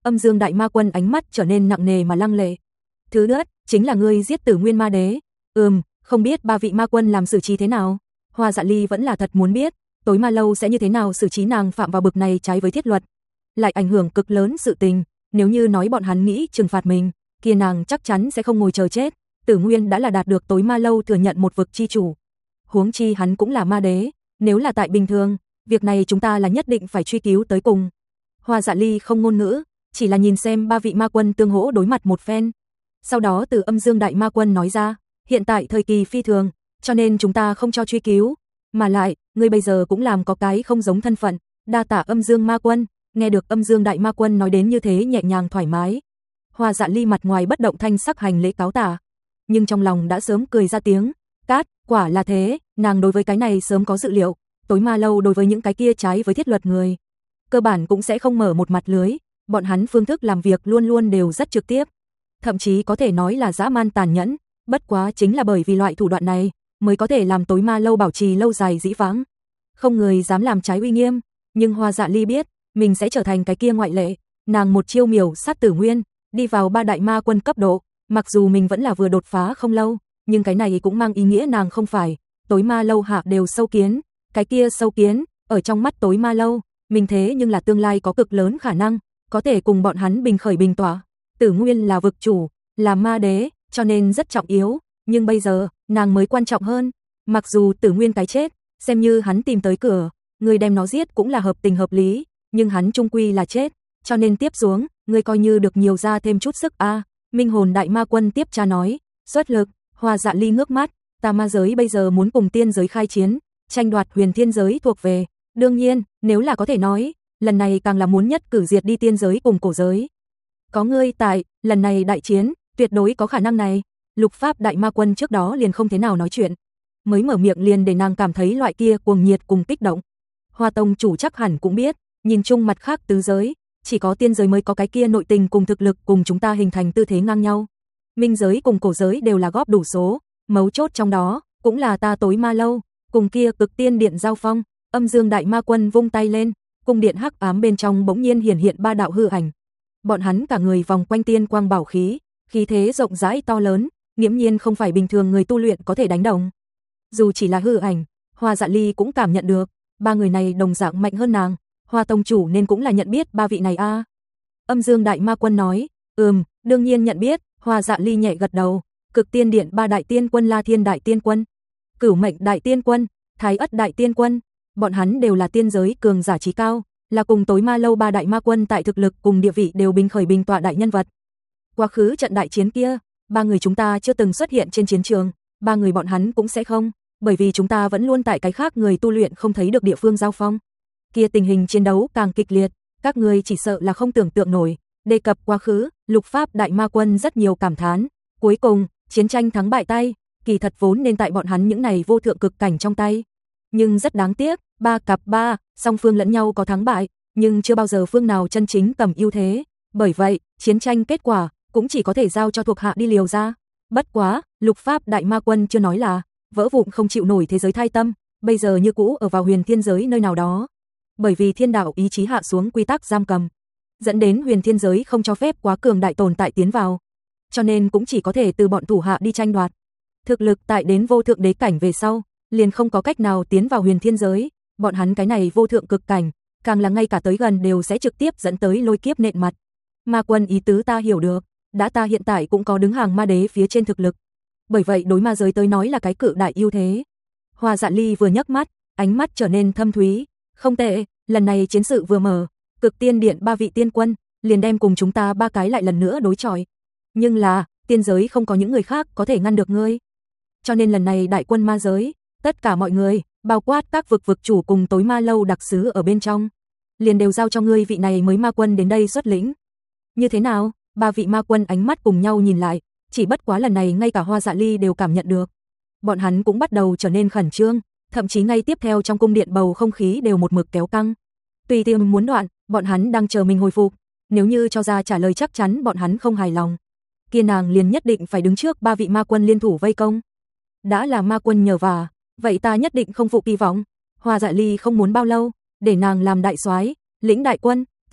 Âm Dương Đại Ma Quân ánh mắt trở nên nặng nề mà lăng lệ. Thứ nhất, chính là ngươi giết Tử Nguyên Ma Đế. Ừm, không biết ba vị ma quân làm xử trí thế nào. Hoa Dạ Ly vẫn là thật muốn biết, tối ma lâu sẽ như thế nào xử trí nàng phạm vào bực này trái với thiết luật, lại ảnh hưởng cực lớn sự tình. Nếu như nói bọn hắn nghĩ trừng phạt mình, kia nàng chắc chắn sẽ không ngồi chờ chết. Tử Nguyên đã là đạt được tối ma lâu thừa nhận một vực chi chủ, huống chi hắn cũng là ma đế. Nếu là tại bình thường, việc này chúng ta là nhất định phải truy cứu tới cùng. Hoa Dạ Ly không ngôn ngữ, chỉ là nhìn xem ba vị ma quân tương hỗ đối mặt một phen. Sau đó từ Âm Dương Đại Ma Quân nói ra, hiện tại thời kỳ phi thường, cho nên chúng ta không cho truy cứu. Mà lại, ngươi bây giờ cũng làm có cái không giống thân phận, đa tạ Âm Dương Ma Quân. Nghe được Âm Dương Đại Ma Quân nói đến như thế nhẹ nhàng thoải mái, Hoa Dạ Ly mặt ngoài bất động thanh sắc hành lễ cáo tạ, nhưng trong lòng đã sớm cười ra tiếng. Cát, quả là thế, nàng đối với cái này sớm có dự liệu. Tối ma lâu đối với những cái kia trái với thiết luật người, cơ bản cũng sẽ không mở một mặt lưới. Bọn hắn phương thức làm việc luôn luôn đều rất trực tiếp, thậm chí có thể nói là dã man tàn nhẫn. Bất quá chính là bởi vì loại thủ đoạn này, mới có thể làm tối ma lâu bảo trì lâu dài dĩ vãng. Không người dám làm trái uy nghiêm, nhưng Hoa Dạ Ly biết, mình sẽ trở thành cái kia ngoại lệ. Nàng một chiêu miểu sát Tử Nguyên, đi vào ba đại ma quân cấp độ, mặc dù mình vẫn là vừa đột phá không lâu, nhưng cái này cũng mang ý nghĩa nàng không phải tối ma lâu hạ đều sâu kiến. Cái kia sâu kiến, ở trong mắt tối ma lâu, mình thế nhưng là tương lai có cực lớn khả năng, có thể cùng bọn hắn bình khởi bình tỏa. Tử Nguyên là vực chủ, là ma đế, cho nên rất trọng yếu, nhưng bây giờ, nàng mới quan trọng hơn. Mặc dù Tử Nguyên cái chết, xem như hắn tìm tới cửa, người đem nó giết cũng là hợp tình hợp lý, nhưng hắn chung quy là chết, cho nên tiếp xuống, người coi như được nhiều ra thêm chút sức a. À, Minh Hồn Đại Ma Quân tiếp tra nói, xuất lực. Hoa Dạ Ly ngước mắt, ta ma giới bây giờ muốn cùng tiên giới khai chiến, tranh đoạt huyền thiên giới thuộc về. Đương nhiên, nếu là có thể nói, lần này càng là muốn nhất cử diệt đi tiên giới cùng cổ giới. Có ngươi tại, lần này đại chiến, tuyệt đối có khả năng này. Lục Pháp Đại Ma Quân trước đó liền không thế nào nói chuyện, mới mở miệng liền để nàng cảm thấy loại kia cuồng nhiệt cùng kích động. Hoa Tông chủ chắc hẳn cũng biết, nhìn chung mặt khác tứ giới, chỉ có tiên giới mới có cái kia nội tình cùng thực lực cùng chúng ta hình thành tư thế ngang nhau. Minh giới cùng cổ giới đều là góp đủ số, mấu chốt trong đó cũng là ta tối ma lâu cùng kia cực tiên điện giao phong. Âm Dương Đại Ma Quân vung tay lên, cung điện hắc ám bên trong bỗng nhiên hiển hiện ba đạo hư ảnh. Bọn hắn cả người vòng quanh tiên quang bảo khí, khí thế rộng rãi to lớn, nghiễm nhiên không phải bình thường người tu luyện có thể đánh đồng. Dù chỉ là hư ảnh, Hoa Dạ Ly cũng cảm nhận được, ba người này đồng dạng mạnh hơn nàng. Hoa Tông chủ nên cũng là nhận biết ba vị này a. À. Âm Dương Đại Ma Quân nói, ừm, đương nhiên nhận biết. Hoa Dạ Ly nhẹ gật đầu. Cực Tiên Điện ba đại tiên quân, La Thiên Đại Tiên Quân, Cửu Mệnh Đại Tiên Quân, Thái Ất Đại Tiên Quân, bọn hắn đều là tiên giới cường giả trí cao, là cùng tối ma lâu ba đại ma quân tại thực lực cùng địa vị đều bình khởi bình tọa đại nhân vật. Quá khứ trận đại chiến kia, ba người chúng ta chưa từng xuất hiện trên chiến trường, ba người bọn hắn cũng sẽ không, bởi vì chúng ta vẫn luôn tại cái khác người tu luyện không thấy được địa phương giao phong. Kia tình hình chiến đấu càng kịch liệt, các người chỉ sợ là không tưởng tượng nổi. Đề cập quá khứ, Lục Pháp Đại Ma Quân rất nhiều cảm thán, cuối cùng, chiến tranh thắng bại tay, kỳ thật vốn nên tại bọn hắn những này vô thượng cực cảnh trong tay. Nhưng rất đáng tiếc, ba cặp ba, song phương lẫn nhau có thắng bại, nhưng chưa bao giờ phương nào chân chính cầm ưu thế. Bởi vậy, chiến tranh kết quả cũng chỉ có thể giao cho thuộc hạ đi liều ra. Bất quá, Lục Pháp Đại Ma Quân chưa nói là vỡ vụn không chịu nổi thế giới thai tâm, bây giờ như cũ ở vào huyền thiên giới nơi nào đó. Bởi vì thiên đạo ý chí hạ xuống quy tắc giam cầm, dẫn đến huyền thiên giới không cho phép quá cường đại tồn tại tiến vào, cho nên cũng chỉ có thể từ bọn thủ hạ đi tranh đoạt. Thực lực tại đến vô thượng đế cảnh về sau, liền không có cách nào tiến vào huyền thiên giới, bọn hắn cái này vô thượng cực cảnh, càng là ngay cả tới gần đều sẽ trực tiếp dẫn tới lôi kiếp nện mặt. Ma Quân ý tứ ta hiểu được, đã ta hiện tại cũng có đứng hàng ma đế phía trên thực lực, bởi vậy đối ma giới tới nói là cái cự đại ưu thế. Hoa Dạ Ly vừa nhấc mắt, ánh mắt trở nên thâm thúy, không tệ, lần này chiến sự vừa mở, Cực Tiên Điện ba vị tiên quân liền đem cùng chúng ta ba cái lại lần nữa đối chọi. Nhưng là, tiên giới không có những người khác có thể ngăn được ngươi. Cho nên lần này đại quân ma giới, tất cả mọi người, bao quát các vực vực chủ cùng tối ma lâu đặc sứ ở bên trong, liền đều giao cho ngươi vị này mới ma quân đến đây xuất lĩnh. Như thế nào? Ba vị ma quân ánh mắt cùng nhau nhìn lại, chỉ bất quá lần này ngay cả Hoa Dạ Ly đều cảm nhận được. Bọn hắn cũng bắt đầu trở nên khẩn trương, thậm chí ngay tiếp theo trong cung điện bầu không khí đều một mực kéo căng. Tùy tiêm muốn đoạn, bọn hắn đang chờ mình hồi phục, nếu như cho ra trả lời chắc chắn bọn hắn không hài lòng, kia nàng liền nhất định phải đứng trước ba vị ma quân liên thủ vây công. Đã là ma quân nhờ vả, vậy ta nhất định không phụ kỳ vọng. Hoa Dạ Ly không muốn bao lâu, để nàng làm đại soái, lĩnh đại quân, tốt,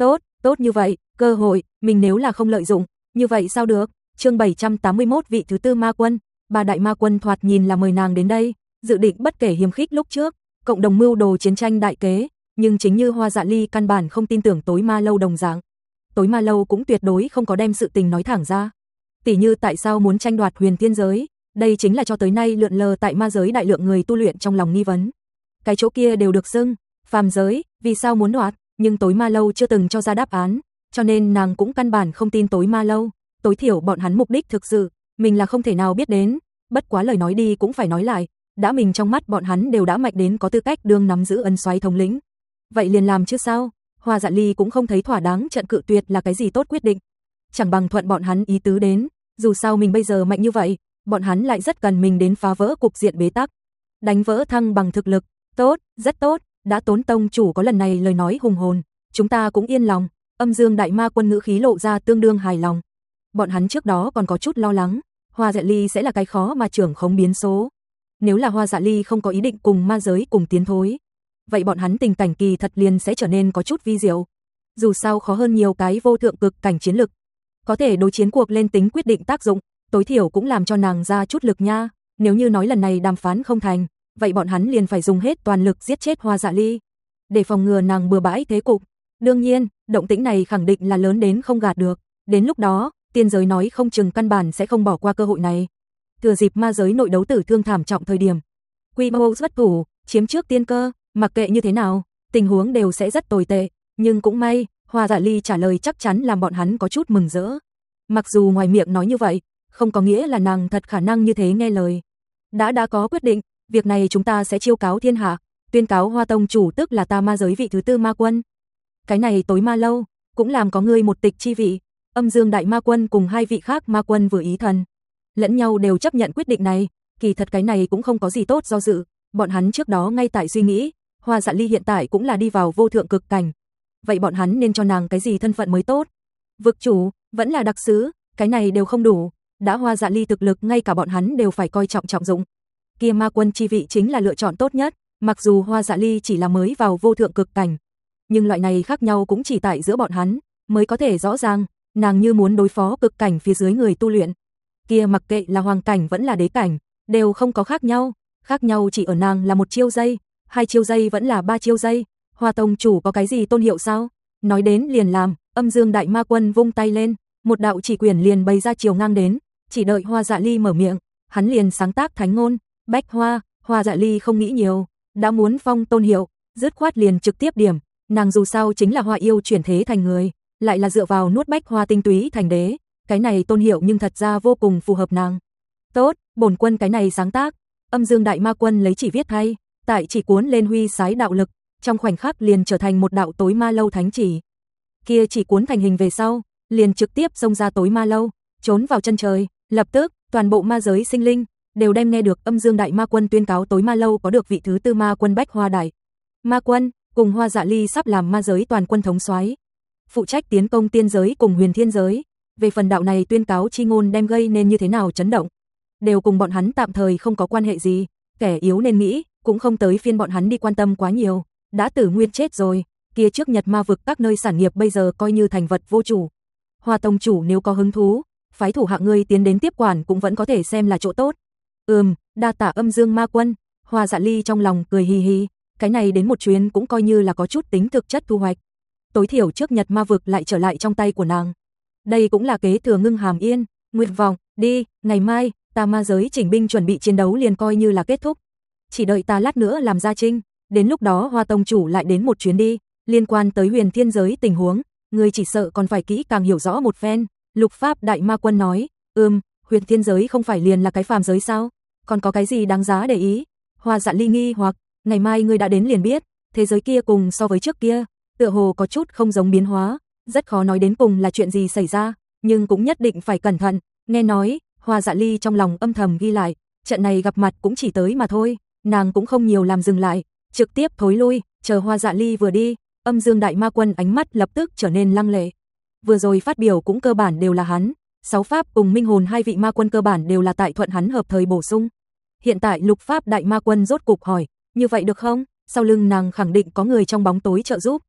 Tốt như vậy, cơ hội, mình nếu là không lợi dụng, như vậy sao được? Chương bảy trăm tám mươi mốt vị thứ tư ma quân, ba đại ma quân thoạt nhìn là mời nàng đến đây, dự định bất kể hiềm khích lúc trước, cộng đồng mưu đồ chiến tranh đại kế, nhưng chính như Hoa Dạ Ly căn bản không tin tưởng tối ma lâu đồng dạng. Tối ma lâu cũng tuyệt đối không có đem sự tình nói thẳng ra. Tỉ như tại sao muốn tranh đoạt huyền thiên giới, đây chính là cho tới nay lượn lờ tại ma giới đại lượng người tu luyện trong lòng nghi vấn. Cái chỗ kia đều được xưng, phàm giới, vì sao muốn đoạt, nhưng tối ma lâu chưa từng cho ra đáp án, cho nên nàng cũng căn bản không tin tối ma lâu, tối thiểu bọn hắn mục đích thực sự, mình là không thể nào biết đến, bất quá lời nói đi cũng phải nói lại, đã mình trong mắt bọn hắn đều đã mạnh đến có tư cách đương nắm giữ ân soái thống lĩnh. Vậy liền làm chứ sao, Hoa Dạ Ly cũng không thấy thỏa đáng trận cự tuyệt là cái gì tốt quyết định. Chẳng bằng thuận bọn hắn ý tứ đến, dù sao mình bây giờ mạnh như vậy, bọn hắn lại rất cần mình đến phá vỡ cục diện bế tắc. Đánh vỡ thăng bằng thực lực, tốt, rất tốt, đã Tốn tông chủ có lần này lời nói hùng hồn, chúng ta cũng yên lòng, Âm Dương đại ma quân ngữ khí lộ ra tương đương hài lòng. Bọn hắn trước đó còn có chút lo lắng, Hoa Dạ Ly sẽ là cái khó mà trưởng khống biến số. Nếu là Hoa Dạ Ly không có ý định cùng ma giới cùng tiến thối, vậy bọn hắn tình cảnh kỳ thật liền sẽ trở nên có chút vi diệu. Dù sao khó hơn nhiều cái vô thượng cực cảnh chiến lực, có thể đối chiến cuộc lên tính quyết định tác dụng, tối thiểu cũng làm cho nàng ra chút lực nha. Nếu như nói lần này đàm phán không thành, vậy bọn hắn liền phải dùng hết toàn lực giết chết Hoa Dạ Ly, để phòng ngừa nàng bừa bãi thế cục. Đương nhiên, động tĩnh này khẳng định là lớn đến không gạt được. Đến lúc đó, tiên giới nói không chừng căn bản sẽ không bỏ qua cơ hội này. Thừa dịp ma giới nội đấu tử thương thảm trọng thời điểm, quy mô xuất thủ, chiếm trước tiên cơ, mặc kệ như thế nào, tình huống đều sẽ rất tồi tệ. Nhưng cũng may, Hoa Dạ Ly trả lời chắc chắn làm bọn hắn có chút mừng rỡ. Mặc dù ngoài miệng nói như vậy, không có nghĩa là nàng thật khả năng như thế nghe lời. Đã đã có quyết định, việc này chúng ta sẽ chiêu cáo thiên hạ, tuyên cáo Hoa tông chủ tức là ta ma giới vị thứ tư ma quân. Cái này tối ma lâu, cũng làm có ngươi một tịch chi vị. Âm Dương đại ma quân cùng hai vị khác ma quân vừa ý thần, lẫn nhau đều chấp nhận quyết định này. Kỳ thật cái này cũng không có gì tốt do dự, bọn hắn trước đó ngay tại suy nghĩ, Hoa Dạ Ly hiện tại cũng là đi vào vô thượng cực cảnh, vậy bọn hắn nên cho nàng cái gì thân phận mới tốt? Vực chủ, vẫn là đặc sứ, cái này đều không đủ, đã Hoa Dạ Ly thực lực ngay cả bọn hắn đều phải coi trọng trọng dụng. Kia ma quân chi vị chính là lựa chọn tốt nhất, mặc dù Hoa Dạ Ly chỉ là mới vào vô thượng cực cảnh, nhưng loại này khác nhau cũng chỉ tại giữa bọn hắn mới có thể rõ ràng, nàng như muốn đối phó cực cảnh phía dưới người tu luyện, kia mặc kệ là hoàng cảnh vẫn là đế cảnh, đều không có khác nhau, khác nhau chỉ ở nàng là một chiêu giây, hai chiêu giây vẫn là ba chiêu giây. Hoa tông chủ có cái gì tôn hiệu sao? Nói đến liền làm, Âm Dương đại ma quân vung tay lên, một đạo chỉ quyền liền bày ra chiều ngang đến, chỉ đợi Hoa Dạ Ly mở miệng, hắn liền sáng tác thánh ngôn, bách hoa. Hoa Dạ Ly không nghĩ nhiều, đã muốn phong tôn hiệu, dứt khoát liền trực tiếp điểm, nàng dù sao chính là hoa yêu chuyển thế thành người, lại là dựa vào nuốt bách hoa tinh túy thành đế, cái này tôn hiệu nhưng thật ra vô cùng phù hợp nàng. Tốt, bổn quân cái này sáng tác. Âm Dương đại ma quân lấy chỉ viết thay, tại chỉ cuốn lên huy sái đạo lực, trong khoảnh khắc liền trở thành một đạo tối ma lâu thánh chỉ. Kia chỉ cuốn thành hình về sau, liền trực tiếp xông ra tối ma lâu, trốn vào chân trời, lập tức, toàn bộ ma giới sinh linh đều đem nghe được Âm Dương đại ma quân tuyên cáo tối ma lâu có được vị thứ tư ma quân Bách Hoa đại ma quân, cùng Hoa Dạ Ly sắp làm ma giới toàn quân thống soái, phụ trách tiến công tiên giới cùng huyền thiên giới. Về phần đạo này tuyên cáo chi ngôn đem gây nên như thế nào chấn động, đều cùng bọn hắn tạm thời không có quan hệ gì, kẻ yếu nên nghĩ, cũng không tới phiên bọn hắn đi quan tâm quá nhiều, đã Tử Nguyên chết rồi, kia trước Nhật ma vực các nơi sản nghiệp bây giờ coi như thành vật vô chủ. Hoa tông chủ nếu có hứng thú, phái thủ hạ ngươi tiến đến tiếp quản cũng vẫn có thể xem là chỗ tốt. Ừm, đa tạ Âm Dương ma quân. Hoa Dạ Ly trong lòng cười hì hì, cái này đến một chuyến cũng coi như là có chút tính thực chất thu hoạch. Tối thiểu trước Nhật ma vực lại trở lại trong tay của nàng. Đây cũng là kế thừa Ngưng Hàm Yên, nguyện vọng, đi, ngày mai, ta ma giới chỉnh binh chuẩn bị chiến đấu liền coi như là kết thúc. Chỉ đợi ta lát nữa làm gia trinh, đến lúc đó Hoa tông chủ lại đến một chuyến đi, liên quan tới huyền thiên giới tình huống, người chỉ sợ còn phải kỹ càng hiểu rõ một phen. Lục Pháp đại ma quân nói, ừm, huyền thiên giới không phải liền là cái phàm giới sao? Còn có cái gì đáng giá để ý? Hoa Dạ Ly nghi hoặc, ngày mai ngươi đã đến liền biết, thế giới kia cùng so với trước kia, tựa hồ có chút không giống biến hóa, rất khó nói đến cùng là chuyện gì xảy ra, nhưng cũng nhất định phải cẩn thận. Nghe nói, Hoa Dạ Ly trong lòng âm thầm ghi lại, trận này gặp mặt cũng chỉ tới mà thôi, nàng cũng không nhiều làm dừng lại, trực tiếp thối lui, chờ Hoa Dạ Ly vừa đi, Âm Dương đại ma quân ánh mắt lập tức trở nên lăng lệ. Vừa rồi phát biểu cũng cơ bản đều là hắn, Sáu Pháp cùng Minh Hồn hai vị ma quân cơ bản đều là tại thuận hắn hợp thời bổ sung. Hiện tại Lục Pháp đại ma quân rốt cục hỏi, như vậy được không? Sau lưng nàng khẳng định có người trong bóng tối trợ giúp.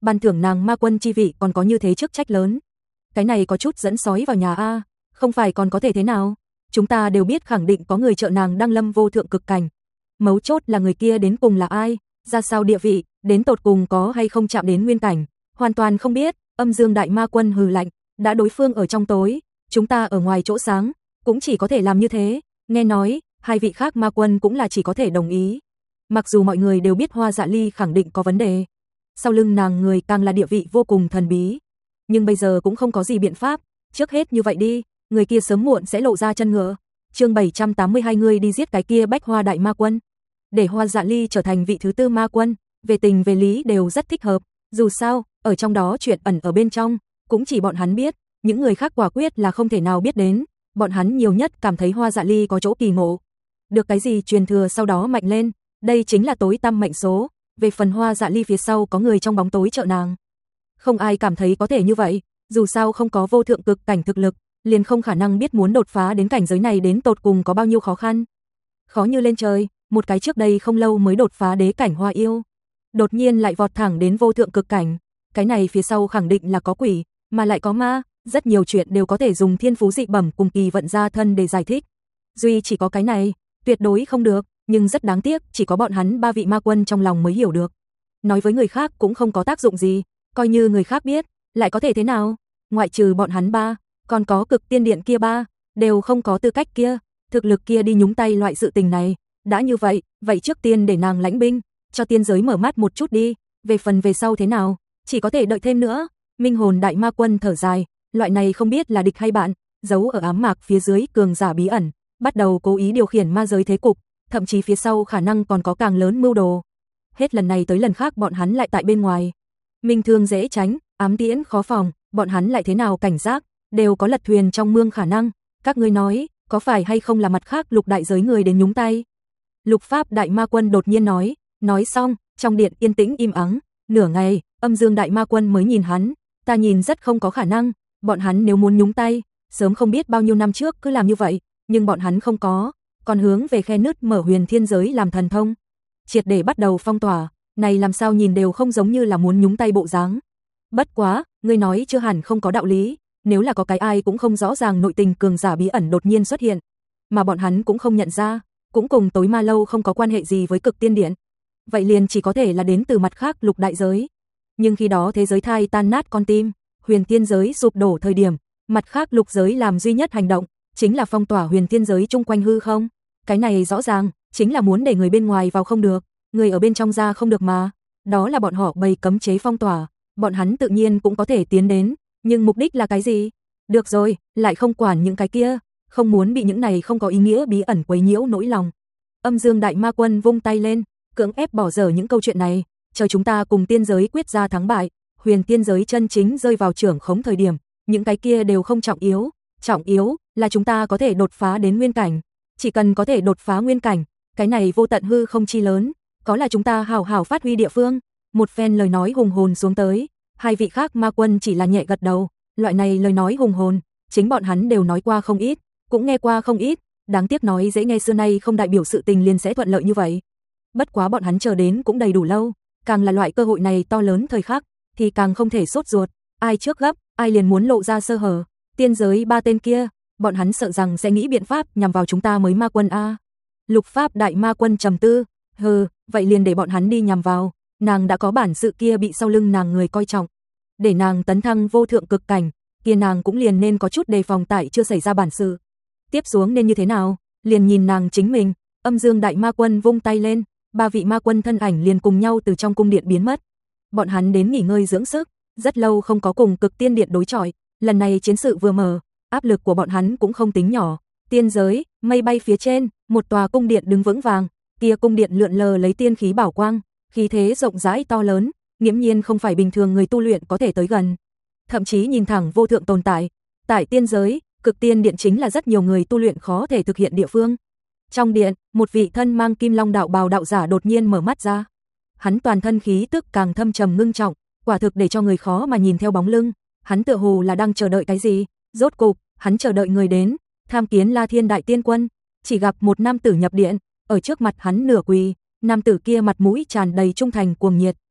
ban thưởng nàng ma quân chi vị còn có như thế chức trách lớn. Cái này có chút dẫn sói vào nhà a, không phải còn có thể thế nào? Chúng ta đều biết khẳng định có người trợ nàng đăng lâm vô thượng cực cảnh. Mấu chốt là người kia đến cùng là ai, ra sao địa vị, đến tột cùng có hay không chạm đến nguyên cảnh, hoàn toàn không biết. Âm Dương đại ma quân hừ lạnh, đã đối phương ở trong tối, chúng ta ở ngoài chỗ sáng, cũng chỉ có thể làm như thế. Nghe nói, hai vị khác ma quân cũng là chỉ có thể đồng ý. Mặc dù mọi người đều biết Hoa Dạ Ly khẳng định có vấn đề, sau lưng nàng người càng là địa vị vô cùng thần bí, nhưng bây giờ cũng không có gì biện pháp, trước hết như vậy đi, người kia sớm muộn sẽ lộ ra chân ngựa. Chương bảy trăm tám mươi hai người đi giết cái kia Bách Hoa đại ma quân, để Hoa Dạ Ly trở thành vị thứ tư ma quân, về tình về lý đều rất thích hợp, dù sao, ở trong đó chuyện ẩn ở bên trong, cũng chỉ bọn hắn biết, những người khác quả quyết là không thể nào biết đến, bọn hắn nhiều nhất cảm thấy Hoa Dạ Ly có chỗ kỳ ngộ, được cái gì truyền thừa sau đó mạnh lên, đây chính là tối tăm mệnh số. Về phần Hoa Dạ Ly phía sau có người trong bóng tối trợ nàng, không ai cảm thấy có thể như vậy, dù sao không có vô thượng cực cảnh thực lực, liền không khả năng biết muốn đột phá đến cảnh giới này đến tột cùng có bao nhiêu khó khăn. Khó như lên trời, một cái trước đây không lâu mới đột phá đế cảnh Hoa yêu, đột nhiên lại vọt thẳng đến vô thượng cực cảnh, cái này phía sau khẳng định là có quỷ, mà lại có ma, rất nhiều chuyện đều có thể dùng thiên phú dị bẩm cùng kỳ vận gia thân để giải thích. Duy chỉ có cái này, tuyệt đối không được, nhưng rất đáng tiếc, chỉ có bọn hắn ba vị ma quân trong lòng mới hiểu được. Nói với người khác cũng không có tác dụng gì, coi như người khác biết, lại có thể thế nào? Ngoại trừ bọn hắn ba, còn có Cực Tiên Điện kia ba, đều không có tư cách kia, thực lực kia đi nhúng tay loại sự tình này. Đã như vậy, vậy trước tiên để nàng lãnh binh, cho tiên giới mở mắt một chút đi, về phần về sau thế nào, chỉ có thể đợi thêm nữa. Minh Hồn đại ma quân thở dài, loại này không biết là địch hay bạn, giấu ở ám mạc phía dưới cường giả bí ẩn, bắt đầu cố ý điều khiển ma giới thế cục, thậm chí phía sau khả năng còn có càng lớn mưu đồ. Hết lần này tới lần khác bọn hắn lại tại bên ngoài. Minh thương dễ tránh, ám tiễn khó phòng, bọn hắn lại thế nào cảnh giác, đều có lật thuyền trong mương khả năng. Các ngươi nói, có phải hay không là mặt khác lục đại giới người đến nhúng tay? Lục Pháp đại ma quân đột nhiên nói, nói xong, trong điện yên tĩnh im ắng, nửa ngày, Âm Dương đại ma quân mới nhìn hắn, ta nhìn rất không có khả năng, bọn hắn nếu muốn nhúng tay, sớm không biết bao nhiêu năm trước cứ làm như vậy, nhưng bọn hắn không có, còn hướng về khe nứt mở huyền thiên giới làm thần thông, triệt để bắt đầu phong tỏa, này làm sao nhìn đều không giống như là muốn nhúng tay bộ dáng. Bất quá, ngươi nói chưa hẳn không có đạo lý, nếu là có cái ai cũng không rõ ràng nội tình cường giả bí ẩn đột nhiên xuất hiện, mà bọn hắn cũng không nhận ra, cũng cùng tối ma lâu không có quan hệ gì với Cực Tiên Điện, vậy liền chỉ có thể là đến từ mặt khác lục đại giới. Nhưng khi đó thế giới thai tan nát con tim, huyền thiên giới sụp đổ thời điểm, mặt khác lục giới làm duy nhất hành động, chính là phong tỏa huyền thiên giới chung quanh hư không. Cái này rõ ràng, chính là muốn để người bên ngoài vào không được, người ở bên trong ra không được mà. Đó là bọn họ bày cấm chế phong tỏa, bọn hắn tự nhiên cũng có thể tiến đến, nhưng mục đích là cái gì? Được rồi, lại không quản những cái kia, không muốn bị những này không có ý nghĩa bí ẩn quấy nhiễu nỗi lòng. Âm Dương đại ma quân vung tay lên, cưỡng ép bỏ dở những câu chuyện này, chờ chúng ta cùng tiên giới quyết ra thắng bại, huyền tiên giới chân chính rơi vào trưởng khống thời điểm, những cái kia đều không trọng yếu, trọng yếu là chúng ta có thể đột phá đến nguyên cảnh, chỉ cần có thể đột phá nguyên cảnh, cái này vô tận hư không chi lớn, có là chúng ta hào hào phát huy địa phương. Một phen lời nói hùng hồn xuống tới, hai vị khác ma quân chỉ là nhẹ gật đầu, loại này lời nói hùng hồn, chính bọn hắn đều nói qua không ít, cũng nghe qua không ít, đáng tiếc nói dễ nghe xưa nay không đại biểu sự tình liền sẽ thuận lợi như vậy. Bất quá bọn hắn chờ đến cũng đầy đủ lâu, càng là loại cơ hội này to lớn thời khắc, thì càng không thể sốt ruột, ai trước gấp, ai liền muốn lộ ra sơ hở. Tiên giới ba tên kia, bọn hắn sợ rằng sẽ nghĩ biện pháp nhằm vào chúng ta mới ma quân a. Lục Pháp đại ma quân trầm tư, hừ, vậy liền để bọn hắn đi nhằm vào, nàng đã có bản sự kia bị sau lưng nàng người coi trọng, để nàng tấn thăng vô thượng cực cảnh, kia nàng cũng liền nên có chút đề phòng tại chưa xảy ra bản sự. Tiếp xuống nên như thế nào, liền nhìn nàng chính mình. Âm Dương đại ma quân vung tay lên, ba vị ma quân thân ảnh liền cùng nhau từ trong cung điện biến mất. Bọn hắn đến nghỉ ngơi dưỡng sức, rất lâu không có cùng Cực Tiên Điện đối chọi, lần này chiến sự vừa mở, áp lực của bọn hắn cũng không tính nhỏ. Tiên giới, mây bay phía trên, một tòa cung điện đứng vững vàng, kia cung điện lượn lờ lấy tiên khí bảo quang, khí thế rộng rãi to lớn, nghiễm nhiên không phải bình thường người tu luyện có thể tới gần, thậm chí nhìn thẳng vô thượng tồn tại. Tại tiên giới, Cực Tiên Điện chính là rất nhiều người tu luyện khó thể thực hiện địa phương. Trong điện, một vị thân mang kim long đạo bào đạo giả đột nhiên mở mắt ra. Hắn toàn thân khí tức càng thâm trầm ngưng trọng, quả thực để cho người khó mà nhìn theo bóng lưng. Hắn tựa hồ là đang chờ đợi cái gì, rốt cục, hắn chờ đợi người đến, tham kiến La Thiên đại tiên quân. Chỉ gặp một nam tử nhập điện, ở trước mặt hắn nửa quỳ, nam tử kia mặt mũi tràn đầy trung thành cuồng nhiệt,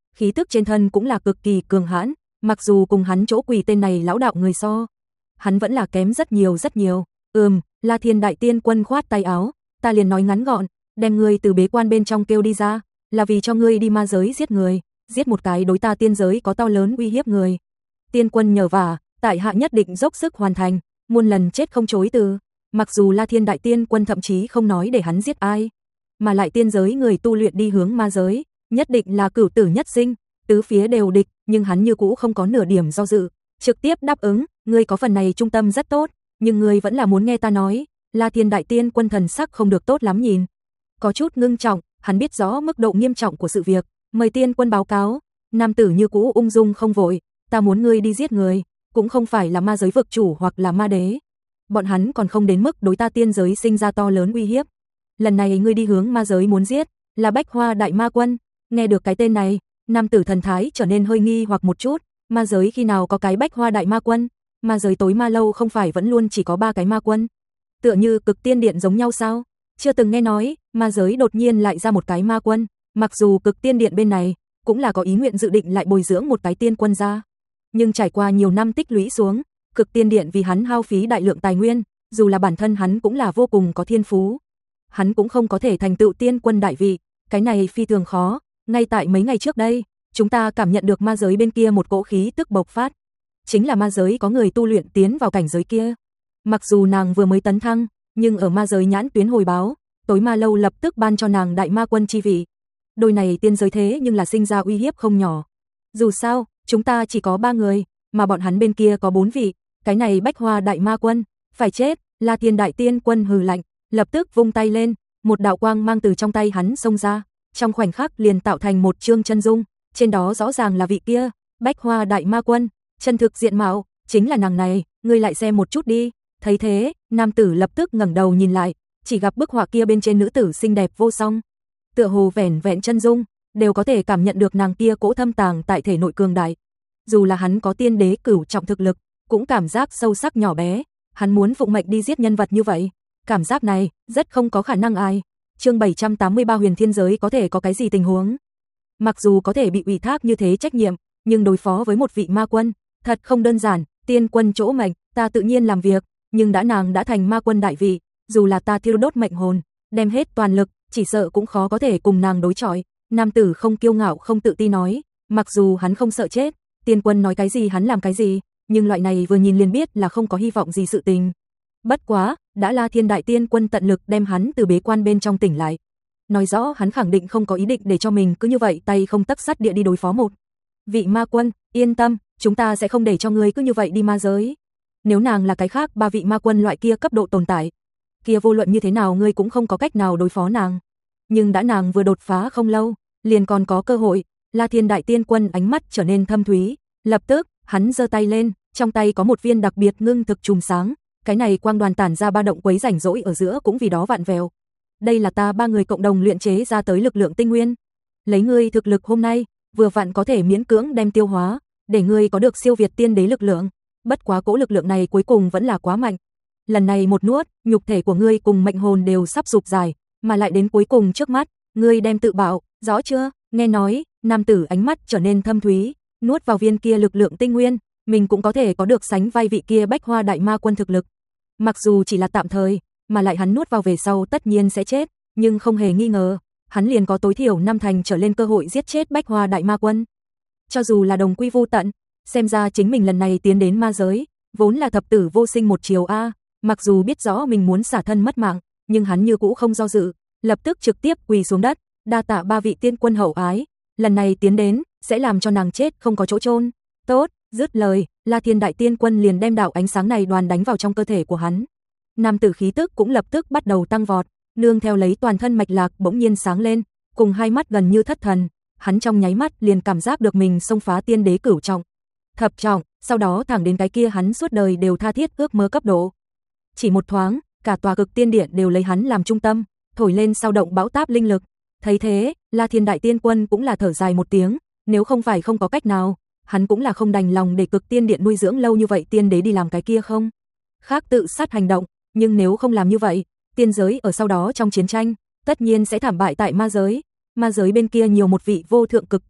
khí tức trên thân cũng là cực kỳ cường hãn, mặc dù cùng hắn chỗ quỳ tên này lão đạo người so, hắn vẫn là kém rất nhiều rất nhiều. Ừm, La Thiên Đại Tiên Quân khoát tay áo, ta liền nói ngắn gọn, đem ngươi từ bế quan bên trong kêu đi ra, là vì cho ngươi đi ma giới giết người, giết một cái đối ta tiên giới có to lớn uy hiếp người. Tiên Quân nhờ vả, tại hạ nhất định dốc sức hoàn thành, muôn lần chết không chối từ. Mặc dù La Thiên Đại Tiên Quân thậm chí không nói để hắn giết ai, mà lại tiên giới người tu luyện đi hướng ma giới, nhất định là cửu tử nhất sinh, tứ phía đều địch, nhưng hắn như cũ không có nửa điểm do dự, trực tiếp đáp ứng, ngươi có phần này trung tâm rất tốt, nhưng ngươi vẫn là muốn nghe ta nói. La Thiên Đại Tiên Quân thần sắc không được tốt lắm nhìn, có chút ngưng trọng, hắn biết rõ mức độ nghiêm trọng của sự việc, mời Tiên Quân báo cáo. Nam tử như cũ ung dung không vội, ta muốn ngươi đi giết người, cũng không phải là ma giới vực chủ hoặc là ma đế, bọn hắn còn không đến mức đối ta tiên giới sinh ra to lớn uy hiếp. Lần này ngươi đi hướng ma giới muốn giết là Bách Hoa Đại Ma Quân. Nghe được cái tên này, nam tử thần thái trở nên hơi nghi hoặc một chút, ma giới khi nào có cái Bách Hoa Đại Ma Quân? Ma giới tối ma lâu không phải vẫn luôn chỉ có ba cái ma quân, tựa như Cực Tiên Điện giống nhau sao? Chưa từng nghe nói, ma giới đột nhiên lại ra một cái ma quân, mặc dù Cực Tiên Điện bên này cũng là có ý nguyện dự định lại bồi dưỡng một cái tiên quân ra, nhưng trải qua nhiều năm tích lũy xuống, Cực Tiên Điện vì hắn hao phí đại lượng tài nguyên, dù là bản thân hắn cũng là vô cùng có thiên phú, hắn cũng không có thể thành tựu tiên quân đại vị, cái này phi thường khó. Ngay tại mấy ngày trước đây, chúng ta cảm nhận được ma giới bên kia một cỗ khí tức bộc phát, chính là ma giới có người tu luyện tiến vào cảnh giới kia. Mặc dù nàng vừa mới tấn thăng, nhưng ở ma giới nhãn tuyến hồi báo, tối ma lâu lập tức ban cho nàng đại ma quân chi vị. Đôi này tiên giới thế nhưng là sinh ra uy hiếp không nhỏ. Dù sao, chúng ta chỉ có ba người, mà bọn hắn bên kia có bốn vị, cái này Bách Hoa Đại Ma Quân phải chết. La Thiên Đại Tiên Quân hừ lạnh, lập tức vung tay lên, một đạo quang mang từ trong tay hắn xông ra, trong khoảnh khắc liền tạo thành một chương chân dung, trên đó rõ ràng là vị kia Bách Hoa Đại Ma Quân, chân thực diện mạo chính là nàng này, ngươi lại xem một chút đi. Thấy thế, nam tử lập tức ngẩng đầu nhìn lại, chỉ gặp bức họa kia bên trên nữ tử xinh đẹp vô song, tựa hồ vẻn vẹn chân dung, đều có thể cảm nhận được nàng kia cỗ thâm tàng tại thể nội cường đại. Dù là hắn có tiên đế cửu trọng thực lực, cũng cảm giác sâu sắc nhỏ bé, hắn muốn phụng mệnh đi giết nhân vật như vậy, cảm giác này rất không có khả năng ai. Chương bảy trăm tám mươi ba Huyền Thiên giới có thể có cái gì tình huống? Mặc dù có thể bị ủy thác như thế trách nhiệm, nhưng đối phó với một vị ma quân, thật không đơn giản. Tiên quân chỗ mệnh, ta tự nhiên làm việc, nhưng đã nàng đã thành ma quân đại vị, dù là ta thiêu đốt mệnh hồn, đem hết toàn lực, chỉ sợ cũng khó có thể cùng nàng đối chọi. Nam tử không kiêu ngạo không tự ti nói, mặc dù hắn không sợ chết, tiên quân nói cái gì hắn làm cái gì, nhưng loại này vừa nhìn liền biết là không có hy vọng gì sự tình. Bất quá, đã La Thiên Đại Tiên Quân tận lực đem hắn từ bế quan bên trong tỉnh lại, nói rõ hắn khẳng định không có ý định để cho mình cứ như vậy tay không tấc sắt địa đi đối phó một vị ma quân. Yên tâm, chúng ta sẽ không để cho ngươi cứ như vậy đi ma giới. Nếu nàng là cái khác ba vị ma quân loại kia cấp độ tồn tại, kia vô luận như thế nào ngươi cũng không có cách nào đối phó nàng. Nhưng đã nàng vừa đột phá không lâu, liền còn có cơ hội. La Thiên Đại Tiên Quân ánh mắt trở nên thâm thúy, lập tức, hắn giơ tay lên, trong tay có một viên đặc biệt ngưng thực chùm sáng, cái này quang đoàn tản ra ba động quấy rảnh rỗi ở giữa cũng vì đó vạn vẹo. Đây là ta ba người cộng đồng luyện chế ra tới lực lượng tinh nguyên. Lấy ngươi thực lực hôm nay, vừa vặn có thể miễn cưỡng đem tiêu hóa, để ngươi có được siêu việt tiên đế lực lượng. Bất quá cỗ lực lượng này cuối cùng vẫn là quá mạnh. Lần này một nuốt, nhục thể của ngươi cùng mệnh hồn đều sắp sụp dài, mà lại đến cuối cùng trước mắt, ngươi đem tự bạo, rõ chưa? Nghe nói, nam tử ánh mắt trở nên thâm thúy, nuốt vào viên kia lực lượng tinh nguyên, mình cũng có thể có được sánh vai vị kia Bách Hoa Đại Ma Quân thực lực. Mặc dù chỉ là tạm thời, mà lại hắn nuốt vào về sau tất nhiên sẽ chết, nhưng không hề nghi ngờ, hắn liền có tối thiểu năm thành trở lên cơ hội giết chết Bách Hoa Đại Ma Quân. Cho dù là đồng quy vô tận, xem ra chính mình lần này tiến đến ma giới, vốn là thập tử vô sinh một chiều a. Mặc dù biết rõ mình muốn xả thân mất mạng, nhưng hắn như cũ không do dự, lập tức trực tiếp quỳ xuống đất, đa tạ ba vị tiên quân hậu ái, lần này tiến đến sẽ làm cho nàng chết không có chỗ chôn. Tốt, dứt lời, La Thiên Đại Tiên Quân liền đem đạo ánh sáng này đoàn đánh vào trong cơ thể của hắn. Nam tử khí tức cũng lập tức bắt đầu tăng vọt, nương theo lấy toàn thân mạch lạc bỗng nhiên sáng lên, cùng hai mắt gần như thất thần, hắn trong nháy mắt liền cảm giác được mình xông phá tiên đế cửu trọng, thập trọng, sau đó thẳng đến cái kia hắn suốt đời đều tha thiết ước mơ cấp độ. Chỉ một thoáng, cả tòa Cực Tiên Điện đều lấy hắn làm trung tâm, thổi lên sao động bão táp linh lực. Thấy thế, La Thiên Đại Tiên Quân cũng là thở dài một tiếng, nếu không phải không có cách nào, hắn cũng là không đành lòng để Cực Tiên Điện nuôi dưỡng lâu như vậy tiên đế đi làm cái kia không khác tự sát hành động, nhưng nếu không làm như vậy, tiên giới ở sau đó trong chiến tranh, tất nhiên sẽ thảm bại tại ma giới. Ma giới bên kia nhiều một vị vô thượng cực cảnh,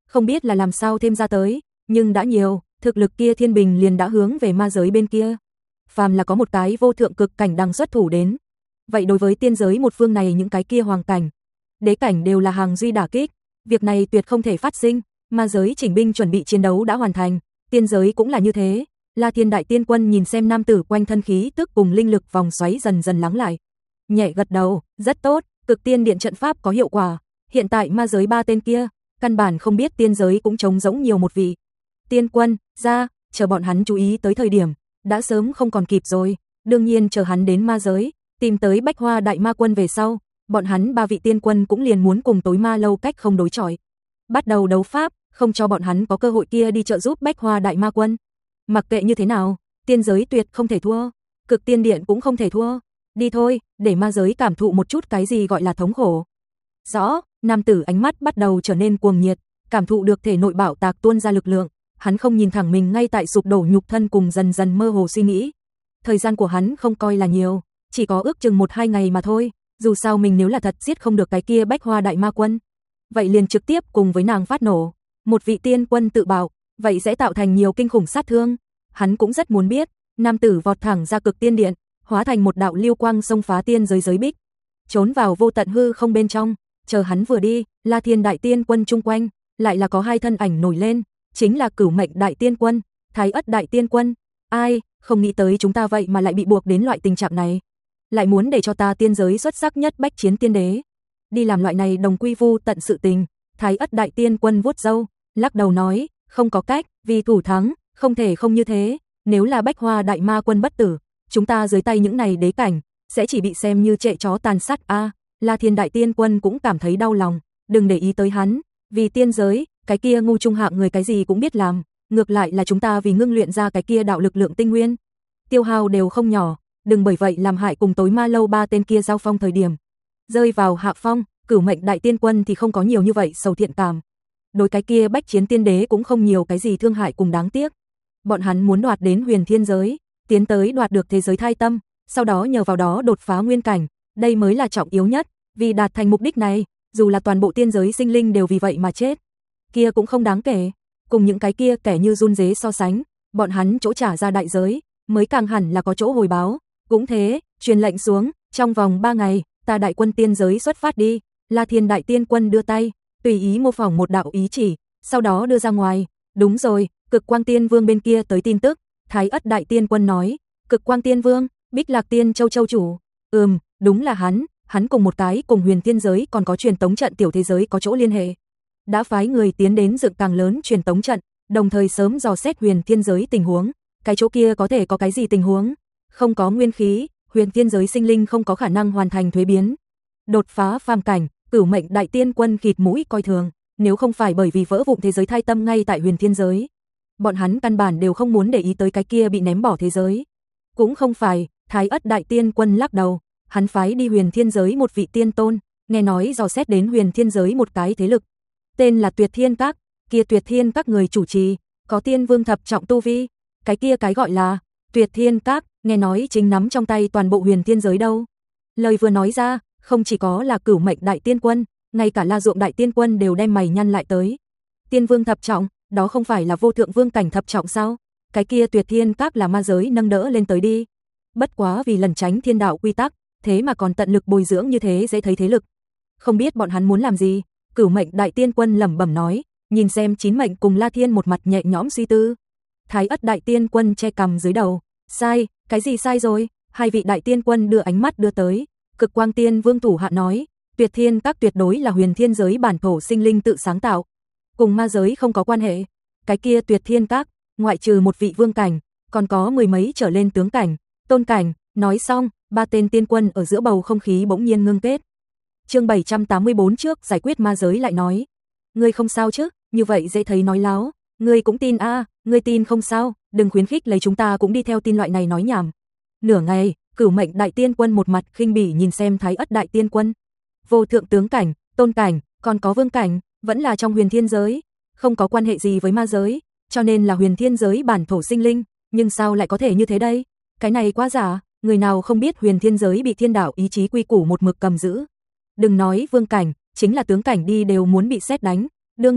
không biết là làm sao thêm ra tới, nhưng đã nhiều, thực lực kia thiên bình liền đã hướng về ma giới bên kia. Phàm là có một cái vô thượng cực cảnh đang xuất thủ đến. Vậy đối với tiên giới một phương này những cái kia hoàng cảnh, đế cảnh đều là hàng duy đả kích, việc này tuyệt không thể phát sinh, ma giới chỉnh binh chuẩn bị chiến đấu đã hoàn thành, tiên giới cũng là như thế. La Thiên Đại Tiên Quân nhìn xem nam tử quanh thân khí tức cùng linh lực vòng xoáy dần dần lắng lại, nhẹ gật đầu, rất tốt, Cực Tiên Điện trận pháp có hiệu quả, hiện tại ma giới ba tên kia, căn bản không biết tiên giới cũng trống rỗng nhiều một vị. Tiên Quân, ra, chờ bọn hắn chú ý tới thời điểm, đã sớm không còn kịp rồi, đương nhiên chờ hắn đến ma giới, tìm tới Bách Hoa Đại Ma Quân về sau, bọn hắn ba vị tiên quân cũng liền muốn cùng Tối Ma Lâu cách không đối chọi. Bắt đầu đấu pháp, không cho bọn hắn có cơ hội kia đi trợ giúp Bách Hoa Đại Ma Quân. Mặc kệ như thế nào, tiên giới tuyệt không thể thua, Cực Tiên Điện cũng không thể thua. Đi thôi, để ma giới cảm thụ một chút cái gì gọi là thống khổ. Rõ, nam tử ánh mắt bắt đầu trở nên cuồng nhiệt, cảm thụ được thể nội bạo tạc tuôn ra lực lượng, hắn không nhìn thẳng mình ngay tại sụp đổ nhục thân cùng dần dần mơ hồ suy nghĩ. Thời gian của hắn không coi là nhiều, chỉ có ước chừng một hai ngày mà thôi, dù sao mình nếu là thật giết không được cái kia Bách Hoa Đại Ma Quân, vậy liền trực tiếp cùng với nàng phát nổ. Một vị tiên quân tự bạo, vậy sẽ tạo thành nhiều kinh khủng sát thương. Hắn cũng rất muốn biết, nam tử vọt thẳng ra Cực Tiên Điện, hóa thành một đạo lưu quang xông phá tiên giới giới bích, trốn vào vô tận hư không bên trong, chờ hắn vừa đi, La Thiên Đại Tiên Quân chung quanh, lại là có hai thân ảnh nổi lên, chính là Cửu Mệnh Đại Tiên Quân, Thái Ất Đại Tiên Quân. Ai, không nghĩ tới chúng ta vậy mà lại bị buộc đến loại tình trạng này. Lại muốn để cho ta tiên giới xuất sắc nhất bách chiến tiên đế đi làm loại này đồng quy vu tận sự tình. Thái Ất Đại Tiên Quân vuốt râu, lắc đầu nói, không có cách, vì thủ thắng, không thể không như thế, nếu là Bách Hoa Đại Ma Quân bất tử, chúng ta dưới tay những này đế cảnh, sẽ chỉ bị xem như trệ chó tàn sát a. À, La Thiên Đại Tiên Quân cũng cảm thấy đau lòng, đừng để ý tới hắn, vì tiên giới, cái kia ngu trung hạng người cái gì cũng biết làm, ngược lại là chúng ta vì ngưng luyện ra cái kia đạo lực lượng tinh nguyên, tiêu hao đều không nhỏ, đừng bởi vậy làm hại cùng Tối Ma Lâu ba tên kia giao phong thời điểm rơi vào hạ phong. Cửu Mệnh Đại Tiên Quân thì không có nhiều như vậy sầu thiện cảm, đối cái kia bách chiến tiên đế cũng không nhiều cái gì thương hại cùng đáng tiếc. Bọn hắn muốn đoạt đến huyền thiên giới, tiến tới đoạt được thế giới thai tâm, sau đó nhờ vào đó đột phá nguyên cảnh, đây mới là trọng yếu nhất, vì đạt thành mục đích này, dù là toàn bộ tiên giới sinh linh đều vì vậy mà chết, kia cũng không đáng kể, cùng những cái kia kẻ như run rế so sánh, bọn hắn chỗ trả ra đại giới, mới càng hẳn là có chỗ hồi báo. Cũng thế, truyền lệnh xuống, trong vòng ba ngày, ta đại quân tiên giới xuất phát đi. La Thiên Đại Tiên Quân đưa tay, tùy ý mô phỏng một đạo ý chỉ, sau đó đưa ra ngoài. Đúng rồi, Cực Quang Tiên Vương bên kia tới tin tức. Thái Ất Đại Tiên Quân nói, Cực Quang Tiên Vương, Bích Lạc Tiên Châu Châu chủ. Ừm, đúng là hắn, hắn cùng một cái cùng huyền thiên giới còn có truyền tống trận tiểu thế giới có chỗ liên hệ. Đã phái người tiến đến dựng càng lớn truyền tống trận, đồng thời sớm dò xét huyền thiên giới tình huống. Cái chỗ kia có thể có cái gì tình huống? Không có nguyên khí, huyền thiên giới sinh linh không có khả năng hoàn thành thuế biến. Đột phá phàm cảnh, Cửu Mệnh Đại Tiên Quân khịt mũi coi thường, nếu không phải bởi vì vỡ vụn thế giới thai tâm ngay tại huyền thiên giới, bọn hắn căn bản đều không muốn để ý tới cái kia bị ném bỏ thế giới. Cũng không phải, Thái Ất Đại Tiên Quân lắc đầu, hắn phái đi huyền thiên giới một vị tiên tôn, nghe nói dò xét đến huyền thiên giới một cái thế lực, tên là Tuyệt Thiên Các, kia Tuyệt Thiên Các người chủ trì, có tiên vương thập trọng tu vi, cái kia cái gọi là Tuyệt Thiên Các, nghe nói chính nắm trong tay toàn bộ huyền thiên giới đâu. Lời vừa nói ra, không chỉ có là Cửu Mệnh Đại Tiên Quân, ngay cả La Ruộng Đại Tiên Quân đều đem mày nhăn lại tới. Tiên vương thập trọng, đó không phải là vô thượng vương cảnh thập trọng sao? Cái kia Tuyệt Thiên Các là ma giới nâng đỡ lên tới đi. Bất quá vì lần tránh thiên đạo quy tắc, thế mà còn tận lực bồi dưỡng như thế dễ thấy thế lực. Không biết bọn hắn muốn làm gì? Cửu Mệnh Đại Tiên Quân lẩm bẩm nói, nhìn xem Chín Mệnh cùng La Thiên một mặt nhẹ nhõm suy tư. Thái Ất Đại Tiên Quân che cằm dưới đầu, sai, cái gì sai rồi? Hai vị Đại Tiên Quân đưa ánh mắt đưa tới. Cực Quang Tiên Vương thủ hạ nói, Tuyệt Thiên Các tuyệt đối là huyền thiên giới bản thổ sinh linh tự sáng tạo, cùng ma giới không có quan hệ. Cái kia Tuyệt Thiên Các, ngoại trừ một vị vương cảnh, còn có mười mấy trở lên tướng cảnh, tôn cảnh. Nói xong, ba tên tiên quân ở giữa bầu không khí bỗng nhiên ngưng kết. Chương bảy trăm tám mươi bốn trước giải quyết ma giới lại nói, ngươi không sao chứ? Như vậy dễ thấy nói láo, ngươi cũng tin a? À, ngươi tin không sao, đừng khuyến khích lấy chúng ta cũng đi theo tin loại này nói nhảm. Nửa ngày, Cửu Mệnh Đại Tiên Quân một mặt khinh bỉ nhìn xem Thái Ất Đại Tiên Quân. Vô thượng tướng cảnh, tôn cảnh, còn có vương cảnh, vẫn là trong huyền thiên giới, không có quan hệ gì với ma giới, cho nên là huyền thiên giới bản thổ sinh linh, nhưng sao lại có thể như thế đây? Cái này quá giả, người nào không biết huyền thiên giới bị thiên đạo ý chí quy củ một mực cầm giữ. Đừng nói vương cảnh, chính là tướng cảnh đi đều muốn bị sét đánh. Đương nhiên,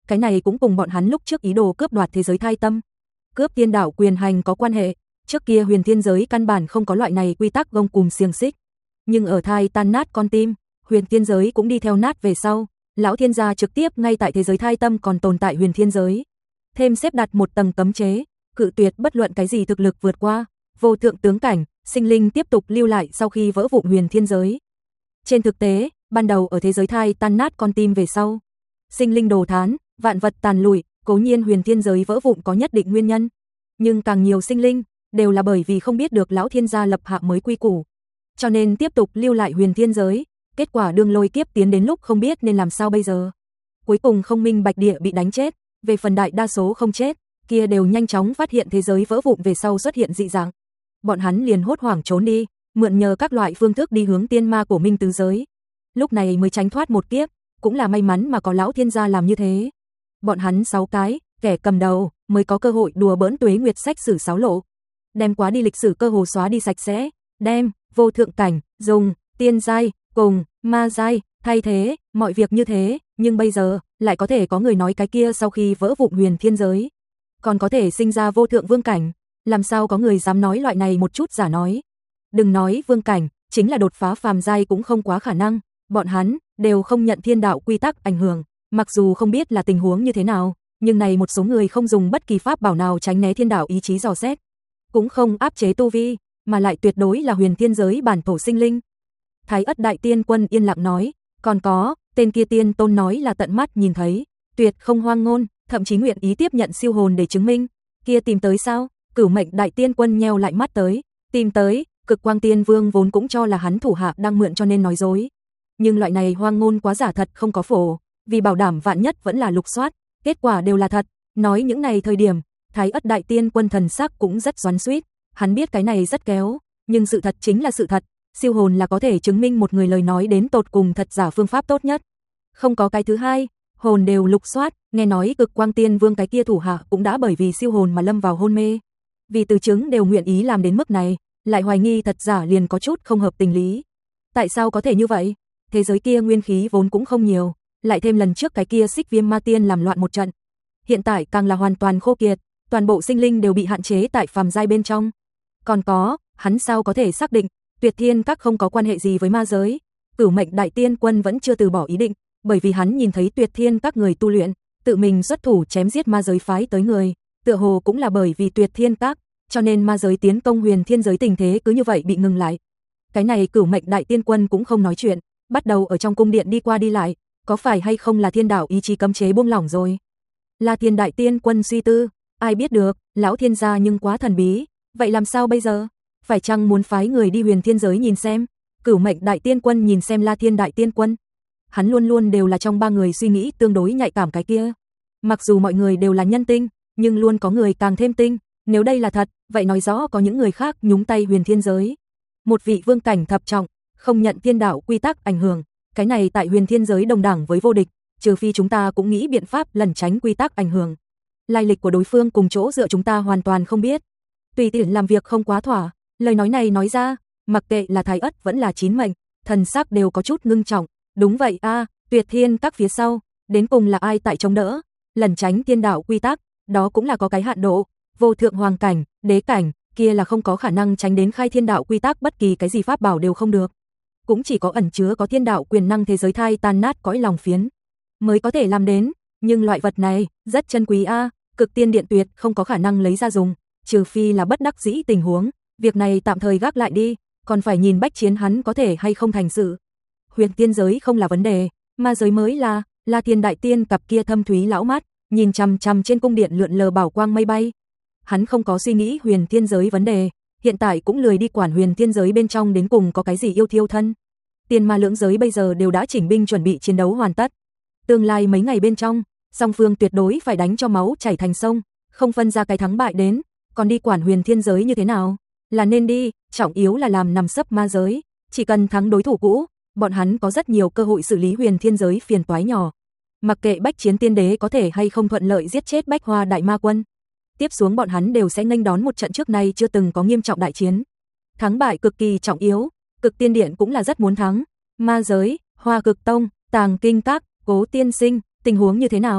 cái này cũng cùng bọn hắn lúc trước ý đồ cướp đoạt thế giới thai tâm, cướp tiên đạo quyền hành có quan hệ. Trước kia huyền thiên giới căn bản không có loại này quy tắc gông cùm xiềng xích, nhưng ở thai tan nát con tim, huyền thiên giới cũng đi theo nát về sau, lão thiên gia trực tiếp ngay tại thế giới thai tâm còn tồn tại huyền thiên giới, thêm xếp đặt một tầng cấm chế, cự tuyệt bất luận cái gì thực lực vượt qua vô thượng tướng cảnh, sinh linh tiếp tục lưu lại sau khi vỡ vụn huyền thiên giới. Trên thực tế, ban đầu ở thế giới thai tan nát con tim về sau, sinh linh đồ thán, vạn vật tàn lụi, cố nhiên huyền thiên giới vỡ vụn có nhất định nguyên nhân, nhưng càng nhiều sinh linh đều là bởi vì không biết được lão thiên gia lập hạ mới quy củ, cho nên tiếp tục lưu lại huyền thiên giới, kết quả đương lôi kiếp tiến đến lúc không biết nên làm sao bây giờ. Cuối cùng không minh bạch địa bị đánh chết, về phần đại đa số không chết, kia đều nhanh chóng phát hiện thế giới vỡ vụn về sau xuất hiện dị dạng. Bọn hắn liền hốt hoảng trốn đi, mượn nhờ các loại phương thức đi hướng tiên ma của minh tứ giới. Lúc này mới tránh thoát một kiếp, cũng là may mắn mà có lão thiên gia làm như thế. Bọn hắn sáu cái, kẻ cầm đầu, mới có cơ hội đùa bỡn tuế nguyệt sách sử sáu lộ. Đem quá đi lịch sử cơ hồ xóa đi sạch sẽ, đem vô thượng cảnh, dùng tiên giai, cùng ma giai, thay thế, mọi việc như thế, nhưng bây giờ, lại có thể có người nói cái kia sau khi vỡ vụn huyền thiên giới, còn có thể sinh ra vô thượng vương cảnh, làm sao có người dám nói loại này một chút giả nói. Đừng nói vương cảnh, chính là đột phá phàm giai cũng không quá khả năng, bọn hắn đều không nhận thiên đạo quy tắc ảnh hưởng, mặc dù không biết là tình huống như thế nào, nhưng này một số người không dùng bất kỳ pháp bảo nào tránh né thiên đạo ý chí dò xét, cũng không áp chế tu vi, mà lại tuyệt đối là huyền thiên giới bản thổ sinh linh. Thái Ất Đại Tiên Quân yên lặng nói, còn có, tên kia tiên tôn nói là tận mắt nhìn thấy, tuyệt không hoang ngôn, thậm chí nguyện ý tiếp nhận siêu hồn để chứng minh. Kia tìm tới sao? Cửu Mệnh Đại Tiên Quân nheo lại mắt tới, tìm tới, Cực Quang Tiên Vương vốn cũng cho là hắn thủ hạ đang mượn cho nên nói dối. Nhưng loại này hoang ngôn quá giả thật không có phổ, vì bảo đảm vạn nhất vẫn là lục soát, kết quả đều là thật. Nói những này thời điểm, Thái Ất Đại Tiên Quân thần sắc cũng rất xoắn xuýt, hắn biết cái này rất kéo, nhưng sự thật chính là sự thật, siêu hồn là có thể chứng minh một người lời nói đến tột cùng thật giả phương pháp tốt nhất. Không có cái thứ hai, hồn đều lục soát, nghe nói Cực Quang Tiên Vương cái kia thủ hạ cũng đã bởi vì siêu hồn mà lâm vào hôn mê. Vì từ chứng đều nguyện ý làm đến mức này, lại hoài nghi thật giả liền có chút không hợp tình lý. Tại sao có thể như vậy? Thế giới kia nguyên khí vốn cũng không nhiều, lại thêm lần trước cái kia Xích Viêm Ma Tiên làm loạn một trận. Hiện tại càng là hoàn toàn khô kiệt, toàn bộ sinh linh đều bị hạn chế tại phàm giai bên trong. Còn có, hắn sao có thể xác định Tuyệt Thiên Các không có quan hệ gì với ma giới? Cửu Mệnh Đại Tiên Quân vẫn chưa từ bỏ ý định, bởi vì hắn nhìn thấy Tuyệt Thiên Các người tu luyện, tự mình xuất thủ chém giết ma giới phái tới người, tựa hồ cũng là bởi vì Tuyệt Thiên Các, cho nên ma giới tiến công huyền thiên giới tình thế cứ như vậy bị ngừng lại. Cái này Cửu Mệnh Đại Tiên Quân cũng không nói chuyện, bắt đầu ở trong cung điện đi qua đi lại, có phải hay không là thiên đạo ý chí cấm chế buông lỏng rồi? La Thiên Đại Tiên Quân suy tư, ai biết được, lão thiên gia nhưng quá thần bí, vậy làm sao bây giờ? Phải chăng muốn phái người đi huyền thiên giới nhìn xem? Cửu Mệnh Đại Tiên Quân nhìn xem La Thiên Đại Tiên Quân. Hắn luôn luôn đều là trong ba người suy nghĩ tương đối nhạy cảm cái kia. Mặc dù mọi người đều là nhân tinh, nhưng luôn có người càng thêm tinh, nếu đây là thật, vậy nói rõ có những người khác nhúng tay huyền thiên giới. Một vị vương cảnh thập trọng, không nhận thiên đạo quy tắc ảnh hưởng, cái này tại huyền thiên giới đồng đẳng với vô địch, trừ phi chúng ta cũng nghĩ biện pháp lẩn tránh quy tắc ảnh hưởng. Lai lịch của đối phương cùng chỗ dựa chúng ta hoàn toàn không biết. Tùy tiện làm việc không quá thỏa, lời nói này nói ra, mặc kệ là Thái Ất vẫn là Chín Mệnh, thần sắc đều có chút ngưng trọng. Đúng vậy a, à, Tuyệt Thiên Các phía sau, đến cùng là ai tại chống đỡ, lẩn tránh thiên đạo quy tắc, đó cũng là có cái hạn độ, vô thượng hoàng cảnh, đế cảnh, kia là không có khả năng tránh đến khai thiên đạo quy tắc, bất kỳ cái gì pháp bảo đều không được. Cũng chỉ có ẩn chứa có thiên đạo quyền năng thế giới thai tan nát cõi lòng phiến mới có thể làm đến, nhưng loại vật này rất chân quý a, à, Cực Tiên Điện tuyệt không có khả năng lấy ra dùng, trừ phi là bất đắc dĩ tình huống, việc này tạm thời gác lại đi, còn phải nhìn Bách Chiến hắn có thể hay không thành sự. Huyền tiên giới không là vấn đề, ma giới mới là. La Thiên Đại Tiên cặp kia thâm thúy lão mắt, nhìn chằm chằm trên cung điện lượn lờ bảo quang mây bay. Hắn không có suy nghĩ huyền thiên giới vấn đề, hiện tại cũng lười đi quản huyền thiên giới bên trong đến cùng có cái gì yêu thiêu thân. Tiên ma lưỡng giới bây giờ đều đã chỉnh binh chuẩn bị chiến đấu hoàn tất. Tương lai mấy ngày bên trong, song phương tuyệt đối phải đánh cho máu chảy thành sông, không phân ra cái thắng bại đến, còn đi quản huyền thiên giới như thế nào? Là nên đi, trọng yếu là làm nằm sấp ma giới, chỉ cần thắng đối thủ cũ, bọn hắn có rất nhiều cơ hội xử lý huyền thiên giới phiền toái nhỏ. Mặc kệ Bách Chiến Tiên Đế có thể hay không thuận lợi giết chết Bách Hoa Đại Ma Quân, tiếp xuống bọn hắn đều sẽ nghênh đón một trận trước nay chưa từng có nghiêm trọng đại chiến. Thắng bại cực kỳ trọng yếu, Cực Tiên Điện cũng là rất muốn thắng. Ma giới, Hoa Cực Tông, Tàng Kinh Các, Cố tiên sinh, tình huống như thế nào?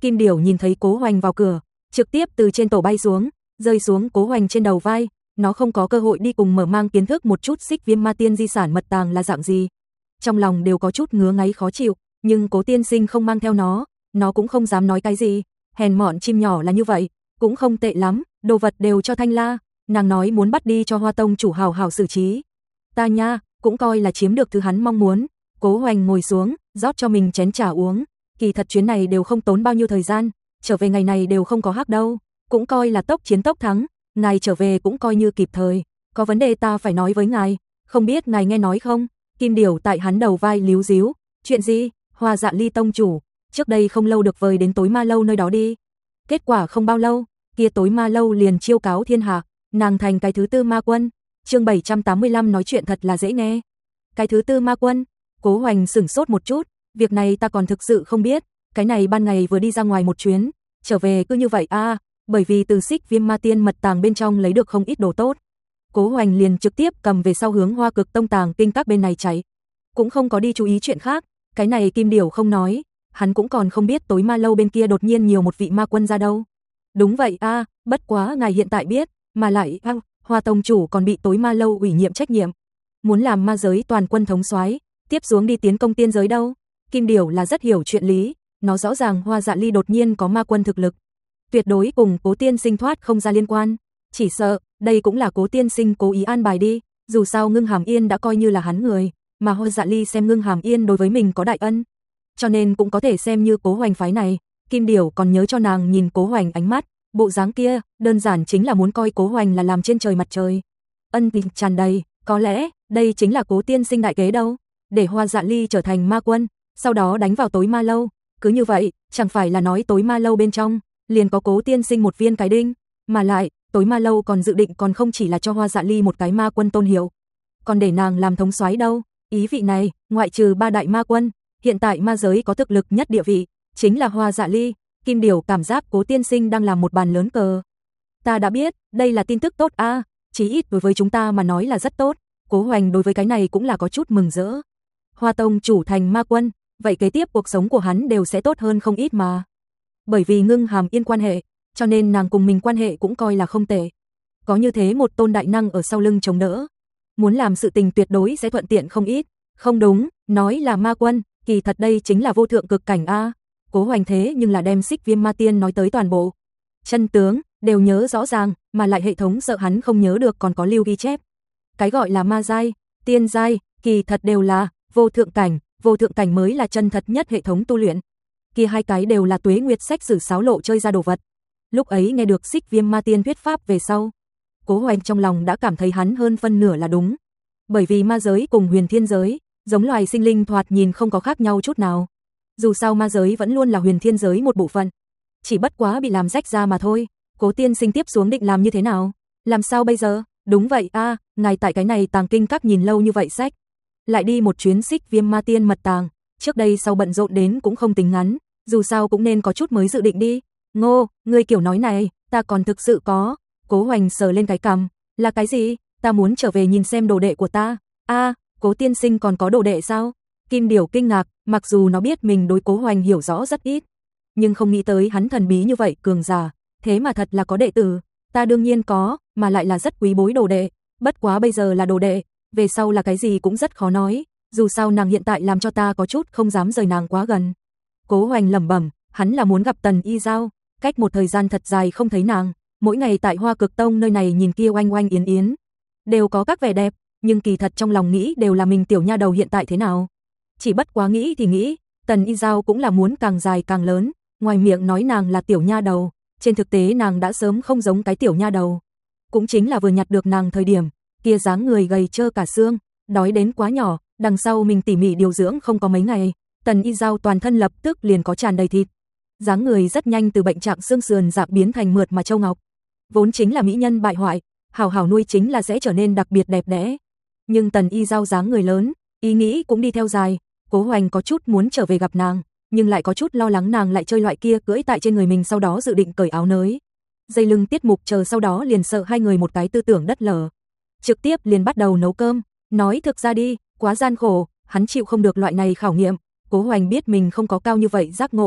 Kim Điểu nhìn thấy Cố Hoành vào cửa, trực tiếp từ trên tổ bay xuống, rơi xuống Cố Hoành trên đầu vai, nó không có cơ hội đi cùng mở mang kiến thức một chút Xích Viêm Ma Tiên di sản mật tàng là dạng gì. Trong lòng đều có chút ngứa ngáy khó chịu, nhưng Cố tiên sinh không mang theo nó, nó cũng không dám nói cái gì, hèn mọn chim nhỏ là như vậy, cũng không tệ lắm, đồ vật đều cho Thanh La, nàng nói muốn bắt đi cho Hoa tông chủ hào hào xử trí. Ta nha, cũng coi là chiếm được thứ hắn mong muốn. Cố Hoành ngồi xuống, rót cho mình chén trà uống, kỳ thật chuyến này đều không tốn bao nhiêu thời gian, trở về ngày này đều không có hắc đâu, cũng coi là tốc chiến tốc thắng, ngài trở về cũng coi như kịp thời, có vấn đề ta phải nói với ngài, không biết ngài nghe nói không? Kim Điểu tại hắn đầu vai líu díu, chuyện gì? Hoa Dạ Ly tông chủ, trước đây không lâu được vời đến tối ma lâu nơi đó đi. Kết quả không bao lâu, kia tối ma lâu liền chiêu cáo thiên hạ, nàng thành cái thứ tư ma quân. Chương bảy trăm tám mươi lăm nói chuyện thật là dễ nghe. Cái thứ tư ma quân? Cố Hoành sửng sốt một chút, việc này ta còn thực sự không biết, cái này ban ngày vừa đi ra ngoài một chuyến, trở về cứ như vậy a, à, bởi vì từ Xích Viêm Ma Tiên mật tàng bên trong lấy được không ít đồ tốt. Cố Hoành liền trực tiếp cầm về sau hướng Hoa Cực Tông tàng kinh các bên này chạy, cũng không có đi chú ý chuyện khác, cái này Kim Điểu không nói, hắn cũng còn không biết tối ma lâu bên kia đột nhiên nhiều một vị ma quân ra đâu. Đúng vậy a, à, bất quá ngài hiện tại biết, mà lại à, Hoa tông chủ còn bị tối ma lâu ủy nhiệm trách nhiệm, muốn làm ma giới toàn quân thống soái, tiếp xuống đi tiến công tiên giới đâu. Kim Điểu là rất hiểu chuyện lý, nó rõ ràng Hoa Dạ Ly đột nhiên có ma quân thực lực, tuyệt đối cùng Cố tiên sinh thoát không ra liên quan, chỉ sợ đây cũng là Cố tiên sinh cố ý an bài đi, dù sao Ngưng Hàm Yên đã coi như là hắn người, mà Hoa Dạ Ly xem Ngưng Hàm Yên đối với mình có đại ân, cho nên cũng có thể xem như Cố Hoành phái này. Kim Điểu còn nhớ cho nàng nhìn Cố Hoành ánh mắt, bộ dáng kia, đơn giản chính là muốn coi Cố Hoành là làm trên trời mặt trời. Ân tình tràn đầy, có lẽ đây chính là Cố tiên sinh đại kế đâu, để Hoa Dạ Ly trở thành ma quân, sau đó đánh vào tối ma lâu, cứ như vậy, chẳng phải là nói tối ma lâu bên trong liền có Cố tiên sinh một viên cái đinh, mà lại, tối ma lâu còn dự định còn không chỉ là cho Hoa Dạ Ly một cái ma quân tôn hiệu, còn để nàng làm thống soái đâu. Ý vị này, ngoại trừ ba đại ma quân, hiện tại ma giới có thực lực nhất địa vị, chính là Hoa Dạ Ly. Kim Điểu cảm giác Cố tiên sinh đang làm một bàn lớn cờ. Ta đã biết, đây là tin tức tốt a, à, chí ít đối với chúng ta mà nói là rất tốt. Cố Hoành đối với cái này cũng là có chút mừng rỡ. Hoa tông chủ thành ma quân, vậy kế tiếp cuộc sống của hắn đều sẽ tốt hơn không ít mà. Bởi vì Ngưng Hàm Yên quan hệ, cho nên nàng cùng mình quan hệ cũng coi là không tệ. Có như thế một tôn đại năng ở sau lưng chống đỡ, muốn làm sự tình tuyệt đối sẽ thuận tiện không ít. Không đúng, nói là ma quân, kỳ thật đây chính là vô thượng cực cảnh a. Cố Hoành thế nhưng là đem Xích Viêm Ma Tiên nói tới toàn bộ chân tướng, đều nhớ rõ ràng, mà lại hệ thống sợ hắn không nhớ được còn có lưu ghi chép. Cái gọi là ma giai, tiên giai, kỳ thật đều là vô thượng cảnh, vô thượng cảnh mới là chân thật nhất hệ thống tu luyện. Kia hai cái đều là Tuế Nguyệt sách sử sáo lộ chơi ra đồ vật. Lúc ấy nghe được Xích Viêm Ma Tiên thuyết pháp về sau, Cố Hoành trong lòng đã cảm thấy hắn hơn phân nửa là đúng. Bởi vì ma giới cùng huyền thiên giới, giống loài sinh linh thoạt nhìn không có khác nhau chút nào. Dù sao ma giới vẫn luôn là huyền thiên giới một bộ phận, chỉ bất quá bị làm rách ra mà thôi. Cố tiên sinh tiếp xuống định làm như thế nào? Làm sao bây giờ? Đúng vậy a, à, ngài tại cái này tàng kinh các nhìn lâu như vậy sách, lại đi một chuyến Xích Viêm Ma Tiên mật tàng, trước đây sau bận rộn đến cũng không tính ngắn, dù sao cũng nên có chút mới dự định đi. Ngô, ngươi kiểu nói này, ta còn thực sự có. Cố Hoành sờ lên cái cằm, là cái gì? Ta muốn trở về nhìn xem đồ đệ của ta. A, à, Cố tiên sinh còn có đồ đệ sao? Kim Điểu kinh ngạc, mặc dù nó biết mình đối Cố Hoành hiểu rõ rất ít, nhưng không nghĩ tới hắn thần bí như vậy cường giả, thế mà thật là có đệ tử. Ta đương nhiên có, mà lại là rất quý bối đồ đệ, bất quá bây giờ là đồ đệ, về sau là cái gì cũng rất khó nói, dù sao nàng hiện tại làm cho ta có chút không dám rời nàng quá gần. Cố Hoành lẩm bẩm, hắn là muốn gặp Tần Y Giao, cách một thời gian thật dài không thấy nàng, mỗi ngày tại Hoa Cực Tông nơi này nhìn kia oanh oanh yến yến, đều có các vẻ đẹp, nhưng kỳ thật trong lòng nghĩ đều là mình tiểu nha đầu hiện tại thế nào. Chỉ bất quá nghĩ thì nghĩ, Tần Y Giao cũng là muốn càng dài càng lớn, ngoài miệng nói nàng là tiểu nha đầu, trên thực tế nàng đã sớm không giống cái tiểu nha đầu. Cũng chính là vừa nhặt được nàng thời điểm, kia dáng người gầy trơ cả xương, đói đến quá nhỏ, đằng sau mình tỉ mỉ điều dưỡng không có mấy ngày, Tần Y Giao toàn thân lập tức liền có tràn đầy thịt. Dáng người rất nhanh từ bệnh trạng xương sườn rạp biến thành mượt mà châu ngọc. Vốn chính là mỹ nhân bại hoại, hảo hảo nuôi chính là sẽ trở nên đặc biệt đẹp đẽ. Nhưng Tần Y Giao dáng người lớn, ý nghĩ cũng đi theo dài, Cố Hoành có chút muốn trở về gặp nàng, nhưng lại có chút lo lắng nàng lại chơi loại kia cưỡi tại trên người mình sau đó dự định cởi áo nới. Dây lưng tiết mục chờ sau đó liền sợ hai người một cái tư tưởng đất lở. Trực tiếp liền bắt đầu nấu cơm, nói thực ra đi, quá gian khổ, hắn chịu không được loại này khảo nghiệm. Cố Hoành biết mình không có cao như vậy giác ngộ,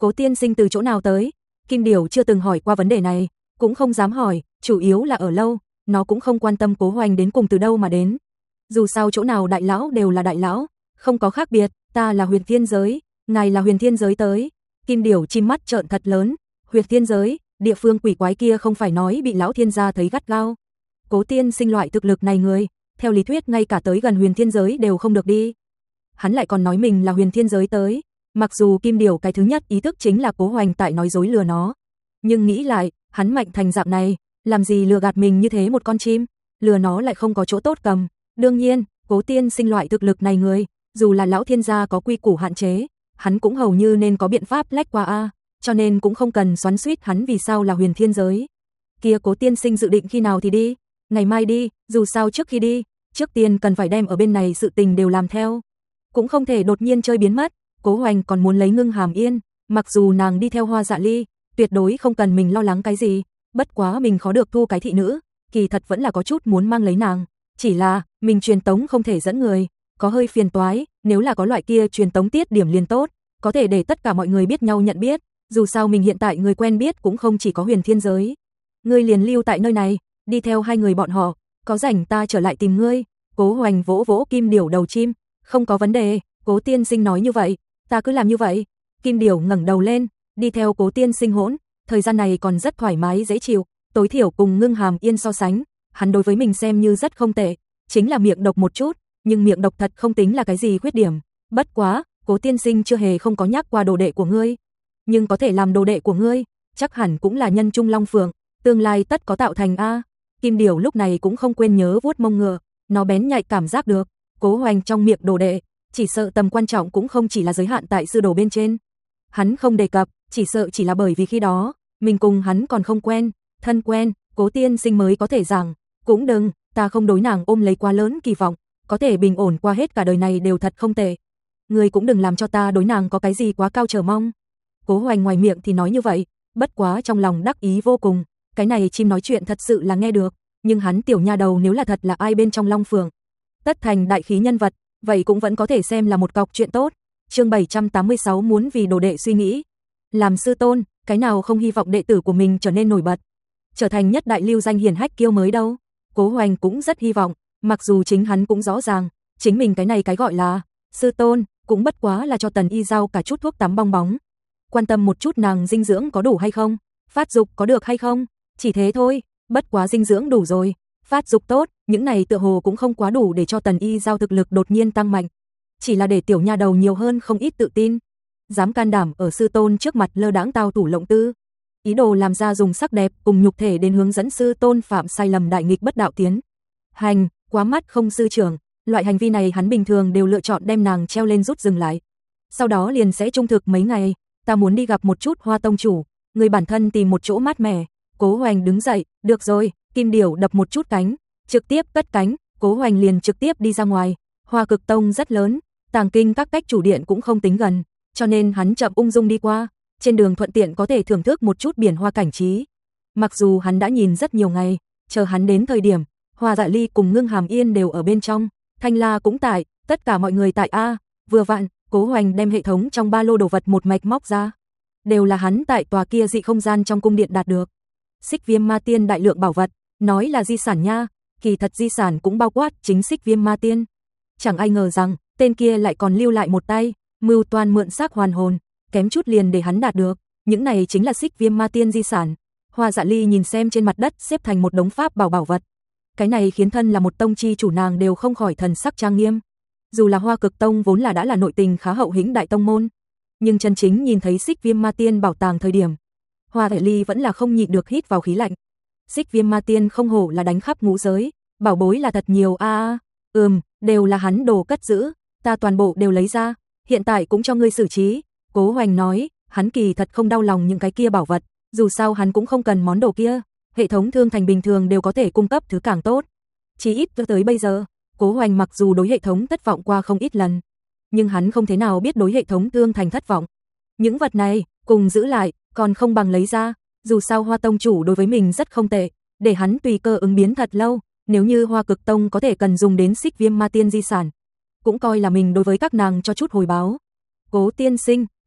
Cố tiên sinh từ chỗ nào tới? Kim Điểu chưa từng hỏi qua vấn đề này, cũng không dám hỏi, chủ yếu là ở lâu, nó cũng không quan tâm Cố Hoành đến cùng từ đâu mà đến. Dù sao chỗ nào đại lão đều là đại lão, không có khác biệt, ta là Huyền Thiên Giới, ngài là Huyền Thiên Giới tới. Kim Điểu chim mắt trợn thật lớn, Huyền Thiên Giới, địa phương quỷ quái kia không phải nói bị lão thiên gia thấy gắt gao. Cố tiên sinh loại thực lực này người, theo lý thuyết ngay cả tới gần Huyền Thiên Giới đều không được đi. Hắn lại còn nói mình là Huyền Thiên Giới tới, mặc dù Kim Điểu cái thứ nhất ý thức chính là Cố Hoành tại nói dối lừa nó. Nhưng nghĩ lại, hắn mạnh thành dạng này, làm gì lừa gạt mình như thế một con chim, lừa nó lại không có chỗ tốt cầm. Đương nhiên, Cố tiên sinh loại thực lực này người, dù là lão thiên gia có quy củ hạn chế, hắn cũng hầu như nên có biện pháp lách qua a, cho nên cũng không cần xoắn xuýt hắn vì sao là Huyền Thiên Giới. Kia Cố tiên sinh dự định khi nào thì đi? Ngày mai đi, dù sao trước khi đi, trước tiên cần phải đem ở bên này sự tình đều làm theo. Cũng không thể đột nhiên chơi biến mất, Cố Hoành còn muốn lấy Ngưng Hàm Yên, mặc dù nàng đi theo Hoa Dạ Ly, tuyệt đối không cần mình lo lắng cái gì, bất quá mình khó được thu cái thị nữ, kỳ thật vẫn là có chút muốn mang lấy nàng, chỉ là mình truyền tống không thể dẫn người, có hơi phiền toái, nếu là có loại kia truyền tống tiết điểm liền tốt, có thể để tất cả mọi người biết nhau nhận biết, dù sao mình hiện tại người quen biết cũng không chỉ có Huyền Thiên Giới. Ngươi liền lưu tại nơi này, đi theo hai người bọn họ, có rảnh ta trở lại tìm ngươi. Cố Hoành vỗ vỗ Kim Điểu đầu chim, không có vấn đề, Cố tiên sinh nói như vậy, ta cứ làm như vậy. Kim Điểu ngẩng đầu lên, đi theo Cố tiên sinh hỗn, thời gian này còn rất thoải mái dễ chịu, tối thiểu cùng Ngưng Hàm Yên so sánh, hắn đối với mình xem như rất không tệ, chính là miệng độc một chút, nhưng miệng độc thật không tính là cái gì khuyết điểm. Bất quá, Cố tiên sinh chưa hề không có nhắc qua đồ đệ của ngươi, nhưng có thể làm đồ đệ của ngươi, chắc hẳn cũng là nhân trung long phượng, tương lai tất có tạo thành a. Kim Điểu lúc này cũng không quên nhớ vuốt mông ngựa, nó bén nhạy cảm giác được, Cố Hoành trong miệng đồ đệ, chỉ sợ tầm quan trọng cũng không chỉ là giới hạn tại sư đồ bên trên. Hắn không đề cập, chỉ sợ chỉ là bởi vì khi đó, mình cùng hắn còn không quen, thân quen, Cố tiên sinh mới có thể rằng, cũng đừng, ta không đối nàng ôm lấy quá lớn kỳ vọng, có thể bình ổn qua hết cả đời này đều thật không tệ. Ngươi cũng đừng làm cho ta đối nàng có cái gì quá cao chờ mong. Cố Hoành ngoài miệng thì nói như vậy, bất quá trong lòng đắc ý vô cùng, cái này chim nói chuyện thật sự là nghe được, nhưng hắn tiểu nha đầu nếu là thật là ai bên trong Long Phượng, tất thành đại khí nhân vật, vậy cũng vẫn có thể xem là một cọc chuyện tốt. Chương bảy trăm tám mươi sáu muốn vì đồ đệ suy nghĩ. Làm sư tôn, cái nào không hy vọng đệ tử của mình trở nên nổi bật, trở thành nhất đại lưu danh hiển hách kiêu mới đâu. Cố Hoành cũng rất hy vọng, mặc dù chính hắn cũng rõ ràng, chính mình cái này cái gọi là sư tôn, cũng bất quá là cho Tần Y giao cả chút thuốc tắm bong bóng, quan tâm một chút nàng dinh dưỡng có đủ hay không, phát dục có được hay không, chỉ thế thôi, bất quá dinh dưỡng đủ rồi, phát dục tốt, những này tựa hồ cũng không quá đủ để cho Tần Y giao thực lực đột nhiên tăng mạnh, chỉ là để tiểu nha đầu nhiều hơn không ít tự tin, dám can đảm ở sư tôn trước mặt lơ đãng tao thủ lộng tư, ý đồ làm ra dùng sắc đẹp cùng nhục thể đến hướng dẫn sư tôn phạm sai lầm đại nghịch bất đạo tiến hành, quá mắt không sư trưởng, loại hành vi này hắn bình thường đều lựa chọn đem nàng treo lên rút dừng lại, sau đó liền sẽ trung thực mấy ngày. Ta muốn đi gặp một chút Hoa tông chủ, người bản thân tìm một chỗ mát mẻ. Cố Hoành đứng dậy, được rồi, Kim Điểu đập một chút cánh, trực tiếp cất cánh, Cố Hoành liền trực tiếp đi ra ngoài. Hoa Cực Tông rất lớn, Tàng Kinh các cách chủ điện cũng không tính gần, cho nên hắn chậm ung dung đi qua, trên đường thuận tiện có thể thưởng thức một chút biển hoa cảnh trí. Mặc dù hắn đã nhìn rất nhiều ngày, chờ hắn đến thời điểm, Hoa Dạ Ly cùng Ngưng Hàm Yên đều ở bên trong, Thanh La cũng tại, tất cả mọi người tại a, vừa vặn. Cố Hoành đem hệ thống trong ba lô đồ vật một mạch móc ra, đều là hắn tại tòa kia dị không gian trong cung điện đạt được. Xích Viêm Ma Tiên đại lượng bảo vật, nói là di sản nha, kỳ thật di sản cũng bao quát chính Xích Viêm Ma Tiên. Chẳng ai ngờ rằng, tên kia lại còn lưu lại một tay, mưu toan mượn xác hoàn hồn, kém chút liền để hắn đạt được, những này chính là Xích Viêm Ma Tiên di sản. Hoa Dạ Ly nhìn xem trên mặt đất xếp thành một đống pháp bảo bảo vật, cái này khiến thân là một tông chi chủ nàng đều không khỏi thần sắc trang nghiêm. Dù là Hoa Cực Tông vốn là đã là nội tình khá hậu hĩnh đại tông môn, nhưng chân chính nhìn thấy Xích Viêm Ma Tiên bảo tàng thời điểm, Hoa Dạ Ly vẫn là không nhịn được hít vào khí lạnh. Xích Viêm Ma Tiên không hổ là đánh khắp ngũ giới, bảo bối là thật nhiều a. À, ừm, đều là hắn đồ cất giữ, ta toàn bộ đều lấy ra, hiện tại cũng cho ngươi xử trí. Cố Hoành nói, hắn kỳ thật không đau lòng những cái kia bảo vật, dù sao hắn cũng không cần món đồ kia, hệ thống thương thành bình thường đều có thể cung cấp thứ càng tốt. Chỉ ít cho tới bây giờ, Cố Hoành mặc dù đối hệ thống thất vọng qua không ít lần, nhưng hắn không thế nào biết đối hệ thống thương thành thất vọng. Những vật này, cùng giữ lại, còn không bằng lấy ra, dù sao Hoa tông chủ đối với mình rất không tệ, để hắn tùy cơ ứng biến thật lâu, nếu như Hoa Cực Tông có thể cần dùng đến Xích Viêm Ma Tiên di sản, cũng coi là mình đối với các nàng cho chút hồi báo. Cố tiên sinh,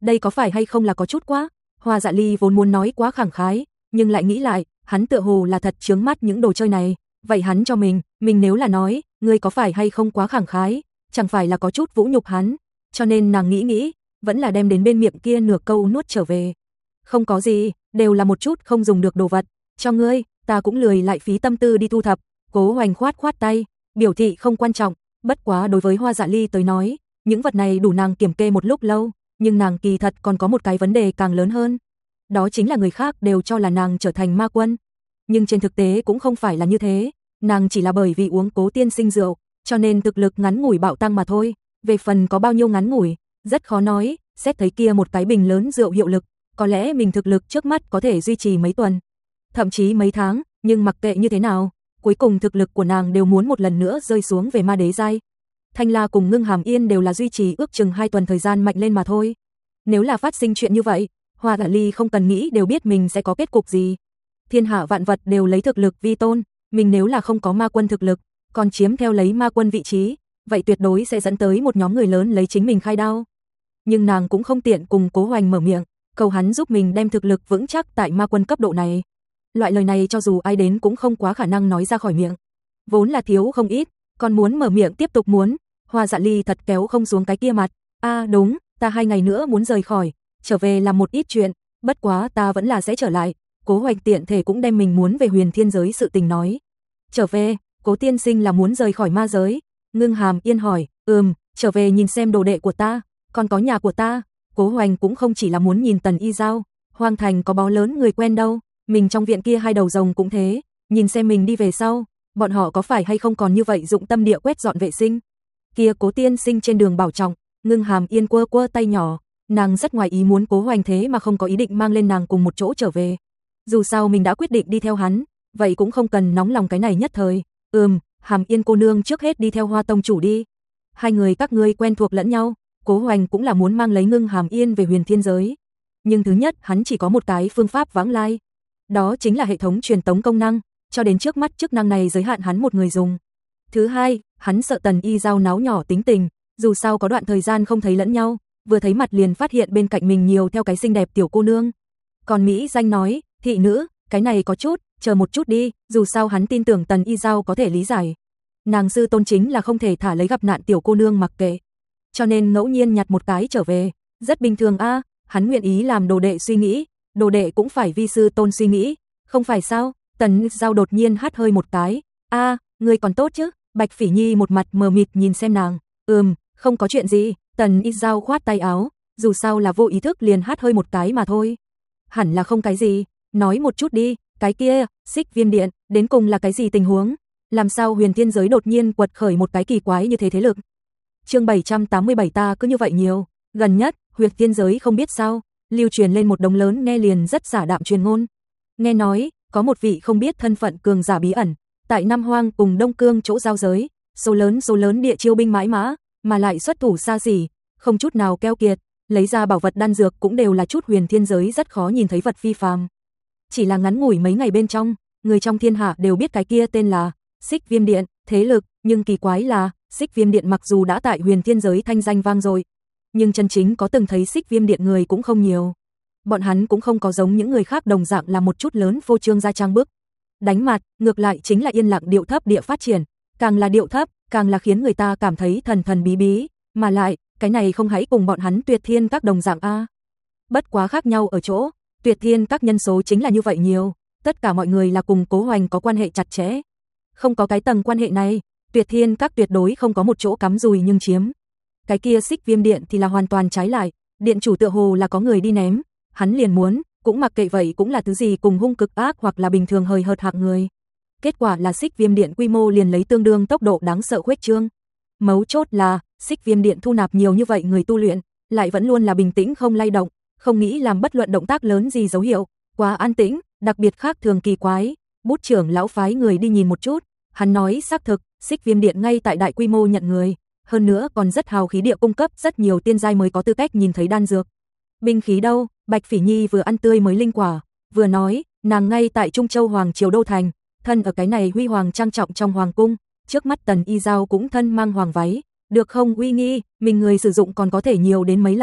đây có phải hay không là có chút quá? Hoa Dạ Ly vốn muốn nói quá khẳng khái, nhưng lại nghĩ lại, hắn tựa hồ là thật chướng mắt những đồ chơi này, vậy hắn cho mình, mình nếu là nói, ngươi có phải hay không quá khẳng khái, chẳng phải là có chút vũ nhục hắn, cho nên nàng nghĩ nghĩ, vẫn là đem đến bên miệng kia nửa câu nuốt trở về. Không có gì, đều là một chút không dùng được đồ vật, cho ngươi, ta cũng lười lại phí tâm tư đi thu thập. Cố Hoành khoát khoát tay, biểu thị không quan trọng, bất quá đối với Hoa Dạ Ly tới nói, những vật này đủ nàng kiểm kê một lúc lâu, nhưng nàng kỳ thật còn có một cái vấn đề càng lớn hơn. Đó chính là người khác đều cho là nàng trở thành ma quân. Nhưng trên thực tế cũng không phải là như thế, nàng chỉ là bởi vì uống Cố tiên sinh rượu, cho nên thực lực ngắn ngủi bạo tăng mà thôi, về phần có bao nhiêu ngắn ngủi, rất khó nói, xét thấy kia một cái bình lớn rượu hiệu lực, có lẽ mình thực lực trước mắt có thể duy trì mấy tuần, thậm chí mấy tháng, nhưng mặc kệ như thế nào, cuối cùng thực lực của nàng đều muốn một lần nữa rơi xuống về ma đế giai. Thanh La cùng Ngưng Hàm Yên đều là duy trì ước chừng hai tuần thời gian mạnh lên mà thôi. Nếu là phát sinh chuyện như vậy, Hoa Dạ Ly không cần nghĩ đều biết mình sẽ có kết cục gì. Thiên hạ vạn vật đều lấy thực lực vi tôn, mình nếu là không có ma quân thực lực, còn chiếm theo lấy ma quân vị trí, vậy tuyệt đối sẽ dẫn tới một nhóm người lớn lấy chính mình khai đao. Nhưng nàng cũng không tiện cùng Cố Hoành mở miệng, cầu hắn giúp mình đem thực lực vững chắc tại ma quân cấp độ này. Loại lời này cho dù ai đến cũng không quá khả năng nói ra khỏi miệng. Vốn là thiếu không ít, còn muốn mở miệng tiếp tục muốn, Hoa Dạ Ly thật kéo không xuống cái kia mặt. A à, đúng, ta hai ngày nữa muốn rời khỏi, trở về làm một ít chuyện, bất quá ta vẫn là sẽ trở lại. Cố Hoành tiện thể cũng đem mình muốn về huyền thiên giới sự tình nói. Trở về, Cố tiên sinh là muốn rời khỏi ma giới. Ngưng Hàm Yên hỏi, ừm, trở về nhìn xem đồ đệ của ta, còn có nhà của ta. Cố Hoành cũng không chỉ là muốn nhìn Tần Y Giao, Hoang Thành có báo lớn người quen đâu, mình trong viện kia hai đầu rồng cũng thế, nhìn xem mình đi về sau, bọn họ có phải hay không còn như vậy dụng tâm địa quét dọn vệ sinh. Kia Cố tiên sinh trên đường bảo trọng. Ngưng Hàm Yên quơ quơ tay nhỏ, nàng rất ngoài ý muốn Cố Hoành thế mà không có ý định mang lên nàng cùng một chỗ trở về. Dù sao mình đã quyết định đi theo hắn, vậy cũng không cần nóng lòng cái này nhất thời. Ừm, Hàm Yên cô nương trước hết đi theo Hoa tông chủ đi. Hai người các ngươi quen thuộc lẫn nhau, Cố Hoành cũng là muốn mang lấy Ngưng Hàm Yên về huyền thiên giới. Nhưng thứ nhất, hắn chỉ có một cái phương pháp vãng lai. Đó chính là hệ thống truyền tống công năng, cho đến trước mắt chức năng này giới hạn hắn một người dùng. Thứ hai, hắn sợ Tần Y Giao náo nhỏ tính tình, dù sao có đoạn thời gian không thấy lẫn nhau, vừa thấy mặt liền phát hiện bên cạnh mình nhiều theo cái xinh đẹp tiểu cô nương. Còn Mỹ Danh nói, thị nữ, cái này có chút, chờ một chút đi, dù sao hắn tin tưởng Tần Y Giao có thể lý giải. Nàng sư tôn chính là không thể thả lấy gặp nạn tiểu cô nương mặc kệ. Cho nên ngẫu nhiên nhặt một cái trở về, rất bình thường a, à, hắn nguyện ý làm đồ đệ suy nghĩ, đồ đệ cũng phải vi sư tôn suy nghĩ, không phải sao? Tần Giao đột nhiên hắt hơi một cái, a, à, người còn tốt chứ? Bạch Phỉ Nhi một mặt mờ mịt nhìn xem nàng, ừm, không có chuyện gì. Tần Y Giao khoát tay áo, dù sao là vô ý thức liền hắt hơi một cái mà thôi. Hẳn là không cái gì, nói một chút đi, cái kia, Xích Viêm Điện, đến cùng là cái gì tình huống? Làm sao huyền thiên giới đột nhiên quật khởi một cái kỳ quái như thế thế lực? Chương bảy trăm tám mươi bảy ta cứ như vậy nhiều, gần nhất, huyền thiên giới không biết sao, lưu truyền lên một đống lớn nghe liền rất xả đạm truyền ngôn. Nghe nói, có một vị không biết thân phận cường giả bí ẩn, tại Nam Hoang cùng Đông Cương chỗ giao giới, số lớn số lớn địa chiêu binh mãi mã, mà lại xuất thủ xa xỉ, không chút nào keo kiệt, lấy ra bảo vật đan dược cũng đều là chút huyền thiên giới rất khó nhìn thấy vật phi phàm. Chỉ là ngắn ngủi mấy ngày bên trong, người trong thiên hạ đều biết cái kia tên là Xích Viêm Điện, thế lực, nhưng kỳ quái là, Xích Viêm Điện mặc dù đã tại huyền thiên giới thanh danh vang dội, nhưng chân chính có từng thấy Xích Viêm Điện người cũng không nhiều. Bọn hắn cũng không có giống những người khác đồng dạng là một chút lớn phô trương ra trang bức. Đánh mặt, ngược lại chính là yên lặng điệu thấp địa phát triển, càng là điệu thấp, càng là khiến người ta cảm thấy thần thần bí bí, mà lại, cái này không hãy cùng bọn hắn Tuyệt Thiên các đồng dạng a. Bất quá khác nhau ở chỗ, Tuyệt Thiên các nhân số chính là như vậy nhiều, tất cả mọi người là cùng Cố Hoành có quan hệ chặt chẽ. Không có cái tầng quan hệ này, Tuyệt Thiên các tuyệt đối không có một chỗ cắm dùi nhưng chiếm. Cái kia Xích Viêm Điện thì là hoàn toàn trái lại, điện chủ tựa hồ là có người đi ném, hắn liền muốn, cũng mặc kệ vậy cũng là thứ gì cùng hung cực ác hoặc là bình thường hời hợt hạng người. Kết quả là Xích Viêm Điện quy mô liền lấy tương đương tốc độ đáng sợ khuếch trương. Mấu chốt là, Xích Viêm Điện thu nạp nhiều như vậy người tu luyện, lại vẫn luôn là bình tĩnh không lay động, không nghĩ làm bất luận động tác lớn gì dấu hiệu, quá an tĩnh, đặc biệt khác thường kỳ quái. Bút trưởng lão phái người đi nhìn một chút, hắn nói xác thực, Xích Viêm Điện ngay tại đại quy mô nhận người, hơn nữa còn rất hào khí địa cung cấp rất nhiều tiên giai mới có tư cách nhìn thấy đan dược. Binh khí đâu? Bạch Phỉ Nhi vừa ăn tươi mới linh quả, vừa nói, nàng ngay tại Trung Châu Hoàng Triều Đô Thành, thân ở cái này huy hoàng trang trọng trong hoàng cung, trước mắt Tần Y Giao cũng thân mang hoàng váy, được không uy nghi, mình người sử dụng còn có thể nhiều đến mấy lần,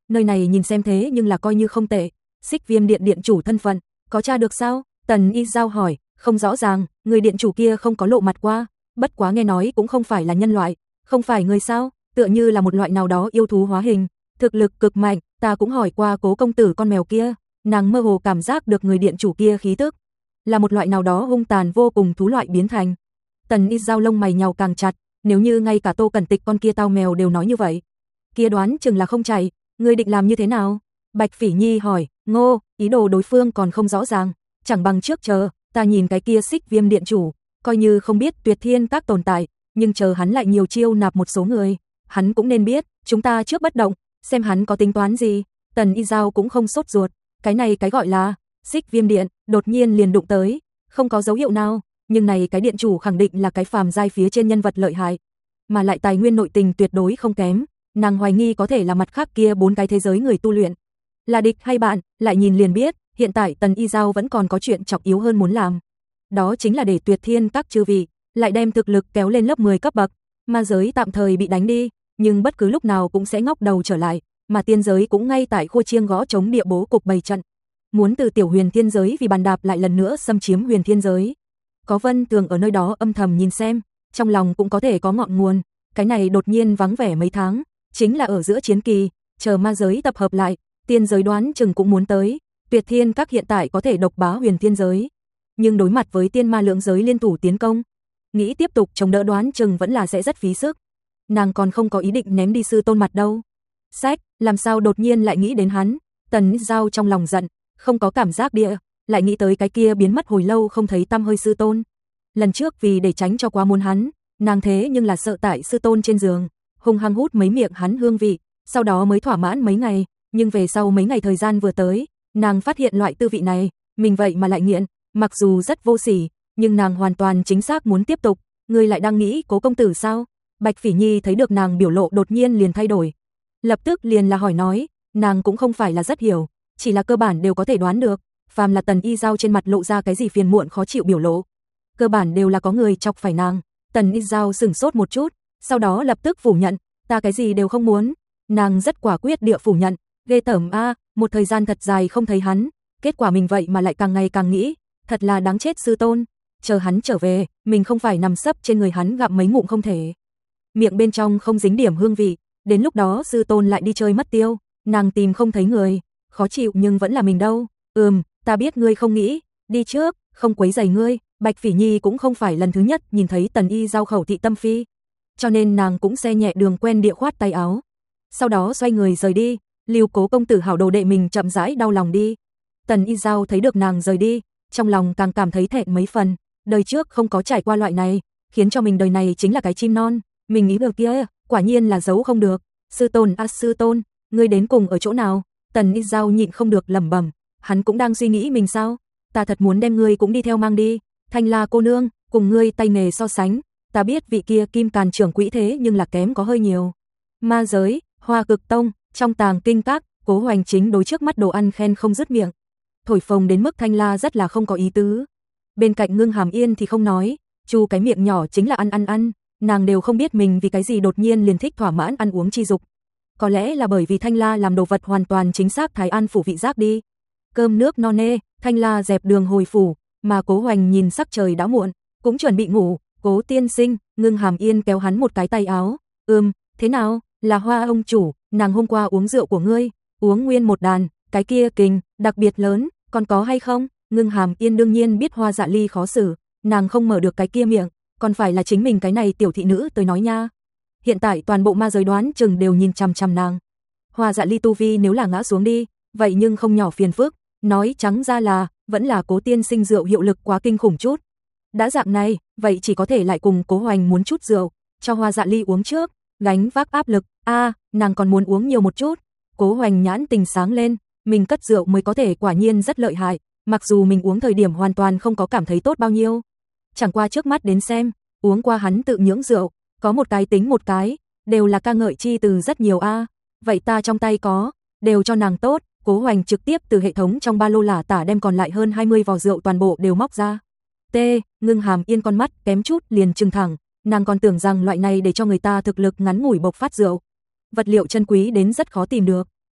nơi này nhìn xem thế nhưng là coi như không tệ. Xích Viêm Điện điện chủ thân phận, có tra được sao? Tần Y Giao hỏi, không rõ ràng, người điện chủ kia không có lộ mặt qua, bất quá nghe nói cũng không phải là nhân loại, không phải người sao, tựa như là một loại nào đó yêu thú hóa hình, thực lực cực mạnh, ta cũng hỏi qua Cố công tử con mèo kia, nàng mơ hồ cảm giác được người điện chủ kia khí tức là một loại nào đó hung tàn vô cùng thú loại biến thành. Tần Y Giao lông mày nhàu càng chặt, nếu như ngay cả Tô Cẩn Tịch con kia tao mèo đều nói như vậy, kia đoán chừng là không chạy, ngươi định làm như thế nào? Bạch Phỉ Nhi hỏi, Ngô, ý đồ đối phương còn không rõ ràng, chẳng bằng trước chờ, ta nhìn cái kia Xích Viêm điện chủ, coi như không biết Tuyệt Thiên các tồn tại, nhưng chờ hắn lại nhiều chiêu nạp một số người, hắn cũng nên biết, chúng ta trước bất động, xem hắn có tính toán gì. Tần Y Giao cũng không sốt ruột, cái này cái gọi là Xích Viêm điện, đột nhiên liền đụng tới, không có dấu hiệu nào, nhưng này cái điện chủ khẳng định là cái phàm giai phía trên nhân vật lợi hại, mà lại tài nguyên nội tình tuyệt đối không kém, nàng hoài nghi có thể là mặt khác kia bốn cái thế giới người tu luyện. Là địch hay bạn, lại nhìn liền biết, hiện tại Tần Y Giao vẫn còn có chuyện trọng yếu hơn muốn làm. Đó chính là để Tuyệt Thiên các chư vị lại đem thực lực kéo lên lớp mười cấp bậc, ma giới tạm thời bị đánh đi, nhưng bất cứ lúc nào cũng sẽ ngóc đầu trở lại, mà tiên giới cũng ngay tại khua chiêng gõ chống địa bố cục bày trận, muốn từ tiểu huyền thiên giới vì bàn đạp lại lần nữa xâm chiếm huyền thiên giới. Có Vân Tường ở nơi đó âm thầm nhìn xem, trong lòng cũng có thể có ngọn nguồn, cái này đột nhiên vắng vẻ mấy tháng, chính là ở giữa chiến kỳ, chờ ma giới tập hợp lại, tiên giới đoán chừng cũng muốn tới, Tuyệt Thiên các hiện tại có thể độc bá huyền thiên giới, nhưng đối mặt với tiên ma lượng giới liên thủ tiến công, nghĩ tiếp tục chống đỡ đoán chừng vẫn là sẽ rất phí sức. Nàng còn không có ý định ném đi sư tôn mặt đâu. Sách, làm sao đột nhiên lại nghĩ đến hắn? Tần Giao trong lòng giận, không có cảm giác địa, lại nghĩ tới cái kia biến mất hồi lâu không thấy tăm hơi sư tôn. Lần trước vì để tránh cho quá muốn hắn, nàng thế nhưng là sợ tại sư tôn trên giường, hung hăng hút mấy miệng hắn hương vị, sau đó mới thỏa mãn mấy ngày, nhưng về sau mấy ngày thời gian vừa tới, nàng phát hiện loại tư vị này, mình vậy mà lại nghiện, mặc dù rất vô sỉ, nhưng nàng hoàn toàn chính xác muốn tiếp tục. Ngươi lại đang nghĩ Cố công tử sao? Bạch Phỉ Nhi thấy được nàng biểu lộ đột nhiên liền thay đổi, lập tức liền là hỏi nói, nàng cũng không phải là rất hiểu, chỉ là cơ bản đều có thể đoán được, phàm là Tần Y Giao trên mặt lộ ra cái gì phiền muộn khó chịu biểu lộ, cơ bản đều là có người chọc phải nàng. Tần Y Giao sửng sốt một chút, sau đó lập tức phủ nhận, ta cái gì đều không muốn. Nàng rất quả quyết địa phủ nhận, ghê tởm a, một thời gian thật dài không thấy hắn, kết quả mình vậy mà lại càng ngày càng nghĩ, thật là đáng chết sư tôn, chờ hắn trở về, mình không phải nằm sấp trên người hắn gặm mấy ngụm không thể. Miệng bên trong không dính điểm hương vị, đến lúc đó sư tôn lại đi chơi mất tiêu, nàng tìm không thấy người, khó chịu nhưng vẫn là mình đâu. Ừm, ta biết ngươi không nghĩ, đi trước, không quấy rầy ngươi. Bạch Phỉ Nhi cũng không phải lần thứ nhất nhìn thấy Tần Y Giao khẩu thị tâm phi, cho nên nàng cũng xe nhẹ đường quen địa khoát tay áo, sau đó xoay người rời đi, lưu Cố công tử hảo đồ đệ mình chậm rãi đau lòng đi. Tần Y Giao thấy được nàng rời đi, trong lòng càng cảm thấy thẹn mấy phần, đời trước không có trải qua loại này, khiến cho mình đời này chính là cái chim non, mình nghĩ được kia, quả nhiên là giấu không được. Sư tôn a sư tôn, ngươi đến cùng ở chỗ nào? Tần Y Giao nhịn không được lẩm bẩm, hắn cũng đang suy nghĩ mình sao? Ta thật muốn đem ngươi cũng đi theo mang đi. Thanh La cô nương, cùng ngươi tay nghề so sánh, ta biết vị kia Kim Càn trưởng quỹ thế nhưng là kém có hơi nhiều. Ma giới, Hoa Cực tông, trong tàng kinh các, Cố Hoành chính đối trước mắt đồ ăn khen không dứt miệng, thổi phồng đến mức Thanh La rất là không có ý tứ. Bên cạnh Ngưng Hàm Yên thì không nói, chu cái miệng nhỏ chính là ăn ăn ăn, nàng đều không biết mình vì cái gì đột nhiên liền thích thỏa mãn ăn uống chi dục. Có lẽ là bởi vì Thanh La làm đồ vật hoàn toàn chính xác Thái An phủ vị giác đi. Cơm nước no nê, Thanh La dẹp đường hồi phủ, mà Cố Hoành nhìn sắc trời đã muộn, cũng chuẩn bị ngủ. Cố tiên sinh, Ngưng Hàm Yên kéo hắn một cái tay áo, ừm, thế nào, là Hoa ông chủ, nàng hôm qua uống rượu của ngươi, uống nguyên một đàn, cái kia kình, đặc biệt lớn, còn có hay không? Ngưng Hàm Yên đương nhiên biết Hoa Dạ Ly khó xử, nàng không mở được cái kia miệng, còn phải là chính mình cái này tiểu thị nữ tới nói nha. Hiện tại toàn bộ ma giới đoán chừng đều nhìn chằm chằm nàng. Hoa Dạ Ly tu vi nếu là ngã xuống đi, vậy nhưng không nhỏ phiền phức, nói trắng ra là, vẫn là Cố tiên sinh rượu hiệu lực quá kinh khủng chút. Đã dạng này, vậy chỉ có thể lại cùng Cố Hoành muốn chút rượu, cho Hoa Dạ Ly uống trước, gánh vác áp lực, a, nàng còn muốn uống nhiều một chút. Cố Hoành nhãn tình sáng lên, mình cất rượu mới có thể quả nhiên rất lợi hại, mặc dù mình uống thời điểm hoàn toàn không có cảm thấy tốt bao nhiêu. Chẳng qua trước mắt đến xem, uống qua hắn tự nhưỡng rượu, có một cái tính một cái, đều là ca ngợi chi từ rất nhiều a. Vậy ta trong tay có, đều cho nàng tốt. Cố Hoành trực tiếp từ hệ thống trong ba lô lả tả đem còn lại hơn hai mươi vò rượu toàn bộ đều móc ra. T, Ngưng Hàm Yên con mắt kém chút liền trừng thẳng, nàng còn tưởng rằng loại này để cho người ta thực lực ngắn ngủi bộc phát rượu, vật liệu chân quý đến rất khó tìm được,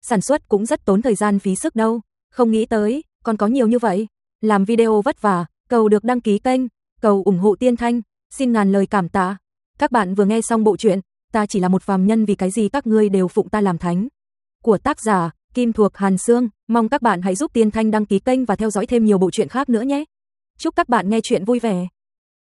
Sản xuất cũng rất tốn thời gian phí sức đâu. Không nghĩ tới, còn có nhiều như vậy. Làm video vất vả, cầu được đăng ký kênh, cầu ủng hộ Tiên Thanh, xin ngàn lời cảm tạ. Các bạn vừa nghe xong bộ truyện Ta chỉ là một phàm nhân vì cái gì các ngươi đều phụng ta làm thánh của tác giả Kim Thuộc Hàn Sương. Mong các bạn hãy giúp Tiên Thanh đăng ký kênh và theo dõi thêm nhiều bộ truyện khác nữa nhé. Chúc các bạn nghe truyện vui vẻ.